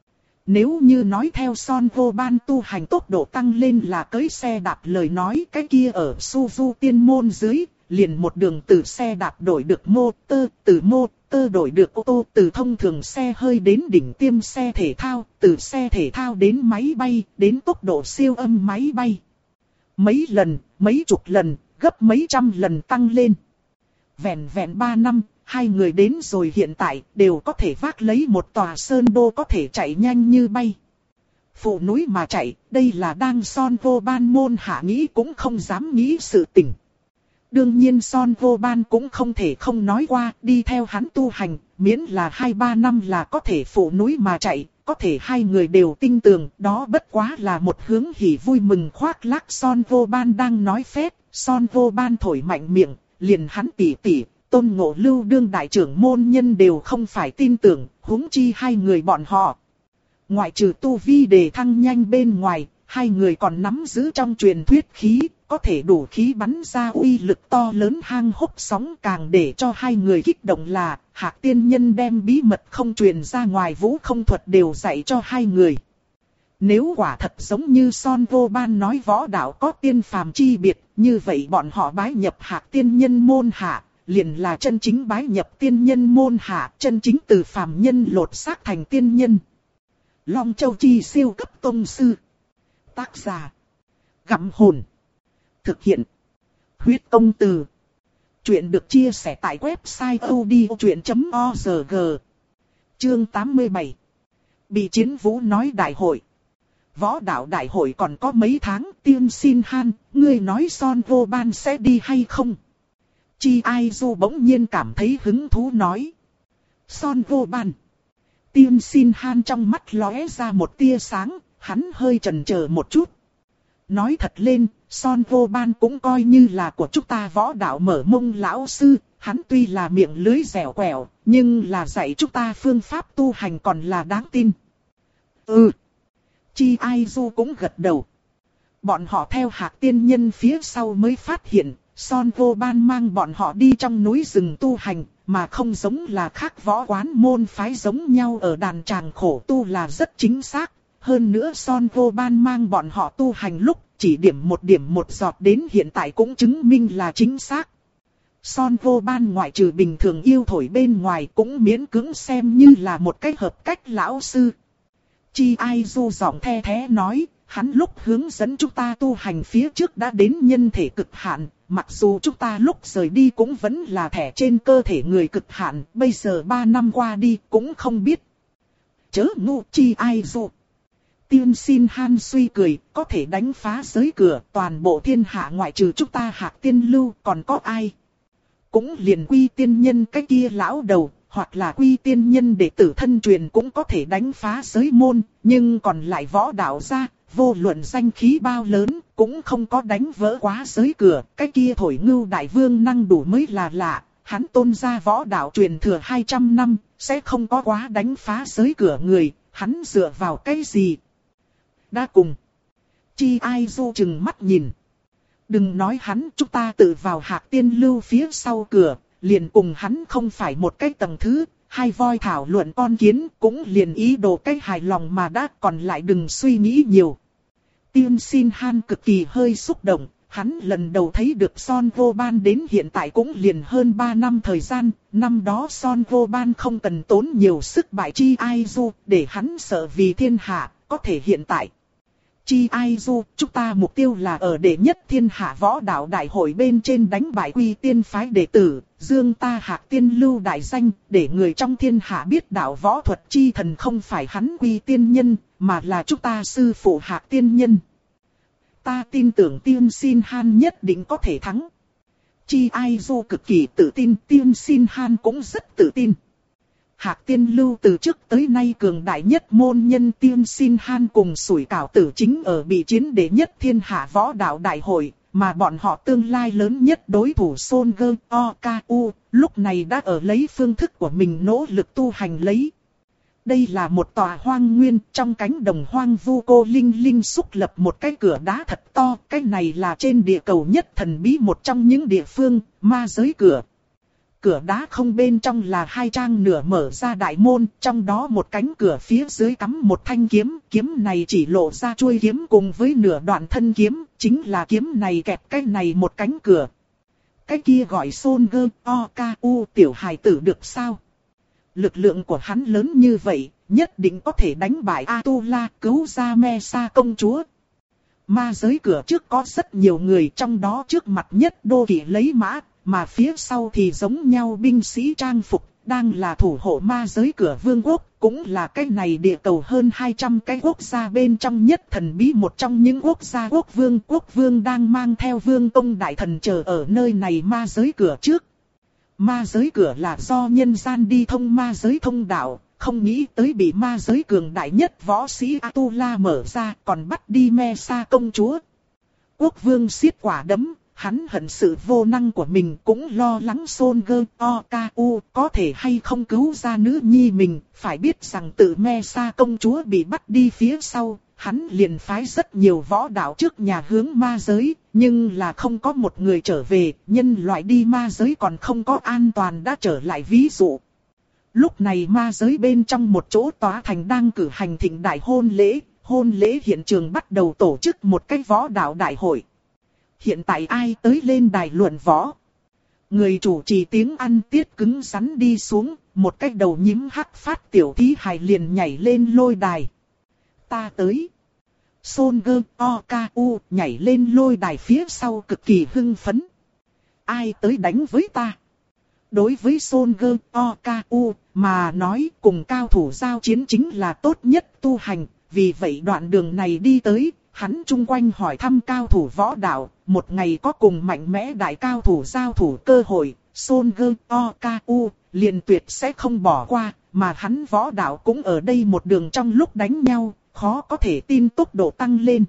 Speaker 1: Nếu như nói theo Son Vô Ban tu hành tốc độ tăng lên là cưỡi xe đạp lời nói, cái kia ở Suzu tiên môn dưới, liền một đường từ xe đạp đổi được motor, từ motor đổi được ô tô, từ thông thường xe hơi đến đỉnh tiêm xe thể thao, từ xe thể thao đến máy bay, đến tốc độ siêu âm máy bay. Mấy lần, mấy chục lần, gấp mấy trăm lần tăng lên. Vẹn vẹn ba năm, hai người đến rồi hiện tại đều có thể vác lấy một tòa sơn đô có thể chạy nhanh như bay. Phụ núi mà chạy, đây là đang Son Vô Ban môn hạ nghĩ cũng không dám nghĩ sự tình. Đương nhiên Son Vô Ban cũng không thể không nói qua, đi theo hắn tu hành, miễn là hai ba năm là có thể phụ núi mà chạy, có thể hai người đều tin tưởng, đó bất quá là một hướng hỉ vui mừng khoác lác. Son Vô Ban đang nói phét, Son Vô Ban thổi mạnh miệng, liền hắn tỉ tỉ, Tôn Ngộ Lưu đương đại trưởng môn nhân đều không phải tin tưởng, huống chi hai người bọn họ. Ngoại trừ tu vi đề thăng nhanh bên ngoài, hai người còn nắm giữ trong truyền thuyết khí, có thể đủ khí bắn ra uy lực to lớn hang hốc sóng. Càng để cho hai người kích động là, Hạc tiên nhân đem bí mật không truyền ra ngoài vũ không thuật đều dạy cho hai người. Nếu quả thật giống như Son Vô Ban nói võ đạo có tiên phàm chi biệt, như vậy bọn họ bái nhập Hạc tiên nhân môn hạ, liền là chân chính bái nhập tiên nhân môn hạ, chân chính từ phàm nhân lột xác thành tiên nhân. Long Châu Chi siêu cấp tông sư. Tác giả: Gặm Hồn. Thực hiện: Huyết Công Từ. Chuyện được chia sẻ tại website odchuyện chấm org. Chương tám mươi bảy. Bị Chiến Vũ nói đại hội. Võ đạo đại hội còn có mấy tháng, Tiên Xin Han, ngươi nói Son Vô Ban sẽ đi hay không? Chi Ai Du bỗng nhiên cảm thấy hứng thú nói. Son Vô Ban. Tiên Xin Han trong mắt lóe ra một tia sáng, hắn hơi chần chờ một chút. Nói thật lên, Son Vô Ban cũng coi như là của chúng ta võ đạo mở mông lão sư, hắn tuy là miệng lưới dẻo quẹo, nhưng là dạy chúng ta phương pháp tu hành còn là đáng tin. Ừ. Chi Ai Du cũng gật đầu. Bọn họ theo Hạc tiên nhân phía sau mới phát hiện, Son Vô Ban mang bọn họ đi trong núi rừng tu hành, mà không giống là khác võ quán môn phái giống nhau ở đàn tràng khổ tu là rất chính xác. Hơn nữa Son Vô Ban mang bọn họ tu hành lúc, chỉ điểm một điểm một giọt đến hiện tại cũng chứng minh là chính xác. Son Vô Ban ngoại trừ bình thường yêu thổi bên ngoài cũng miễn cưỡng xem như là một cái hợp cách lão sư. Chi Ai Du giọng the thế nói, hắn lúc hướng dẫn chúng ta tu hành phía trước đã đến nhân thể cực hạn, mặc dù chúng ta lúc rời đi cũng vẫn là thẻ trên cơ thể người cực hạn, bây giờ ba năm qua đi cũng không biết. Chớ ngu Chi Ai Du. Tiên Xin Han suy cười, có thể đánh phá giới cửa, toàn bộ thiên hạ ngoại trừ chúng ta Hạc tiên lưu còn có ai. Cũng liền Quy tiên nhân cái kia lão đầu, hoặc là Quy tiên nhân đệ tử thân truyền cũng có thể đánh phá giới môn, nhưng còn lại võ đạo gia, vô luận danh khí bao lớn, cũng không có đánh vỡ quá giới cửa. Cái kia thổi ngưu đại vương năng đủ mới là lạ, hắn tôn ra võ đạo truyền thừa hai trăm năm, sẽ không có quá đánh phá giới cửa người, hắn dựa vào cái gì? Đã cùng. Chi Ai Du chừng mắt nhìn. Đừng nói hắn, chúng ta tự vào Hạc tiên lưu phía sau cửa, liền cùng hắn không phải một cái tầng thứ, hai voi thảo luận con kiến, cũng liền ý đồ cái hài lòng mà đã, còn lại đừng suy nghĩ nhiều. Tiên Xin Han cực kỳ hơi xúc động, hắn lần đầu thấy được Son Vô Ban đến hiện tại cũng liền hơn ba năm thời gian, năm đó Son Vô Ban không cần tốn nhiều sức bại Chi Ai Du, để hắn sợ vì thiên hạ, có thể hiện tại. Chi Ai Du, chúng ta mục tiêu là ở đệ nhất thiên hạ võ đạo đại hội bên trên đánh bại Quy tiên phái đệ tử, dương ta Hạc tiên lưu đại danh, để người trong thiên hạ biết đạo võ thuật chi thần không phải hắn Quy tiên nhân, mà là chúng ta sư phụ Hạc tiên nhân. Ta tin tưởng Tiên Xin Han nhất định có thể thắng. Chi Ai Du cực kỳ tự tin, Tiên Xin Han cũng rất tự tin. Hạc tiên lưu từ trước tới nay cường đại nhất môn nhân Tiên Xin Han cùng Sủi Cảo Tử chính ở bị chiến đệ nhất thiên hạ võ đạo đại hội, mà bọn họ tương lai lớn nhất đối thủ Son Gơ O K U, lúc này đã ở lấy phương thức của mình nỗ lực tu hành lấy. Đây là một tòa hoang nguyên, trong cánh đồng hoang vu cô Linh Linh xúc lập một cái cửa đá thật to, cái này là trên địa cầu nhất thần bí một trong những địa phương, ma giới cửa. cửa đá không bên trong là hai trang nửa mở ra đại môn, trong đó một cánh cửa phía dưới cắm một thanh kiếm, kiếm này chỉ lộ ra chuôi kiếm cùng với nửa đoạn thân kiếm, chính là kiếm này kẹp cái này một cánh cửa. Cái kia gọi Son Gơ O K U tiểu hài tử được sao? Lực lượng của hắn lớn như vậy, nhất định có thể đánh bại Atula, cứu ra Mesa công chúa. Ma giới cửa trước có rất nhiều người, trong đó trước mặt nhất đô kỵ lấy mã, mà phía sau thì giống nhau binh sĩ trang phục, đang là thủ hộ ma giới cửa vương quốc, cũng là cái này địa cầu hơn hai trăm cái quốc gia bên trong nhất thần bí một trong những quốc gia quốc vương. Quốc vương đang mang theo vương công đại thần chờ ở nơi này ma giới cửa trước. Ma giới cửa là do nhân gian đi thông ma giới thông đạo, không nghĩ tới bị ma giới cường đại nhất võ sĩ Atula mở ra, còn bắt đi Mesa công chúa. Quốc vương siết quả đấm, hắn hận sự vô năng của mình, cũng lo lắng Son Gơ O K U có thể hay không cứu ra nữ nhi mình. Phải biết rằng tự Mesa công chúa bị bắt đi phía sau, hắn liền phái rất nhiều võ đạo trước nhà hướng ma giới, nhưng là không có một người trở về, nhân loại đi ma giới còn không có an toàn đã trở lại ví dụ. Lúc này ma giới bên trong một chỗ tòa thành đang cử hành thịnh đại hôn lễ, hôn lễ hiện trường bắt đầu tổ chức một cái võ đạo đại hội. Hiện tại ai tới lên đài luận võ? Người chủ trì tiếng ăn tiết cứng rắn đi xuống, một cái đầu nhím hắc phát tiểu thí hài liền nhảy lên lôi đài. Ta tới. Son Gơ O K U nhảy lên lôi đài phía sau cực kỳ hưng phấn. Ai tới đánh với ta? Đối với Son Gơ O K U mà nói, cùng cao thủ giao chiến chính là tốt nhất tu hành. Vì vậy đoạn đường này đi tới, hắn chung quanh hỏi thăm cao thủ võ đạo. Một ngày có cùng mạnh mẽ đại cao thủ giao thủ cơ hội, Son Gơ O K U liền tuyệt sẽ không bỏ qua. Mà hắn võ đạo cũng ở đây một đường trong lúc đánh nhau, khó có thể tin tốc độ tăng lên.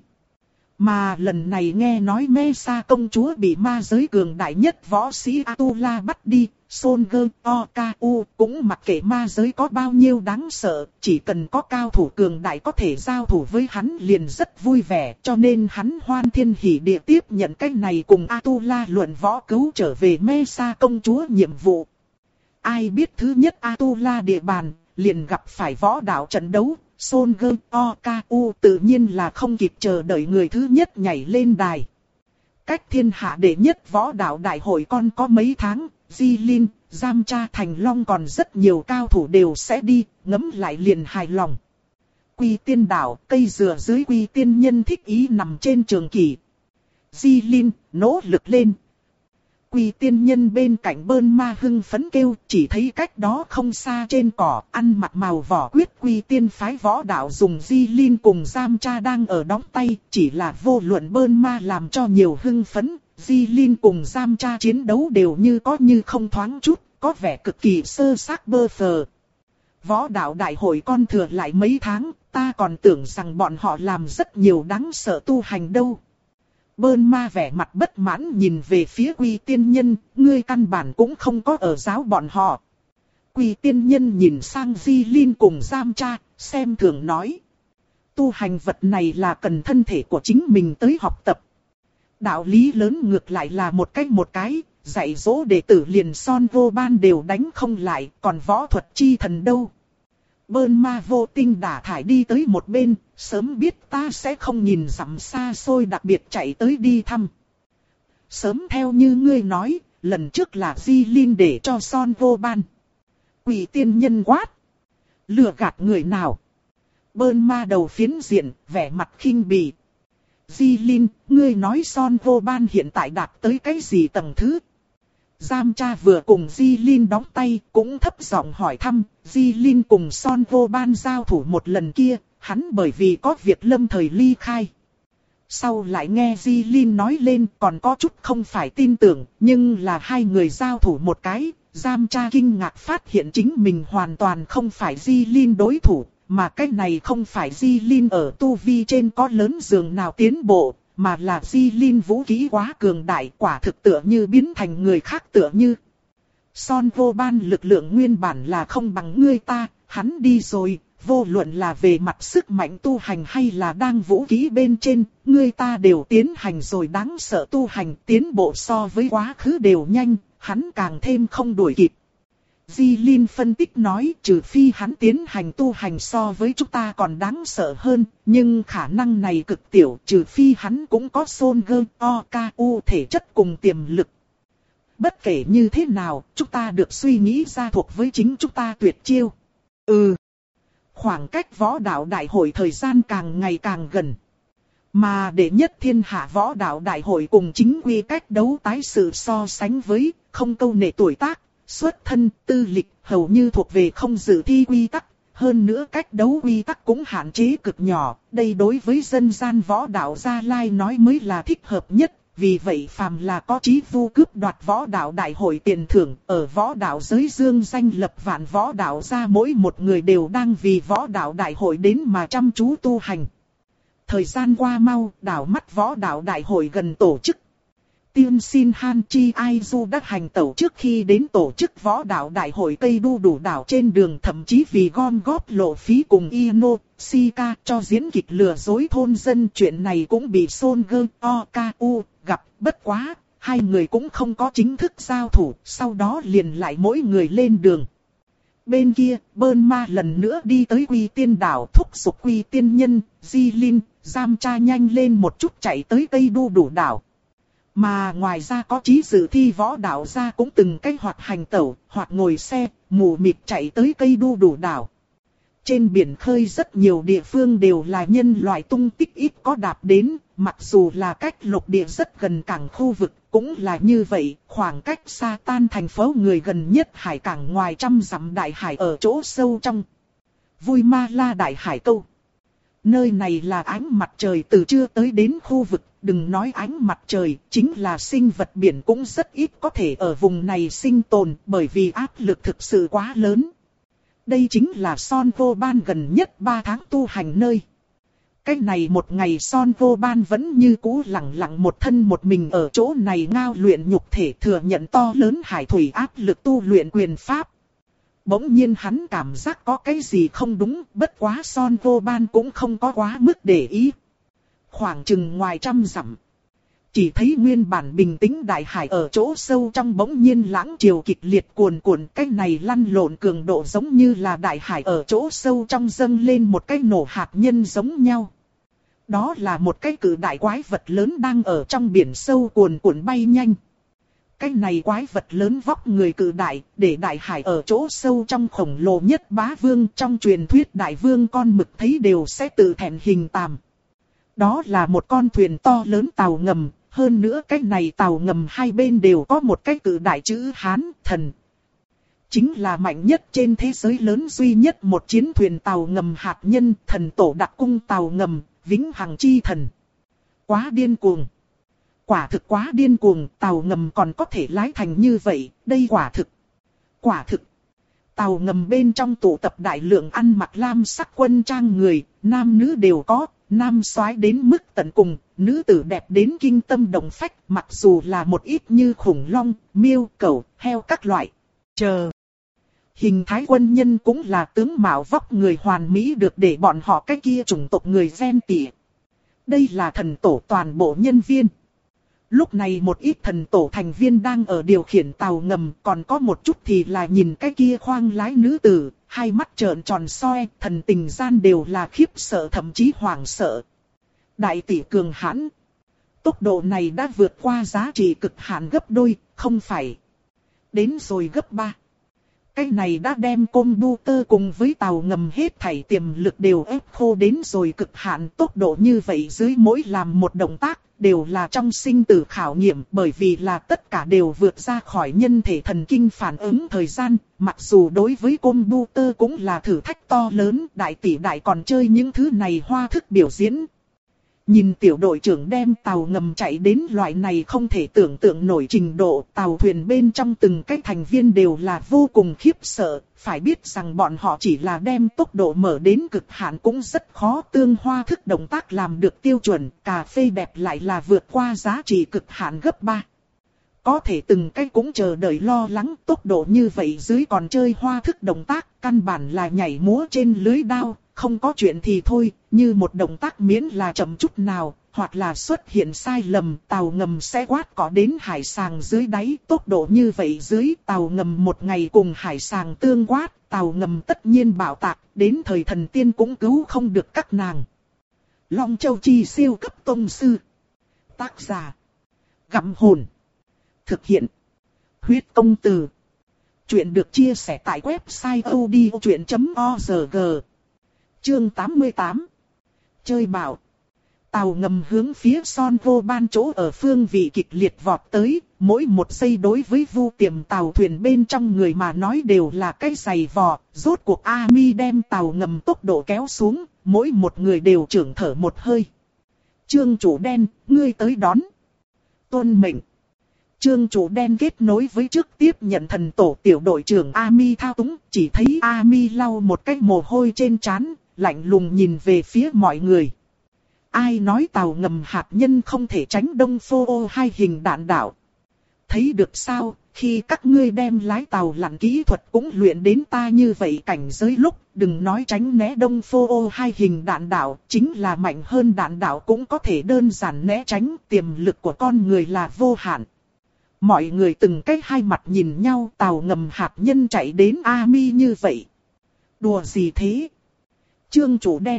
Speaker 1: Mà lần này nghe nói Mesa công chúa bị ma giới cường đại nhất võ sĩ Atula bắt đi, Son Gơ O K U cũng mặc kệ ma giới có bao nhiêu đáng sợ, chỉ cần có cao thủ cường đại có thể giao thủ với hắn liền rất vui vẻ, cho nên hắn hoan thiên hỉ địa tiếp nhận cái này cùng Atula luận võ cứu trở về Mesa công chúa nhiệm vụ. Ai biết thứ nhất Atula địa bàn, liền gặp phải võ đạo trận đấu. Son Gơ O K U tự nhiên là không kịp chờ đợi người thứ nhất nhảy lên đài. Cách thiên hạ đệ nhất võ đạo đại hội còn có mấy tháng, Di Linh, Giam Cha Thành Long còn rất nhiều cao thủ đều sẽ đi, ngẫm lại liền hài lòng. Quy Tiên đảo, cây dừa dưới Quy Tiên nhân thích ý nằm trên trường kỷ. Di Linh, nỗ lực lên. Quy Tiên nhân bên cạnh Bơn Ma hưng phấn kêu, chỉ thấy cách đó không xa trên cỏ, ăn mặc màu vỏ quyết Quy Tiên phái võ đạo dùng Di Linh cùng Giam Cha đang ở đóng tay, chỉ là vô luận Bơn Ma làm cho nhiều hưng phấn, Di Linh cùng Giam Cha chiến đấu đều như có như không thoáng chút, có vẻ cực kỳ sơ xác bơ phờ. Võ đạo đại hội con thừa lại mấy tháng, ta còn tưởng rằng bọn họ làm rất nhiều đáng sợ tu hành đâu. Bơn Ma vẻ mặt bất mãn nhìn về phía Quy Tiên nhân, ngươi căn bản cũng không có ở giáo bọn họ. Quy Tiên nhân nhìn sang Di Linh cùng Giam Cha, xem thường nói. Tu hành vật này là cần thân thể của chính mình tới học tập. Đạo lý lớn ngược lại là một cách một cái, dạy dỗ đệ tử liền Son Vô Ban đều đánh không lại, còn võ thuật chi thần đâu. Bơn Ma vô tinh đả thải đi tới một bên, sớm biết ta sẽ không nhìn dặm xa xôi đặc biệt chạy tới đi thăm. Sớm theo như ngươi nói, lần trước là Di Linh để cho Son Vô Ban. Quỷ tiên nhân quát. Lừa gạt người nào? Bơn Ma đầu phiến diện, vẻ mặt khinh bỉ. Di Linh, ngươi nói Son Vô Ban hiện tại đạt tới cái gì tầng thứ? Giam Cha vừa cùng Di Linh đóng tay, cũng thấp giọng hỏi thăm, Di Linh cùng Son Vô Ban giao thủ một lần kia, hắn bởi vì có việc lâm thời ly khai. Sau lại nghe Di Linh nói lên còn có chút không phải tin tưởng, nhưng là hai người giao thủ một cái, Giam Cha kinh ngạc phát hiện chính mình hoàn toàn không phải Di Linh đối thủ, mà cái này không phải Di Linh ở tu vi trên có lớn dường nào tiến bộ. Mà là Di Linh vũ khí quá cường đại, quả thực tựa như biến thành người khác tựa như. Son Vô Ban lực lượng nguyên bản là không bằng ngươi ta, hắn đi rồi, vô luận là về mặt sức mạnh tu hành hay là đang vũ khí bên trên, ngươi ta đều tiến hành rồi đáng sợ tu hành, tiến bộ so với quá khứ đều nhanh, hắn càng thêm không đuổi kịp. Di Linh phân tích nói, trừ phi hắn tiến hành tu hành so với chúng ta còn đáng sợ hơn, nhưng khả năng này cực tiểu, trừ phi hắn cũng có Son Gơ O K U thể chất cùng tiềm lực. Bất kể như thế nào, chúng ta được suy nghĩ ra thuộc với chính chúng ta tuyệt chiêu. Ừ. Khoảng cách võ đạo đại hội thời gian càng ngày càng gần. Mà đệ nhất thiên hạ võ đạo đại hội cùng chính quy cách đấu tái sự so sánh với, không câu nệ tuổi tác, xuất thân, tư lịch, hầu như thuộc về không dự thi quy tắc. Hơn nữa cách đấu quy tắc cũng hạn chế cực nhỏ, đây đối với dân gian võ đạo Gia Lai nói mới là thích hợp nhất. Vì vậy phàm là có chí vu cướp đoạt võ đạo đại hội tiền thưởng, ở võ đạo giới dương danh lập vạn võ đạo gia mỗi một người đều đang vì võ đạo đại hội đến mà chăm chú tu hành. Thời gian qua mau, đảo mắt võ đạo đại hội gần tổ chức. Tiên xin Han Chi Ai Du đã hành tẩu trước khi đến tổ chức võ đạo đại hội cây đu đủ đảo trên đường, thậm chí vì gom góp lộ phí cùng Ino, Sika cho diễn kịch lừa dối thôn dân, chuyện này cũng bị Son Gơ O K U gặp. Bất quá, hai người cũng không có chính thức giao thủ, sau đó liền lại mỗi người lên đường. Bên kia, Bơn Ma lần nữa đi tới Quy Tiên đảo, thúc giục Quy Tiên nhân, Di Linh, giam cha nhanh lên một chút chạy tới cây đu đủ đảo. Mà ngoài ra có chí dự thi võ đạo gia cũng từng cách hoặc hành tẩu, hoặc ngồi xe, mù mịt chạy tới cây đu đủ đảo. Trên biển khơi rất nhiều địa phương đều là nhân loại tung tích ít có đạp đến, mặc dù là cách lục địa rất gần cảng khu vực, cũng là như vậy, khoảng cách Sa Tan thành phố người gần nhất hải cảng ngoài trăm dặm đại hải ở chỗ sâu trong. Vui Ma La đại hải câu. Nơi này là ánh mặt trời từ trưa tới đến khu vực, đừng nói ánh mặt trời, chính là sinh vật biển cũng rất ít có thể ở vùng này sinh tồn bởi vì áp lực thực sự quá lớn. Đây chính là Son Vô Ban gần nhất ba tháng tu hành nơi. Cái này một ngày Son Vô Ban vẫn như cũ lặng lặng một thân một mình ở chỗ này ngao luyện nhục thể, thừa nhận to lớn hải thủy áp lực tu luyện quyền pháp. Bỗng nhiên hắn cảm giác có cái gì không đúng, bất quá Son Vô Ban cũng không có quá mức để ý. Khoảng chừng ngoài trăm dặm, chỉ thấy nguyên bản bình tĩnh đại hải ở chỗ sâu trong bỗng nhiên lãng chiều kịch liệt cuồn cuộn, cái này lăn lộn cường độ giống như là đại hải ở chỗ sâu trong dâng lên một cái nổ hạt nhân giống nhau. Đó là một cái cự đại quái vật lớn đang ở trong biển sâu cuồn cuộn bay nhanh. Cái này quái vật lớn vóc người cự đại, để đại hải ở chỗ sâu trong khổng lồ nhất bá vương, trong truyền thuyết đại vương con mực thấy đều sẽ tự thẹn hình tàm. Đó là một con thuyền to lớn tàu ngầm, hơn nữa cái này tàu ngầm hai bên đều có một cái cự đại chữ Hán, thần. Chính là mạnh nhất trên thế giới lớn duy nhất một chiến thuyền tàu ngầm hạt nhân, thần tổ đặc cung tàu ngầm, vĩnh hằng chi thần. Quá điên cuồng. Quả thực quá điên cuồng, tàu ngầm còn có thể lái thành như vậy, đây quả thực. Quả thực. Tàu ngầm bên trong tụ tập đại lượng ăn mặc lam sắc quân trang người, nam nữ đều có, nam soái đến mức tận cùng, nữ tử đẹp đến kinh tâm động phách, mặc dù là một ít như khủng long, miêu, cẩu, heo các loại. Chờ. Hình thái quân nhân cũng là tướng mạo vóc người hoàn mỹ được để bọn họ cái kia chủng tộc người ghen tị. Đây là thần tổ toàn bộ nhân viên. Lúc này một ít thần tổ thành viên đang ở điều khiển tàu ngầm, còn có một chút thì là nhìn cái kia khoang lái nữ tử, hai mắt trợn tròn soi, thần tình gian đều là khiếp sợ thậm chí hoảng sợ. Đại tỷ cường hãn. Tốc độ này đã vượt qua giá trị cực hạn gấp đôi, không phải. Đến rồi gấp ba. Cái này đã đem computer cùng với tàu ngầm hết thảy tiềm lực đều ép khô đến rồi cực hạn, tốc độ như vậy dưới mỗi làm một động tác, đều là trong sinh tử khảo nghiệm, bởi vì là tất cả đều vượt ra khỏi nhân thể thần kinh phản ứng thời gian, mặc dù đối với computer cũng là thử thách to lớn, đại tỷ đại còn chơi những thứ này hoa thức biểu diễn. Nhìn tiểu đội trưởng đem tàu ngầm chạy đến loại này không thể tưởng tượng nổi trình độ, tàu thuyền bên trong từng cái thành viên đều là vô cùng khiếp sợ, phải biết rằng bọn họ chỉ là đem tốc độ mở đến cực hạn cũng rất khó, tương hoa thức động tác làm được tiêu chuẩn, cà phê đẹp lại là vượt qua giá trị cực hạn gấp ba. Có thể từng cái cũng chờ đợi lo lắng, tốc độ như vậy dưới còn chơi hoa thức động tác, căn bản là nhảy múa trên lưới đao. Không có chuyện thì thôi, như một động tác miễn là chậm chút nào, hoặc là xuất hiện sai lầm, tàu ngầm sẽ quát cỏ đến hải sàng dưới đáy. Tốc độ như vậy dưới tàu ngầm một ngày cùng hải sàng tương quát, tàu ngầm tất nhiên bạo tạc, đến thời thần tiên cũng cứu không được các nàng. Long Châu Chi siêu cấp tông sư. Tác giả: Gặm Hồn. Thực hiện: Huyết Công Từ. Chuyện được chia sẻ tại website odchuyện chấm org. Chương tám mươi tám. Chơi bạo. Tàu ngầm hướng phía Son Vô Ban chỗ ở phương vị kịch liệt vọt tới, mỗi một giây đối với Vu Tiềm tàu thuyền bên trong người mà nói đều là cái giày vò. Rốt cuộc Ami đem tàu ngầm tốc độ kéo xuống, mỗi một người đều trưởng thở một hơi. Trương chủ đen, ngươi tới đón. Tuân mệnh. Trương chủ đen kết nối với trước tiếp nhận thần tổ tiểu đội trưởng Ami thao túng, chỉ thấy Ami lau một cái mồ hôi trên trán, lạnh lùng nhìn về phía mọi người. Ai nói tàu ngầm hạt nhân không thể tránh Đông Phô Ô hai hình đạn đạo? Thấy được sao, khi các ngươi đem lái tàu lặn kỹ thuật cũng luyện đến ta như vậy cảnh giới lúc, đừng nói tránh né Đông Phô Ô hai hình đạn đạo, chính là mạnh hơn đạn đạo cũng có thể đơn giản né tránh, tiềm lực của con người là vô hạn. Mọi người từng cái hai mặt nhìn nhau, tàu ngầm hạt nhân chạy đến Ami như vậy. Đùa gì thế? Trương chủ đen.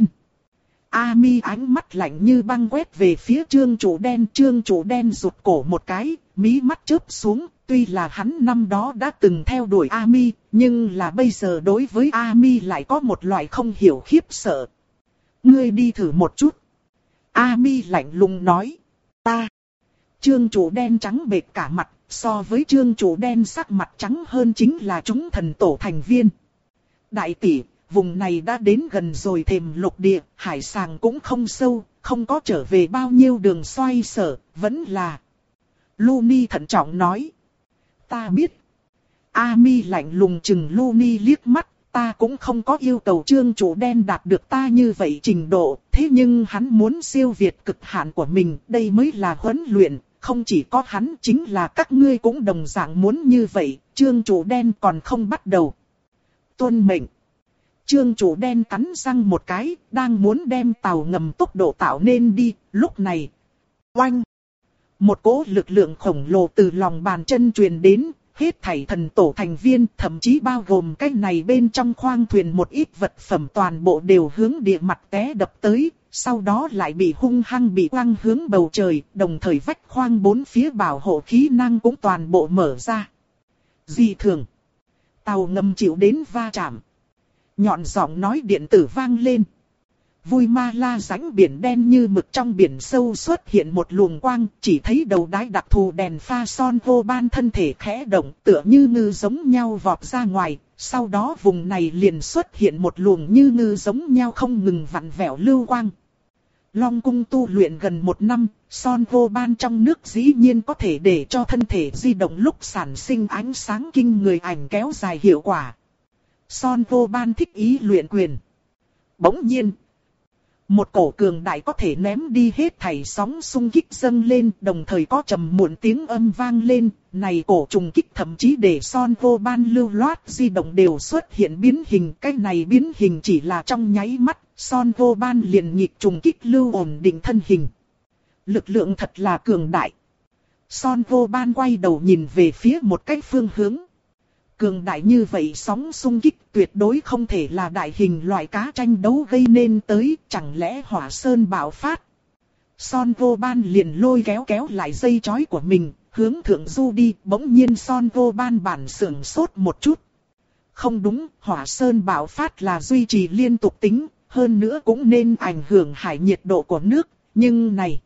Speaker 1: Ami ánh mắt lạnh như băng quét về phía trương chủ đen. Trương chủ đen rụt cổ một cái, mí mắt chớp xuống. Tuy là hắn năm đó đã từng theo đuổi Ami, nhưng là bây giờ đối với Ami lại có một loại không hiểu khiếp sợ. Ngươi đi thử một chút. Ami lạnh lùng nói. Ta. Trương chủ đen trắng bệch cả mặt, so với trương chủ đen sắc mặt trắng hơn chính là chúng thần tổ thành viên. Đại tỷ, vùng này đã đến gần rồi thềm lục địa, hải sàng cũng không sâu, không có trở về bao nhiêu đường xoay sở, vẫn là. Luni thận trọng nói. Ta biết. Ami lạnh lùng chừng Luni liếc mắt, ta cũng không có yêu cầu trương chủ đen đạt được ta như vậy trình độ, thế nhưng hắn muốn siêu việt cực hạn của mình, đây mới là huấn luyện. Không chỉ có hắn, chính là các ngươi cũng đồng dạng muốn như vậy, trương chủ đen còn không bắt đầu. Tuân mệnh. Trương chủ đen cắn răng một cái, đang muốn đem tàu ngầm tốc độ tạo nên đi, lúc này. Oanh! Một cỗ lực lượng khổng lồ từ lòng bàn chân truyền đến, hết thảy thần tổ thành viên, thậm chí bao gồm cái này bên trong khoang thuyền một ít vật phẩm toàn bộ đều hướng địa mặt té đập tới. Sau đó lại bị hung hăng bị quăng hướng bầu trời, đồng thời vách khoang bốn phía bảo hộ khí năng cũng toàn bộ mở ra. Dị thường. Tàu ngầm chịu đến va chạm. Nhọn giọng nói điện tử vang lên. Vui ma la rãnh biển đen như mực trong biển sâu xuất hiện một luồng quang, chỉ thấy đầu đáy đặc thù đèn pha Son Vô Ban thân thể khẽ động tựa như ngư giống nhau vọt ra ngoài. Sau đó vùng này liền xuất hiện một luồng như ngư giống nhau không ngừng vặn vẹo lưu quang. Long cung tu luyện gần một năm, Son Vô Ban trong nước dĩ nhiên có thể để cho thân thể di động lúc sản sinh ánh sáng kinh người ảnh kéo dài hiệu quả. Son Vô Ban thích ý luyện quyền. Bỗng nhiên, một cổ cường đại có thể ném đi hết thảy sóng xung kích dâng lên, đồng thời có trầm muộn tiếng âm vang lên, này cổ trùng kích thậm chí để Son Vô Ban lưu loát di động đều xuất hiện biến hình, cái này biến hình chỉ là trong nháy mắt, Son Vô Ban liền nhịp trùng kích lưu ổn định thân hình. Lực lượng thật là cường đại. Son Vô Ban quay đầu nhìn về phía một cái phương hướng. Cường đại như vậy sóng xung kích tuyệt đối không thể là đại hình loại cá tranh đấu gây nên tới, chẳng lẽ hỏa sơn bạo phát. Son Vô Ban liền lôi kéo kéo lại dây chói của mình, hướng thượng du đi, bỗng nhiên Son Vô Ban bản sưởng sốt một chút. Không đúng, hỏa sơn bạo phát là duy trì liên tục tính, hơn nữa cũng nên ảnh hưởng hải nhiệt độ của nước, nhưng này.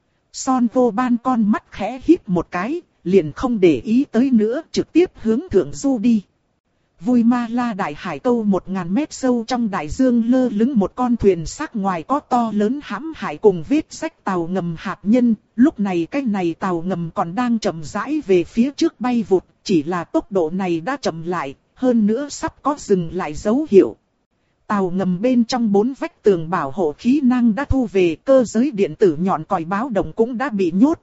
Speaker 1: Son Vô Ban con mắt khẽ híp một cái, liền không để ý tới nữa, trực tiếp hướng thượng du đi. Vui ma la đại hải câu một ngàn mét sâu trong đại dương lơ lửng một con thuyền sắc ngoài có to lớn hãm hại cùng vết rách tàu ngầm hạt nhân. Lúc này cái này tàu ngầm còn đang chậm rãi về phía trước bay vụt, chỉ là tốc độ này đã chậm lại, hơn nữa sắp có dừng lại dấu hiệu. Tàu ngầm bên trong bốn vách tường bảo hộ khí năng đã thu về, cơ giới điện tử nhọn còi báo động cũng đã bị nhốt.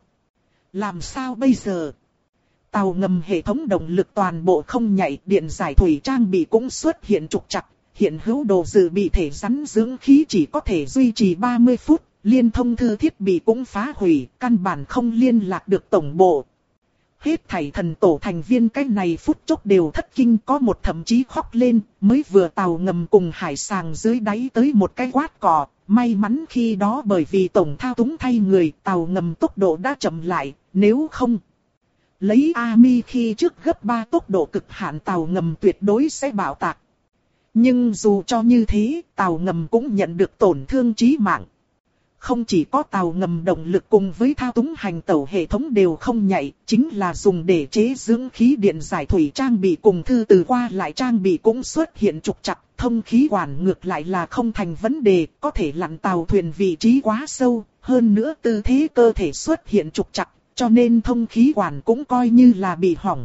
Speaker 1: Làm sao bây giờ? Tàu ngầm hệ thống động lực toàn bộ không nhạy, điện giải thủy trang bị cũng xuất hiện trục trặc, hiện hữu đồ dự bị thể rắn dưỡng khí chỉ có thể duy trì ba mươi phút, liên thông thư thiết bị cũng phá hủy, căn bản không liên lạc được tổng bộ. Hết thảy thần tổ thành viên cái này phút chốc đều thất kinh, có một thậm chí khóc lên, mới vừa tàu ngầm cùng hải sàng dưới đáy tới một cái quát cò. May mắn khi đó bởi vì tổng thao túng thay người, tàu ngầm tốc độ đã chậm lại, nếu không. Lấy Ami khi trước gấp ba tốc độ cực hạn tàu ngầm tuyệt đối sẽ bạo tạc. Nhưng dù cho như thế, tàu ngầm cũng nhận được tổn thương chí mạng. Không chỉ có tàu ngầm động lực cùng với thao túng hành tàu hệ thống đều không nhạy, chính là dùng để chế dưỡng khí điện giải thủy trang bị cùng thư từ qua lại trang bị cũng xuất hiện trục trặc, thông khí quản ngược lại là không thành vấn đề, có thể lặn tàu thuyền vị trí quá sâu, hơn nữa tư thế cơ thể xuất hiện trục trặc, cho nên thông khí quản cũng coi như là bị hỏng.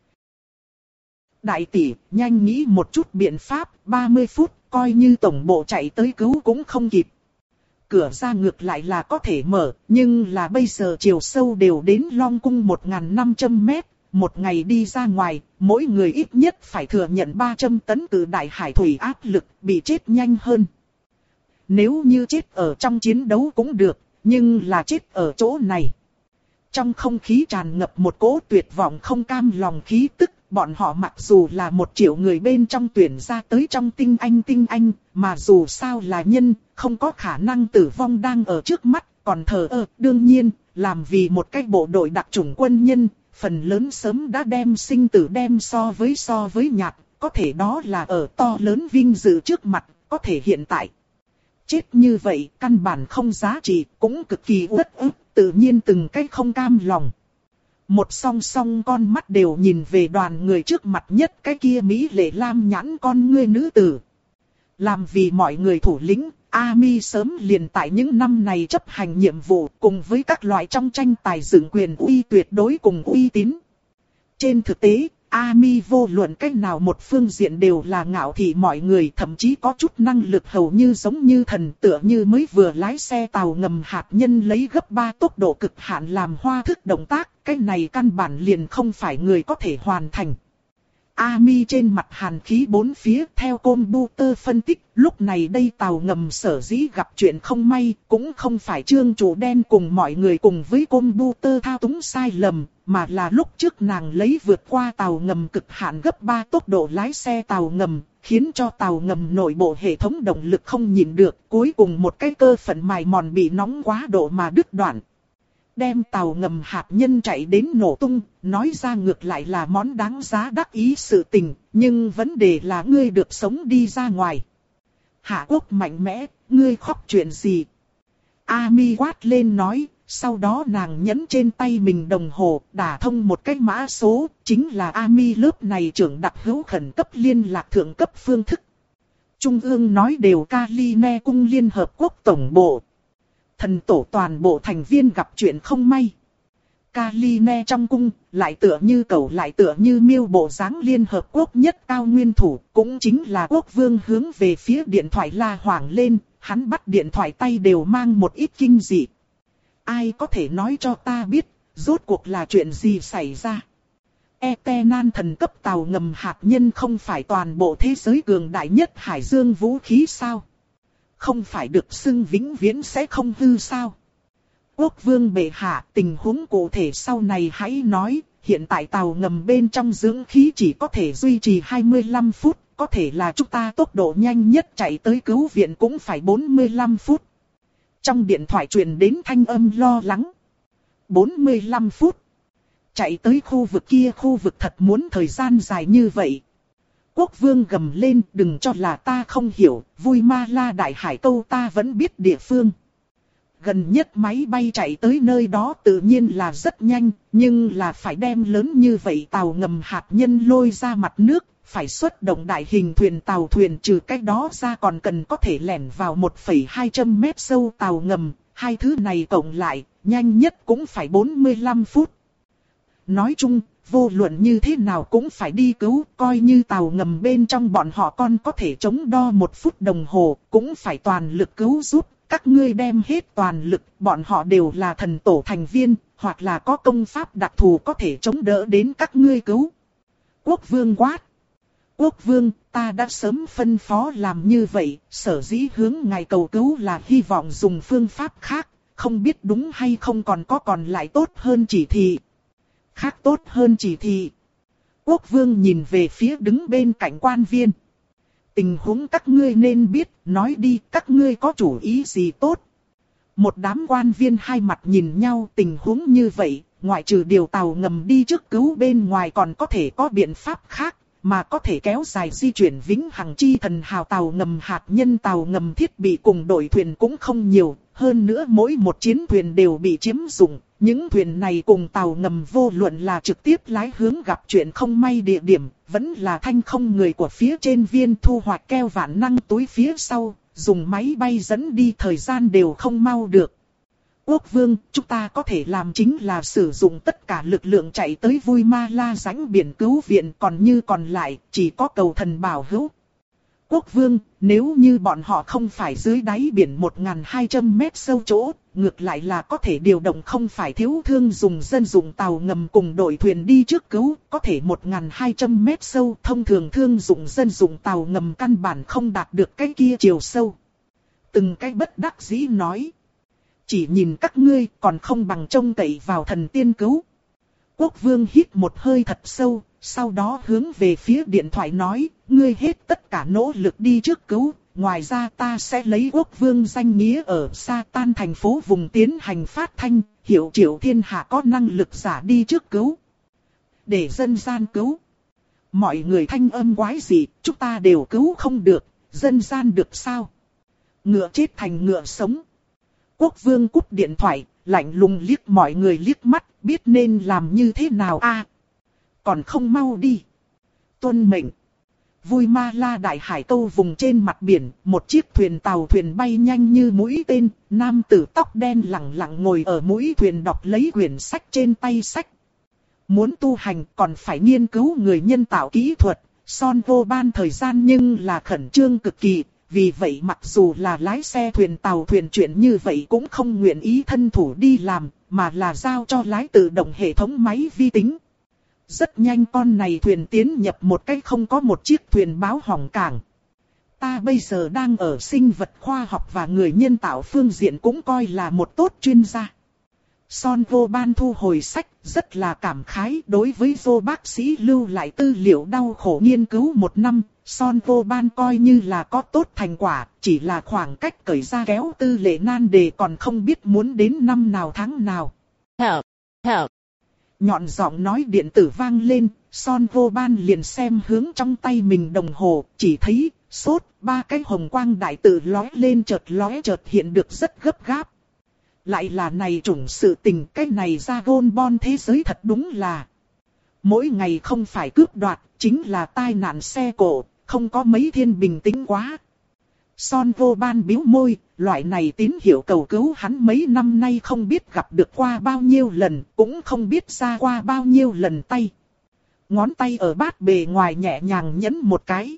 Speaker 1: Đại tỷ, nhanh nghĩ một chút biện pháp, ba mươi phút, coi như tổng bộ chạy tới cứu cũng không kịp. Cửa ra ngược lại là có thể mở, nhưng là bây giờ chiều sâu đều đến Long Cung một nghìn năm trăm mét, một ngày đi ra ngoài, mỗi người ít nhất phải thừa nhận ba trăm tấn từ đại hải thủy áp lực, bị chết nhanh hơn. Nếu như chết ở trong chiến đấu cũng được, nhưng là chết ở chỗ này. Trong không khí tràn ngập một cỗ tuyệt vọng không cam lòng khí tức, bọn họ mặc dù là một triệu người bên trong tuyển ra tới trong tinh anh tinh anh, mà dù sao là nhân, không có khả năng tử vong đang ở trước mắt, còn thờ ơ, đương nhiên, làm vì một cái bộ đội đặc chủng quân nhân, phần lớn sớm đã đem sinh tử đem so với so với nhạt, có thể đó là ở to lớn vinh dự trước mặt, có thể hiện tại. Chết như vậy, căn bản không giá trị, cũng cực kỳ uất ức, tự nhiên từng cái không cam lòng. Một song song con mắt đều nhìn về đoàn người trước mặt nhất cái kia mỹ lệ lam nhãn con ngươi nữ tử. Làm vì mọi người thủ lĩnh, Ami sớm liền tại những năm này chấp hành nhiệm vụ cùng với các loại trong tranh tài dựng quyền uy tuyệt đối cùng uy tín. Trên thực tế, Ami vô luận cách nào một phương diện đều là ngạo thị mọi người, thậm chí có chút năng lực hầu như giống như thần, tựa như mới vừa lái xe tàu ngầm hạt nhân lấy gấp ba tốc độ cực hạn làm hoa thức động tác, cái này căn bản liền không phải người có thể hoàn thành. Ami trên mặt hàn khí bốn phía, theo computer phân tích, lúc này đây tàu ngầm sở dĩ gặp chuyện không may, cũng không phải trương chủ đen cùng mọi người cùng với computer thao túng sai lầm, mà là lúc trước nàng lấy vượt qua tàu ngầm cực hạn gấp ba tốc độ lái xe tàu ngầm, khiến cho tàu ngầm nội bộ hệ thống động lực không nhịn được, cuối cùng một cái cơ phận mài mòn bị nóng quá độ mà đứt đoạn. Đem tàu ngầm hạt nhân chạy đến nổ tung, nói ra ngược lại là món đáng giá đắc ý sự tình, nhưng vấn đề là ngươi được sống đi ra ngoài. Hạ Quốc mạnh mẽ, ngươi khóc chuyện gì? Ami quát lên nói, sau đó nàng nhấn trên tay mình đồng hồ, đả thông một cái mã số, chính là Ami lớp này trưởng đặc hữu khẩn cấp liên lạc thượng cấp phương thức. Trung ương nói đều Kaline cung Liên Hợp Quốc Tổng bộ. Thần tổ toàn bộ thành viên gặp chuyện không may. Kaline trong cung, lại tựa như cẩu lại tựa như miêu bộ dáng Liên Hợp Quốc nhất cao nguyên thủ, cũng chính là quốc vương hướng về phía điện thoại la hoảng lên, hắn bắt điện thoại tay đều mang một ít kinh dị. Ai có thể nói cho ta biết, rốt cuộc là chuyện gì xảy ra? Etenan thần cấp tàu ngầm hạt nhân không phải toàn bộ thế giới cường đại nhất hải dương vũ khí sao? Không phải được xưng vĩnh viễn sẽ không hư sao? Quốc vương bệ hạ, tình huống cụ thể sau này hãy nói, hiện tại tàu ngầm bên trong dưỡng khí chỉ có thể duy trì hai mươi lăm phút, có thể là chúng ta tốc độ nhanh nhất chạy tới cứu viện cũng phải bốn mươi lăm phút. Trong điện thoại truyền đến thanh âm lo lắng. bốn mươi lăm phút. Chạy tới khu vực kia khu vực thật muốn thời gian dài như vậy. Quốc vương gầm lên, đừng cho là ta không hiểu, vui ma la đại hải câu ta vẫn biết địa phương. Gần nhất máy bay chạy tới nơi đó tự nhiên là rất nhanh, nhưng là phải đem lớn như vậy tàu ngầm hạt nhân lôi ra mặt nước, phải xuất động đại hình thuyền tàu thuyền, trừ cách đó ra còn cần có thể lẻn vào một phẩy hai trăm mét sâu tàu ngầm, hai thứ này cộng lại, nhanh nhất cũng phải bốn mươi lăm phút. Nói chung, vô luận như thế nào cũng phải đi cứu, coi như tàu ngầm bên trong bọn họ còn có thể chống đo một phút đồng hồ, cũng phải toàn lực cứu giúp, các ngươi đem hết toàn lực, bọn họ đều là thần tổ thành viên, hoặc là có công pháp đặc thù có thể chống đỡ đến các ngươi cứu. Quốc vương quát. Quốc vương, ta đã sớm phân phó làm như vậy, sở dĩ hướng ngài cầu cứu là hy vọng dùng phương pháp khác, không biết đúng hay không còn có còn lại tốt hơn chỉ thị. Khác tốt hơn chỉ thị. Quốc vương nhìn về phía đứng bên cạnh quan viên. Tình huống các ngươi nên biết, nói đi các ngươi có chủ ý gì tốt. Một đám quan viên hai mặt nhìn nhau, tình huống như vậy, ngoại trừ điều tàu ngầm đi trước cứu bên ngoài còn có thể có biện pháp khác, mà có thể kéo dài di chuyển vĩnh hằng chi thần hào tàu ngầm hạt nhân tàu ngầm thiết bị cùng đội thuyền cũng không nhiều, hơn nữa mỗi một chiến thuyền đều bị chiếm dụng. Những thuyền này cùng tàu ngầm vô luận là trực tiếp lái hướng gặp chuyện không may địa điểm, vẫn là thanh không người của phía trên viên thu hoạch keo vạn năng túi phía sau, dùng máy bay dẫn đi thời gian đều không mau được. Quốc vương, chúng ta có thể làm chính là sử dụng tất cả lực lượng chạy tới Vui Ma La rãnh biển cứu viện, còn như còn lại, chỉ có cầu thần bảo hữu. Quốc vương, nếu như bọn họ không phải dưới đáy biển một nghìn hai trăm mét sâu chỗ, ngược lại là có thể điều động không phải thiếu thương dùng dân dụng tàu ngầm cùng đội thuyền đi trước cứu, có thể một nghìn hai trăm mét sâu, thông thường thương dụng dân dụng tàu ngầm căn bản không đạt được cái kia chiều sâu. Từng cái bất đắc dĩ nói. Chỉ nhìn các ngươi còn không bằng trông cậy vào thần tiên cứu. Quốc vương hít một hơi thật sâu, sau đó hướng về phía điện thoại nói, ngươi hết tất cả nỗ lực đi trước cứu, ngoài ra ta sẽ lấy quốc vương danh nghĩa ở Sa Tan thành phố vùng tiến hành phát thanh, hiệu triệu thiên hạ có năng lực giả đi trước cứu. Để dân gian cứu. Mọi người thanh âm quái gì, chúng ta đều cứu không được, dân gian được sao? Ngựa chết thành ngựa sống. Quốc vương cúp điện thoại, lạnh lùng liếc mọi người liếc mắt, biết nên làm như thế nào a? À, còn không mau đi. Tuân mệnh. Vui Ma La đại hải câu vùng trên mặt biển, một chiếc thuyền tàu thuyền bay nhanh như mũi tên, nam tử tóc đen lẳng lặng ngồi ở mũi thuyền đọc lấy quyển sách trên tay sách. Muốn tu hành còn phải nghiên cứu người nhân tạo kỹ thuật, Son vô ban thời gian nhưng là khẩn trương cực kỳ. Vì vậy mặc dù là lái xe thuyền tàu thuyền chuyện như vậy cũng không nguyện ý thân thủ đi làm, mà là giao cho lái tự động hệ thống máy vi tính. Rất nhanh con này thuyền tiến nhập một cái không có một chiếc thuyền báo hỏng cảng. Ta bây giờ đang ở sinh vật khoa học và người nhân tạo phương diện cũng coi là một tốt chuyên gia. Son vô ban thu hồi sách, rất là cảm khái đối với vô bác sĩ lưu lại tư liệu đau khổ nghiên cứu một năm. Son vô ban coi như là có tốt thành quả, chỉ là khoảng cách cởi ra kéo tư lệ nan đề còn không biết muốn đến năm nào tháng nào.
Speaker 2: Help, help.
Speaker 1: Nhọn giọng nói điện tử vang lên, Son vô ban liền xem hướng trong tay mình đồng hồ, chỉ thấy, sốt, ba cái hồng quang đại tự lóe lên chợt lóe chợt hiện được rất gấp gáp. Lại là này chủng sự tình, cái này ra gôn bon thế giới thật đúng là. Mỗi ngày không phải cướp đoạt, chính là tai nạn xe cộ, không có mấy thiên bình tĩnh quá. Son vô ban bĩu môi, loại này tín hiệu cầu cứu hắn mấy năm nay không biết gặp được qua bao nhiêu lần, cũng không biết ra qua bao nhiêu lần tay. Ngón tay ở bát bề ngoài nhẹ nhàng nhấn một cái.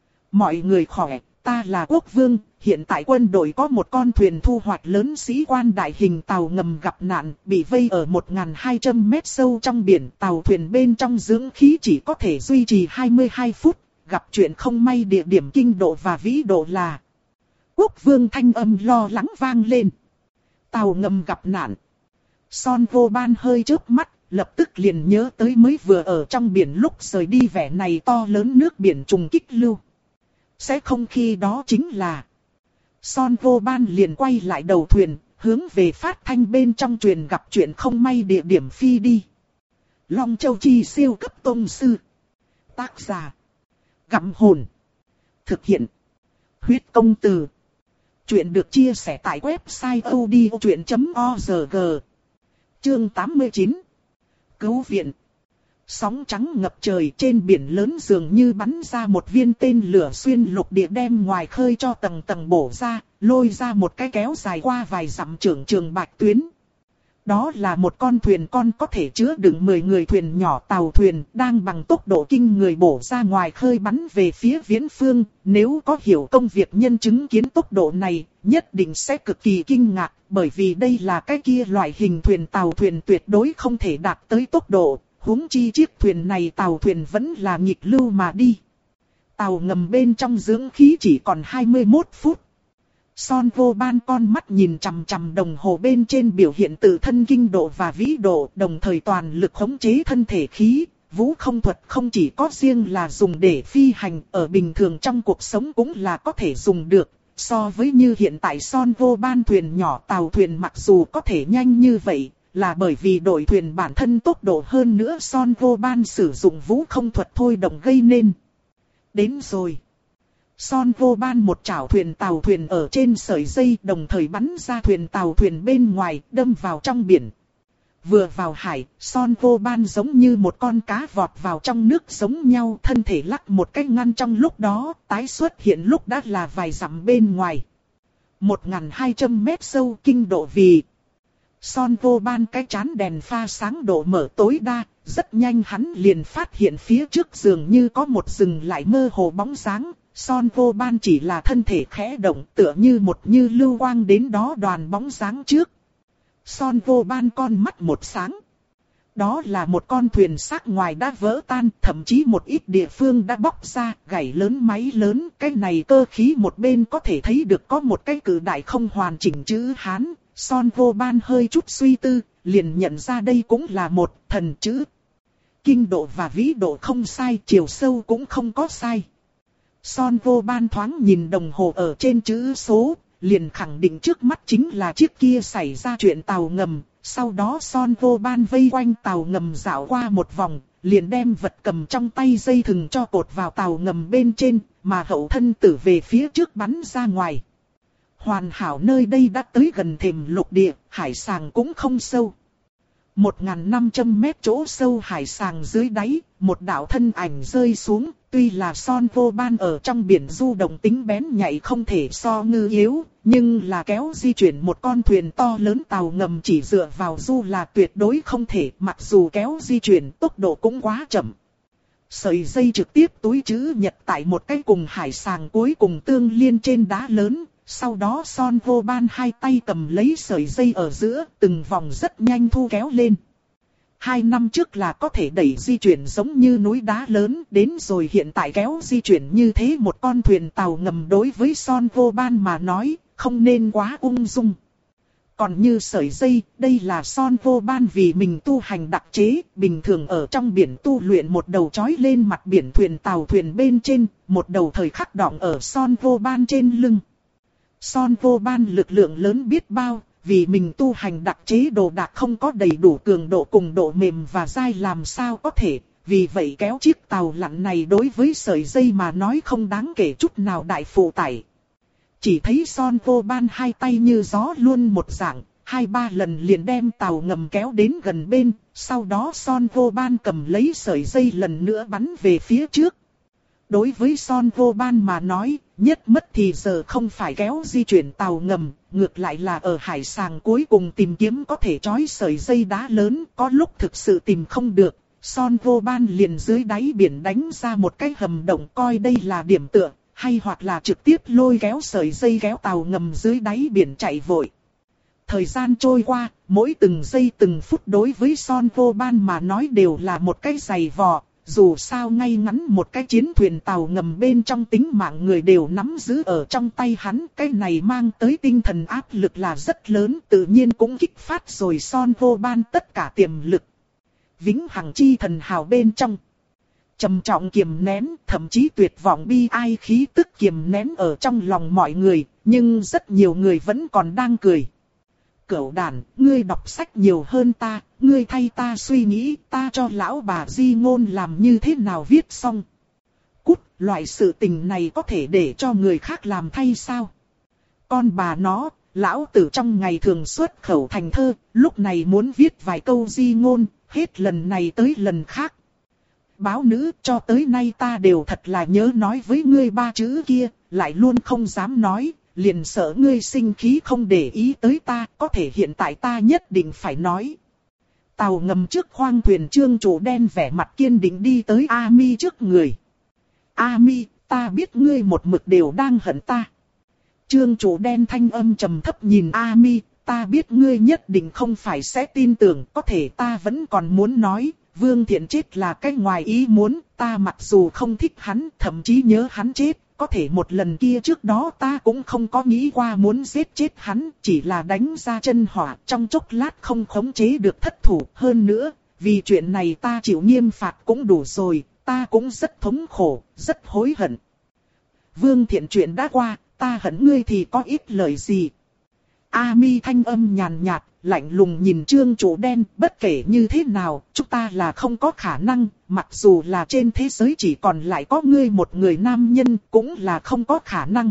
Speaker 1: Mọi người khỏe, ta là quốc vương, hiện tại quân đội có một con thuyền thu hoạch lớn sĩ quan đại hình tàu ngầm gặp nạn, bị vây ở một nghìn hai trăm mét sâu trong biển, tàu thuyền bên trong dưỡng khí chỉ có thể duy trì hai mươi hai phút, gặp chuyện không may địa điểm kinh độ và vĩ độ là. Quốc vương thanh âm lo lắng vang lên. Tàu ngầm gặp nạn. Son vô ban hơi chớp mắt, lập tức liền nhớ tới mới vừa ở trong biển lúc rời đi vẻ này to lớn nước biển trùng kích lưu. Sẽ không khi đó chính là. Son vô ban liền quay lại đầu thuyền, hướng về phát thanh bên trong truyền gặp chuyện không may địa điểm phi đi. Long Châu Chi siêu cấp tông sư. Tác giả. Gặm hồn. Thực hiện. Huyết công từ. Chuyện được chia sẻ tại website odchuyện chấm org. Chương tám mươi chín. Cứu viện. Sóng trắng ngập trời trên biển lớn dường như bắn ra một viên tên lửa xuyên lục địa đem ngoài khơi cho tầng tầng bổ ra, lôi ra một cái kéo dài qua vài dặm trưởng trường bạch tuyến. Đó là một con thuyền con có thể chứa đựng mười người thuyền nhỏ tàu thuyền đang bằng tốc độ kinh người bổ ra ngoài khơi bắn về phía viễn phương. Nếu có hiểu công việc nhân chứng kiến tốc độ này, nhất định sẽ cực kỳ kinh ngạc, bởi vì đây là cái kia loại hình thuyền tàu thuyền tuyệt đối không thể đạt tới tốc độ. Huống chi chiếc thuyền này tàu thuyền vẫn là nghịch lưu mà đi. tàu ngầm bên trong dưỡng khí chỉ còn hai mươi mốt phút. Son Vô Ban con mắt nhìn chằm chằm đồng hồ bên trên biểu hiện tự thân kinh độ và vĩ độ, đồng thời toàn lực khống chế thân thể khí. Vũ không thuật không chỉ có riêng là dùng để phi hành, ở bình thường trong cuộc sống cũng là có thể dùng được. So với như hiện tại Son Vô Ban thuyền nhỏ tàu thuyền mặc dù có thể nhanh như vậy, là bởi vì đội thuyền bản thân tốc độ hơn nữa Son Vô Ban sử dụng vũ không thuật thôi động gây nên. Đến rồi. Son Vô Ban một chảo thuyền tàu thuyền ở trên sợi dây, đồng thời bắn ra thuyền tàu thuyền bên ngoài, đâm vào trong biển. Vừa vào hải, Son Vô Ban giống như một con cá vọt vào trong nước giống nhau, thân thể lắc một cái ngăn trong lúc đó, tái xuất hiện lúc đã là vài dặm bên ngoài. một nghìn hai trăm mét sâu kinh độ vì. Son Vô Ban cái chán đèn pha sáng độ mở tối đa, rất nhanh hắn liền phát hiện phía trước dường như có một rừng lại mơ hồ bóng dáng. Son Vô Ban chỉ là thân thể khẽ động, tựa như một như lưu quang đến đó đoàn bóng dáng trước. Son Vô Ban con mắt một sáng. Đó là một con thuyền xác ngoài đã vỡ tan, thậm chí một ít địa phương đã bóc ra, gãy lớn máy lớn. Cái này cơ khí một bên có thể thấy được có một cái cử đại không hoàn chỉnh chữ Hán. Son Vô Ban hơi chút suy tư, liền nhận ra đây cũng là một thần chữ. Kinh độ và vĩ độ không sai, chiều sâu cũng không có sai. Son Vô Ban thoáng nhìn đồng hồ ở trên chữ số, liền khẳng định trước mắt chính là chiếc kia xảy ra chuyện tàu ngầm. Sau đó Son Vô Ban vây quanh tàu ngầm dạo qua một vòng, liền đem vật cầm trong tay dây thừng cho cột vào tàu ngầm bên trên, mà hậu thân tử về phía trước bắn ra ngoài. Hoàn hảo, nơi đây đã tới gần thềm lục địa, hải sàng cũng không sâu. một nghìn năm trăm mét chỗ sâu hải sàng dưới đáy, một đạo thân ảnh rơi xuống. Tuy là Son Vô Ban ở trong biển du động tính bén nhạy không thể so ngư yếu, nhưng là kéo di chuyển một con thuyền to lớn tàu ngầm chỉ dựa vào du là tuyệt đối không thể, mặc dù kéo di chuyển tốc độ cũng quá chậm. Sợi dây trực tiếp túi chữ nhật tại một cái cùng hải sàng cuối cùng tương liên trên đá lớn, sau đó Son Vô Ban hai tay cầm lấy sợi dây ở giữa, từng vòng rất nhanh thu kéo lên. Hai năm trước là có thể đẩy di chuyển giống như núi đá lớn, đến rồi hiện tại kéo di chuyển như thế một con thuyền tàu ngầm đối với Son Vô Ban mà nói, không nên quá ung dung. Còn như sợi dây, đây là Son Vô Ban vì mình tu hành đặc chế, bình thường ở trong biển tu luyện một đầu trói lên mặt biển thuyền tàu thuyền bên trên, một đầu thời khắc đọng ở Son Vô Ban trên lưng. Son Vô Ban lực lượng lớn biết bao. Vì mình tu hành đặc chế đồ đạc không có đầy đủ cường độ cùng độ mềm và dai làm sao có thể, vì vậy kéo chiếc tàu lặn này đối với sợi dây mà nói không đáng kể chút nào đại phụ tải. Chỉ thấy Son Vô Ban hai tay như gió luôn một dạng, hai ba lần liền đem tàu ngầm kéo đến gần bên, sau đó Son Vô Ban cầm lấy sợi dây lần nữa bắn về phía trước. Đối với Son Vô Ban mà nói, nhất mất thì giờ không phải kéo di chuyển tàu ngầm, ngược lại là ở hải sàng cuối cùng tìm kiếm có thể trói sợi dây đá lớn, có lúc thực sự tìm không được. Son Vô Ban liền dưới đáy biển đánh ra một cái hầm động coi đây là điểm tựa, hay hoặc là trực tiếp lôi kéo sợi dây kéo tàu ngầm dưới đáy biển chạy vội. Thời gian trôi qua, mỗi từng giây từng phút đối với Son Vô Ban mà nói đều là một cái giày vò. Dù sao ngay ngắn một cái chiến thuyền tàu ngầm bên trong tính mạng người đều nắm giữ ở trong tay hắn, cái này mang tới tinh thần áp lực là rất lớn, tự nhiên cũng kích phát rồi Son Vô Ban tất cả tiềm lực. Vĩnh hằng chi thần hào bên trong, trầm trọng kiềm nén, thậm chí tuyệt vọng bi ai khí tức kiềm nén ở trong lòng mọi người, nhưng rất nhiều người vẫn còn đang cười. Cẩu đàn, ngươi đọc sách nhiều hơn ta, ngươi thay ta suy nghĩ, ta cho lão bà di ngôn làm như thế nào viết xong. Cút, loại sự tình này có thể để cho người khác làm thay sao? Con bà nó, lão tử trong ngày thường xuất khẩu thành thơ, lúc này muốn viết vài câu di ngôn, hết lần này tới lần khác. Báo nữ, cho tới nay ta đều thật là nhớ nói với ngươi ba chữ kia, lại luôn không dám nói. Liền sợ ngươi sinh khí không để ý tới ta, có thể hiện tại ta nhất định phải nói. Tàu ngầm trước khoang thuyền trương chủ đen vẻ mặt kiên định đi tới A Mi trước người. A Mi, ta biết ngươi một mực đều đang hận ta. Trương chủ đen thanh âm trầm thấp nhìn A Mi, ta biết ngươi nhất định không phải sẽ tin tưởng, có thể ta vẫn còn muốn nói, Vương Thiện chết là cái ngoài ý muốn, ta mặc dù không thích hắn, thậm chí nhớ hắn chết, có thể một lần kia trước đó ta cũng không có nghĩ qua muốn giết chết hắn, chỉ là đánh ra chân hỏa, trong chốc lát không khống chế được thất thủ. Hơn nữa, vì chuyện này ta chịu nghiêm phạt cũng đủ rồi, ta cũng rất thống khổ, rất hối hận. Vương Thiện chuyện đã qua, ta hận ngươi thì có ít lời gì. A Mi thanh âm nhàn nhạt, lạnh lùng nhìn Trương Chủ Đen, bất kể như thế nào, chúng ta là không có khả năng, mặc dù là trên thế giới chỉ còn lại có ngươi một người nam nhân, cũng là không có khả năng.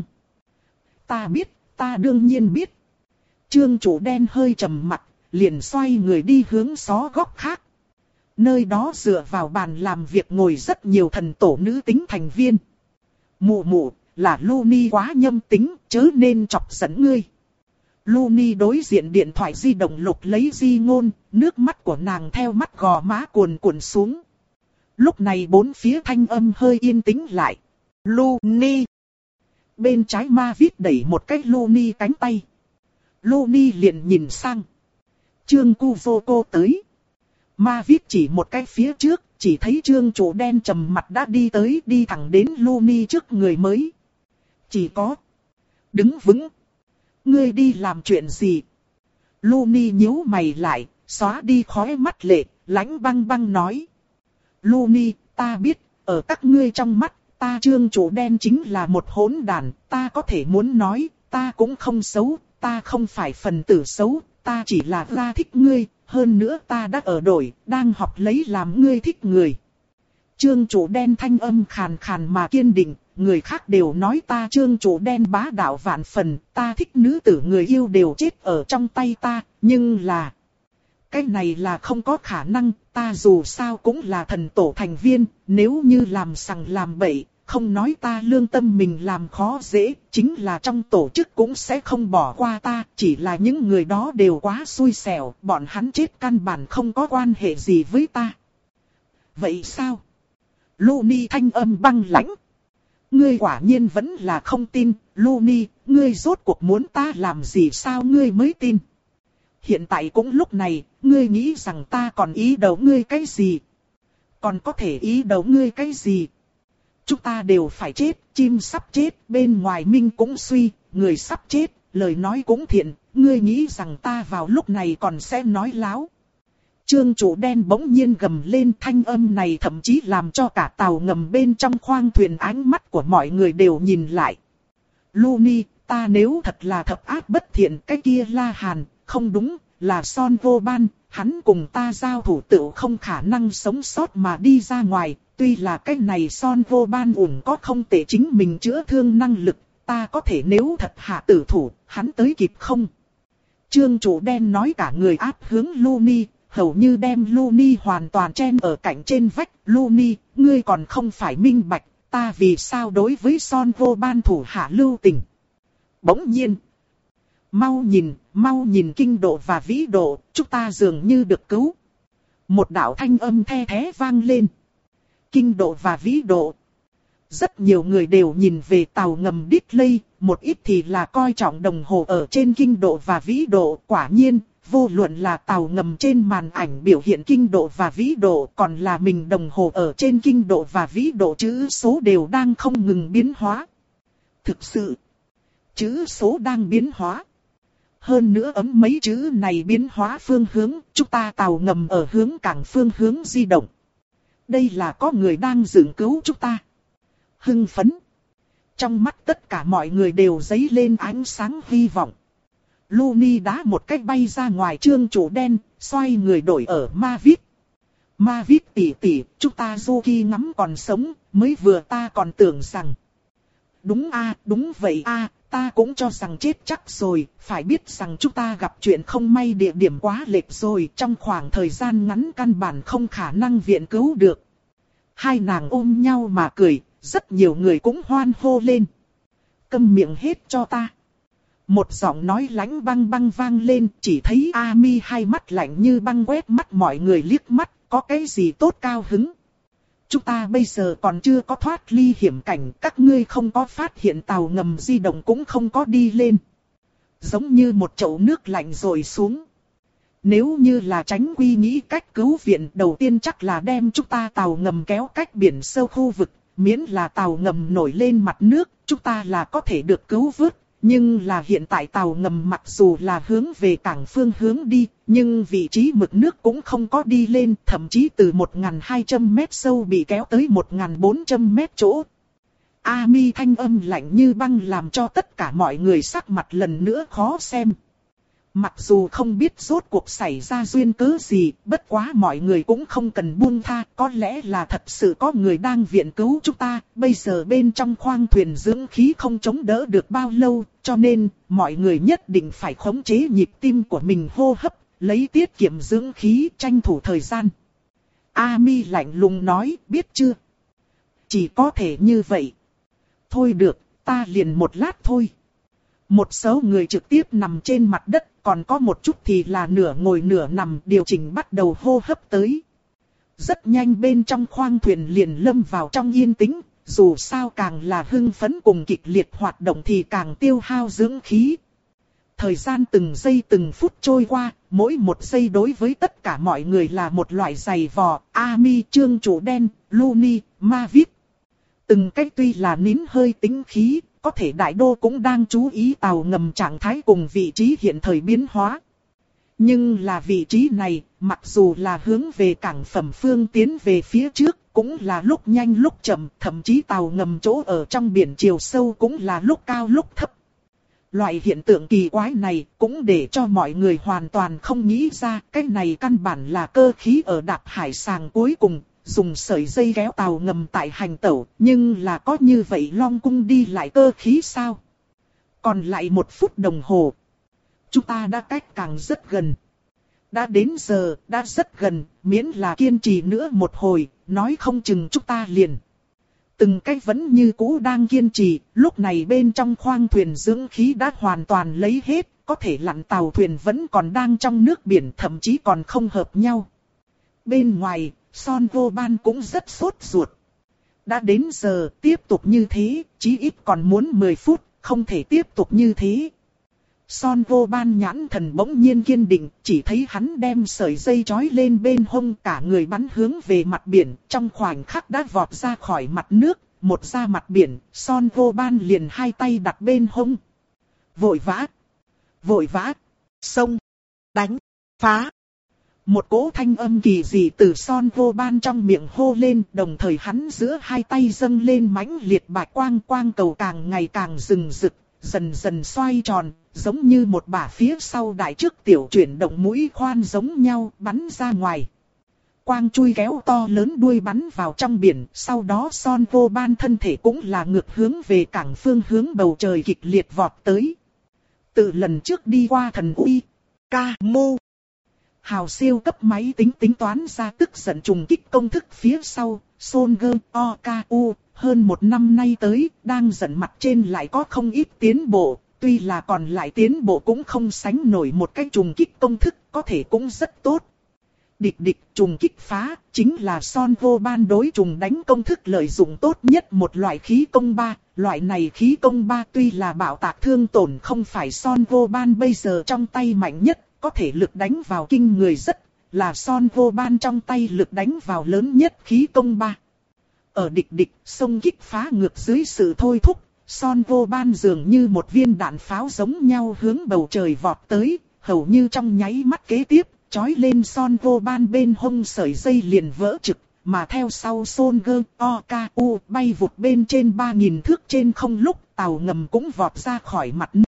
Speaker 1: Ta biết, ta đương nhiên biết. Trương Chủ Đen hơi trầm mặt, liền xoay người đi hướng xó góc khác. Nơi đó dựa vào bàn làm việc ngồi rất nhiều thần tổ nữ tính thành viên. Mụ mụ, là Luni quá nhâm tính, chớ nên chọc giận ngươi. Luni đối diện điện thoại di động lục lấy di ngôn, nước mắt của nàng theo mắt gò má cuồn cuộn xuống. Lúc này bốn phía thanh âm hơi yên tĩnh lại. Luni. Bên trái Ma Vít đẩy một cái Luni cánh tay. Luni liền nhìn sang. Trương Cu Vô Cô tới. Ma Vít chỉ một cái phía trước, chỉ thấy Trương Chủ Đen trầm mặt đã đi tới, đi thẳng đến Luni trước người mới. Chỉ có. Đứng vững. Ngươi đi làm chuyện gì? Luni nhíu mày lại, xóa đi khóe mắt lệ, lãnh băng băng nói. Luni, ta biết, ở các ngươi trong mắt, ta Trương Chủ Đen chính là một hỗn đàn, ta có thể muốn nói, ta cũng không xấu, ta không phải phần tử xấu, ta chỉ là ra thích ngươi, hơn nữa ta đã ở đổi, đang học lấy làm ngươi thích người. Trương Chủ Đen thanh âm khàn khàn mà kiên định, người khác đều nói ta Trương Chủ Đen bá đạo vạn phần, ta thích nữ tử người yêu đều chết ở trong tay ta, nhưng là... Cái này là không có khả năng, ta dù sao cũng là thần tổ thành viên, nếu như làm sằng làm bậy, không nói ta lương tâm mình làm khó dễ, chính là trong tổ chức cũng sẽ không bỏ qua ta, chỉ là những người đó đều quá xui xẻo, bọn hắn chết căn bản không có quan hệ gì với ta. Vậy sao? Luni thanh âm băng lãnh. Ngươi quả nhiên vẫn là không tin, Luni, ngươi rốt cuộc muốn ta làm gì sao ngươi mới tin? Hiện tại cũng lúc này, ngươi nghĩ rằng ta còn ý đấu ngươi cái gì? Còn có thể ý đấu ngươi cái gì? Chúng ta đều phải chết, chim sắp chết, bên ngoài minh cũng suy, người sắp chết, lời nói cũng thiện, ngươi nghĩ rằng ta vào lúc này còn sẽ nói láo. Trương Chủ Đen bỗng nhiên gầm lên, thanh âm này thậm chí làm cho cả tàu ngầm bên trong khoang thuyền ánh mắt của mọi người đều nhìn lại. Luni, ta nếu thật là thập ác bất thiện cái kia La Hàn, không đúng, là Son Vô Ban, hắn cùng ta giao thủ tựu không khả năng sống sót mà đi ra ngoài, tuy là cái này Son Vô Ban ủng có không tệ chính mình chữa thương năng lực, ta có thể nếu thật hạ tử thủ, hắn tới kịp không? Trương Chủ Đen nói cả người áp hướng Luni, hầu như đem Luni hoàn toàn chen ở cạnh trên vách. Luni, ngươi còn không phải minh bạch, ta vì sao đối với Son Vô Ban thủ hạ lưu tình. Bỗng nhiên, mau nhìn, mau nhìn kinh độ và vĩ độ, chúng ta dường như được cứu. Một đạo thanh âm the thé vang lên. Kinh độ và vĩ độ. Rất nhiều người đều nhìn về tàu ngầm Disley, một ít thì là coi trọng đồng hồ ở trên kinh độ và vĩ độ. Quả nhiên, vô luận là tàu ngầm trên màn ảnh biểu hiện kinh độ và vĩ độ, còn là mình đồng hồ ở trên kinh độ và vĩ độ, chữ số đều đang không ngừng biến hóa. Thực sự, chữ số đang biến hóa. Hơn nữa ấm mấy chữ này biến hóa phương hướng, chúng ta tàu ngầm ở hướng cảng phương hướng di động. Đây là có người đang dựng cứu chúng ta. Hưng phấn. Trong mắt tất cả mọi người đều dấy lên ánh sáng hy vọng. Luni đá một cách bay ra ngoài Trương Chủ Đen, xoay người đổi ở Ma Vít. Ma Vít tỷ tỷ, chúng ta Zuki ngắm còn sống, mới vừa ta còn tưởng rằng. Đúng a, đúng vậy a, ta cũng cho rằng chết chắc rồi, phải biết rằng chúng ta gặp chuyện không may địa điểm quá lệch rồi, trong khoảng thời gian ngắn căn bản không khả năng viện cứu được. Hai nàng ôm nhau mà cười, rất nhiều người cũng hoan hô lên. Câm miệng hết cho ta. Một giọng nói lãnh băng băng vang lên, chỉ thấy Ami hai mắt lạnh như băng quét mắt mọi người liếc mắt, có cái gì tốt cao hứng. Chúng ta bây giờ còn chưa có thoát ly hiểm cảnh, các ngươi không có phát hiện tàu ngầm di động cũng không có đi lên. Giống như một chậu nước lạnh rồi xuống. Nếu như là Chánh Quy nghĩ cách cứu viện, đầu tiên chắc là đem chúng ta tàu ngầm kéo cách biển sâu khu vực, miễn là tàu ngầm nổi lên mặt nước, chúng ta là có thể được cứu vớt. Nhưng là hiện tại tàu ngầm mặc dù là hướng về cảng phương hướng đi, nhưng vị trí mực nước cũng không có đi lên, thậm chí từ một nghìn hai trăm mét sâu bị kéo tới một nghìn bốn trăm mét chỗ. Ami thanh âm lạnh như băng làm cho tất cả mọi người sắc mặt lần nữa khó xem. Mặc dù không biết rốt cuộc xảy ra duyên cớ gì, bất quá mọi người cũng không cần buông tha, có lẽ là thật sự có người đang viện cứu chúng ta, bây giờ bên trong khoang thuyền dưỡng khí không chống đỡ được bao lâu, cho nên mọi người nhất định phải khống chế nhịp tim của mình hô hấp, lấy tiết kiệm dưỡng khí, tranh thủ thời gian. Ami lạnh lùng nói, biết chưa? Chỉ có thể như vậy. Thôi được, ta liền một lát thôi. Một số người trực tiếp nằm trên mặt đất, còn có một chút thì là nửa ngồi nửa nằm điều chỉnh bắt đầu hô hấp tới. Rất nhanh bên trong khoang thuyền liền lâm vào trong yên tĩnh, dù sao càng là hưng phấn cùng kịch liệt hoạt động thì càng tiêu hao dưỡng khí. Thời gian từng giây từng phút trôi qua, mỗi một giây đối với tất cả mọi người là một loại giày vò, Ami, Trương Chủ Đen, Luni, Mavic. Từng cách tuy là nín hơi tính khí, có thể đại đô cũng đang chú ý tàu ngầm trạng thái cùng vị trí hiện thời biến hóa. Nhưng là vị trí này, mặc dù là hướng về cảng phẩm phương tiến về phía trước, cũng là lúc nhanh lúc chậm, thậm chí tàu ngầm chỗ ở trong biển chiều sâu cũng là lúc cao lúc thấp. Loại hiện tượng kỳ quái này cũng để cho mọi người hoàn toàn không nghĩ ra, cái này căn bản là cơ khí ở đạp hải sàng cuối cùng. Dùng sợi dây kéo tàu ngầm tại hành tẩu, nhưng là có như vậy long cung đi lại cơ khí sao? Còn lại một phút đồng hồ. Chúng ta đã cách càng rất gần. Đã đến giờ, đã rất gần, miễn là kiên trì nữa một hồi, nói không chừng chúng ta liền. Từng cách vẫn như cũ đang kiên trì, lúc này bên trong khoang thuyền dưỡng khí đã hoàn toàn lấy hết, có thể lặn tàu thuyền vẫn còn đang trong nước biển, thậm chí còn không hợp nhau. Bên ngoài, Son Vô Ban cũng rất sốt ruột. Đã đến giờ, tiếp tục như thế, chí ít còn muốn mười phút, không thể tiếp tục như thế. Son Vô Ban nhãn thần bỗng nhiên kiên định, chỉ thấy hắn đem sợi dây trói lên bên hông, cả người bắn hướng về mặt biển, trong khoảnh khắc đã vọt ra khỏi mặt nước, một ra mặt biển, Son Vô Ban liền hai tay đặt bên hông. Vội vã, vội vã, xông, đánh, phá. Một cỗ thanh âm kỳ dị từ Son Vô Ban trong miệng hô lên, đồng thời hắn giữa hai tay dâng lên mãnh liệt bạch quang, quang cầu càng ngày càng rừng rực, dần dần xoay tròn, giống như một bả phía sau đại trước tiểu chuyển động mũi khoan giống nhau, bắn ra ngoài. Quang chui kéo to lớn đuôi bắn vào trong biển, sau đó Son Vô Ban thân thể cũng là ngược hướng về cảng phương hướng bầu trời kịch liệt vọt tới. Từ lần trước đi qua thần uy, ca mô. Hào siêu cấp máy tính tính toán ra tức giận trùng kích công thức phía sau, Soldier o ca u, hơn một năm nay tới, đang giận mặt trên lại có không ít tiến bộ, tuy là còn lại tiến bộ cũng không sánh nổi một cái trùng kích công thức, có thể cũng rất tốt. Địch địch trùng kích phá, chính là Son Vô Ban đối trùng đánh công thức lợi dụng tốt nhất một loại khí công ba, loại này khí công ba tuy là bạo tạc thương tổn không phải Son Vô Ban bây giờ trong tay mạnh nhất. Có thể lực đánh vào kinh người rất, là Son Vô Ban trong tay lực đánh vào lớn nhất khí công ba. Ở địch địch, xông kích phá ngược dưới sự thôi thúc, Son Vô Ban dường như một viên đạn pháo giống nhau hướng bầu trời vọt tới, hầu như trong nháy mắt kế tiếp, trói lên Son Vô Ban bên hông sợi dây liền vỡ trực, mà theo sau Soldier o ca u bay vụt bên trên ba nghìn thước trên không lúc tàu ngầm cũng vọt ra khỏi mặt nước.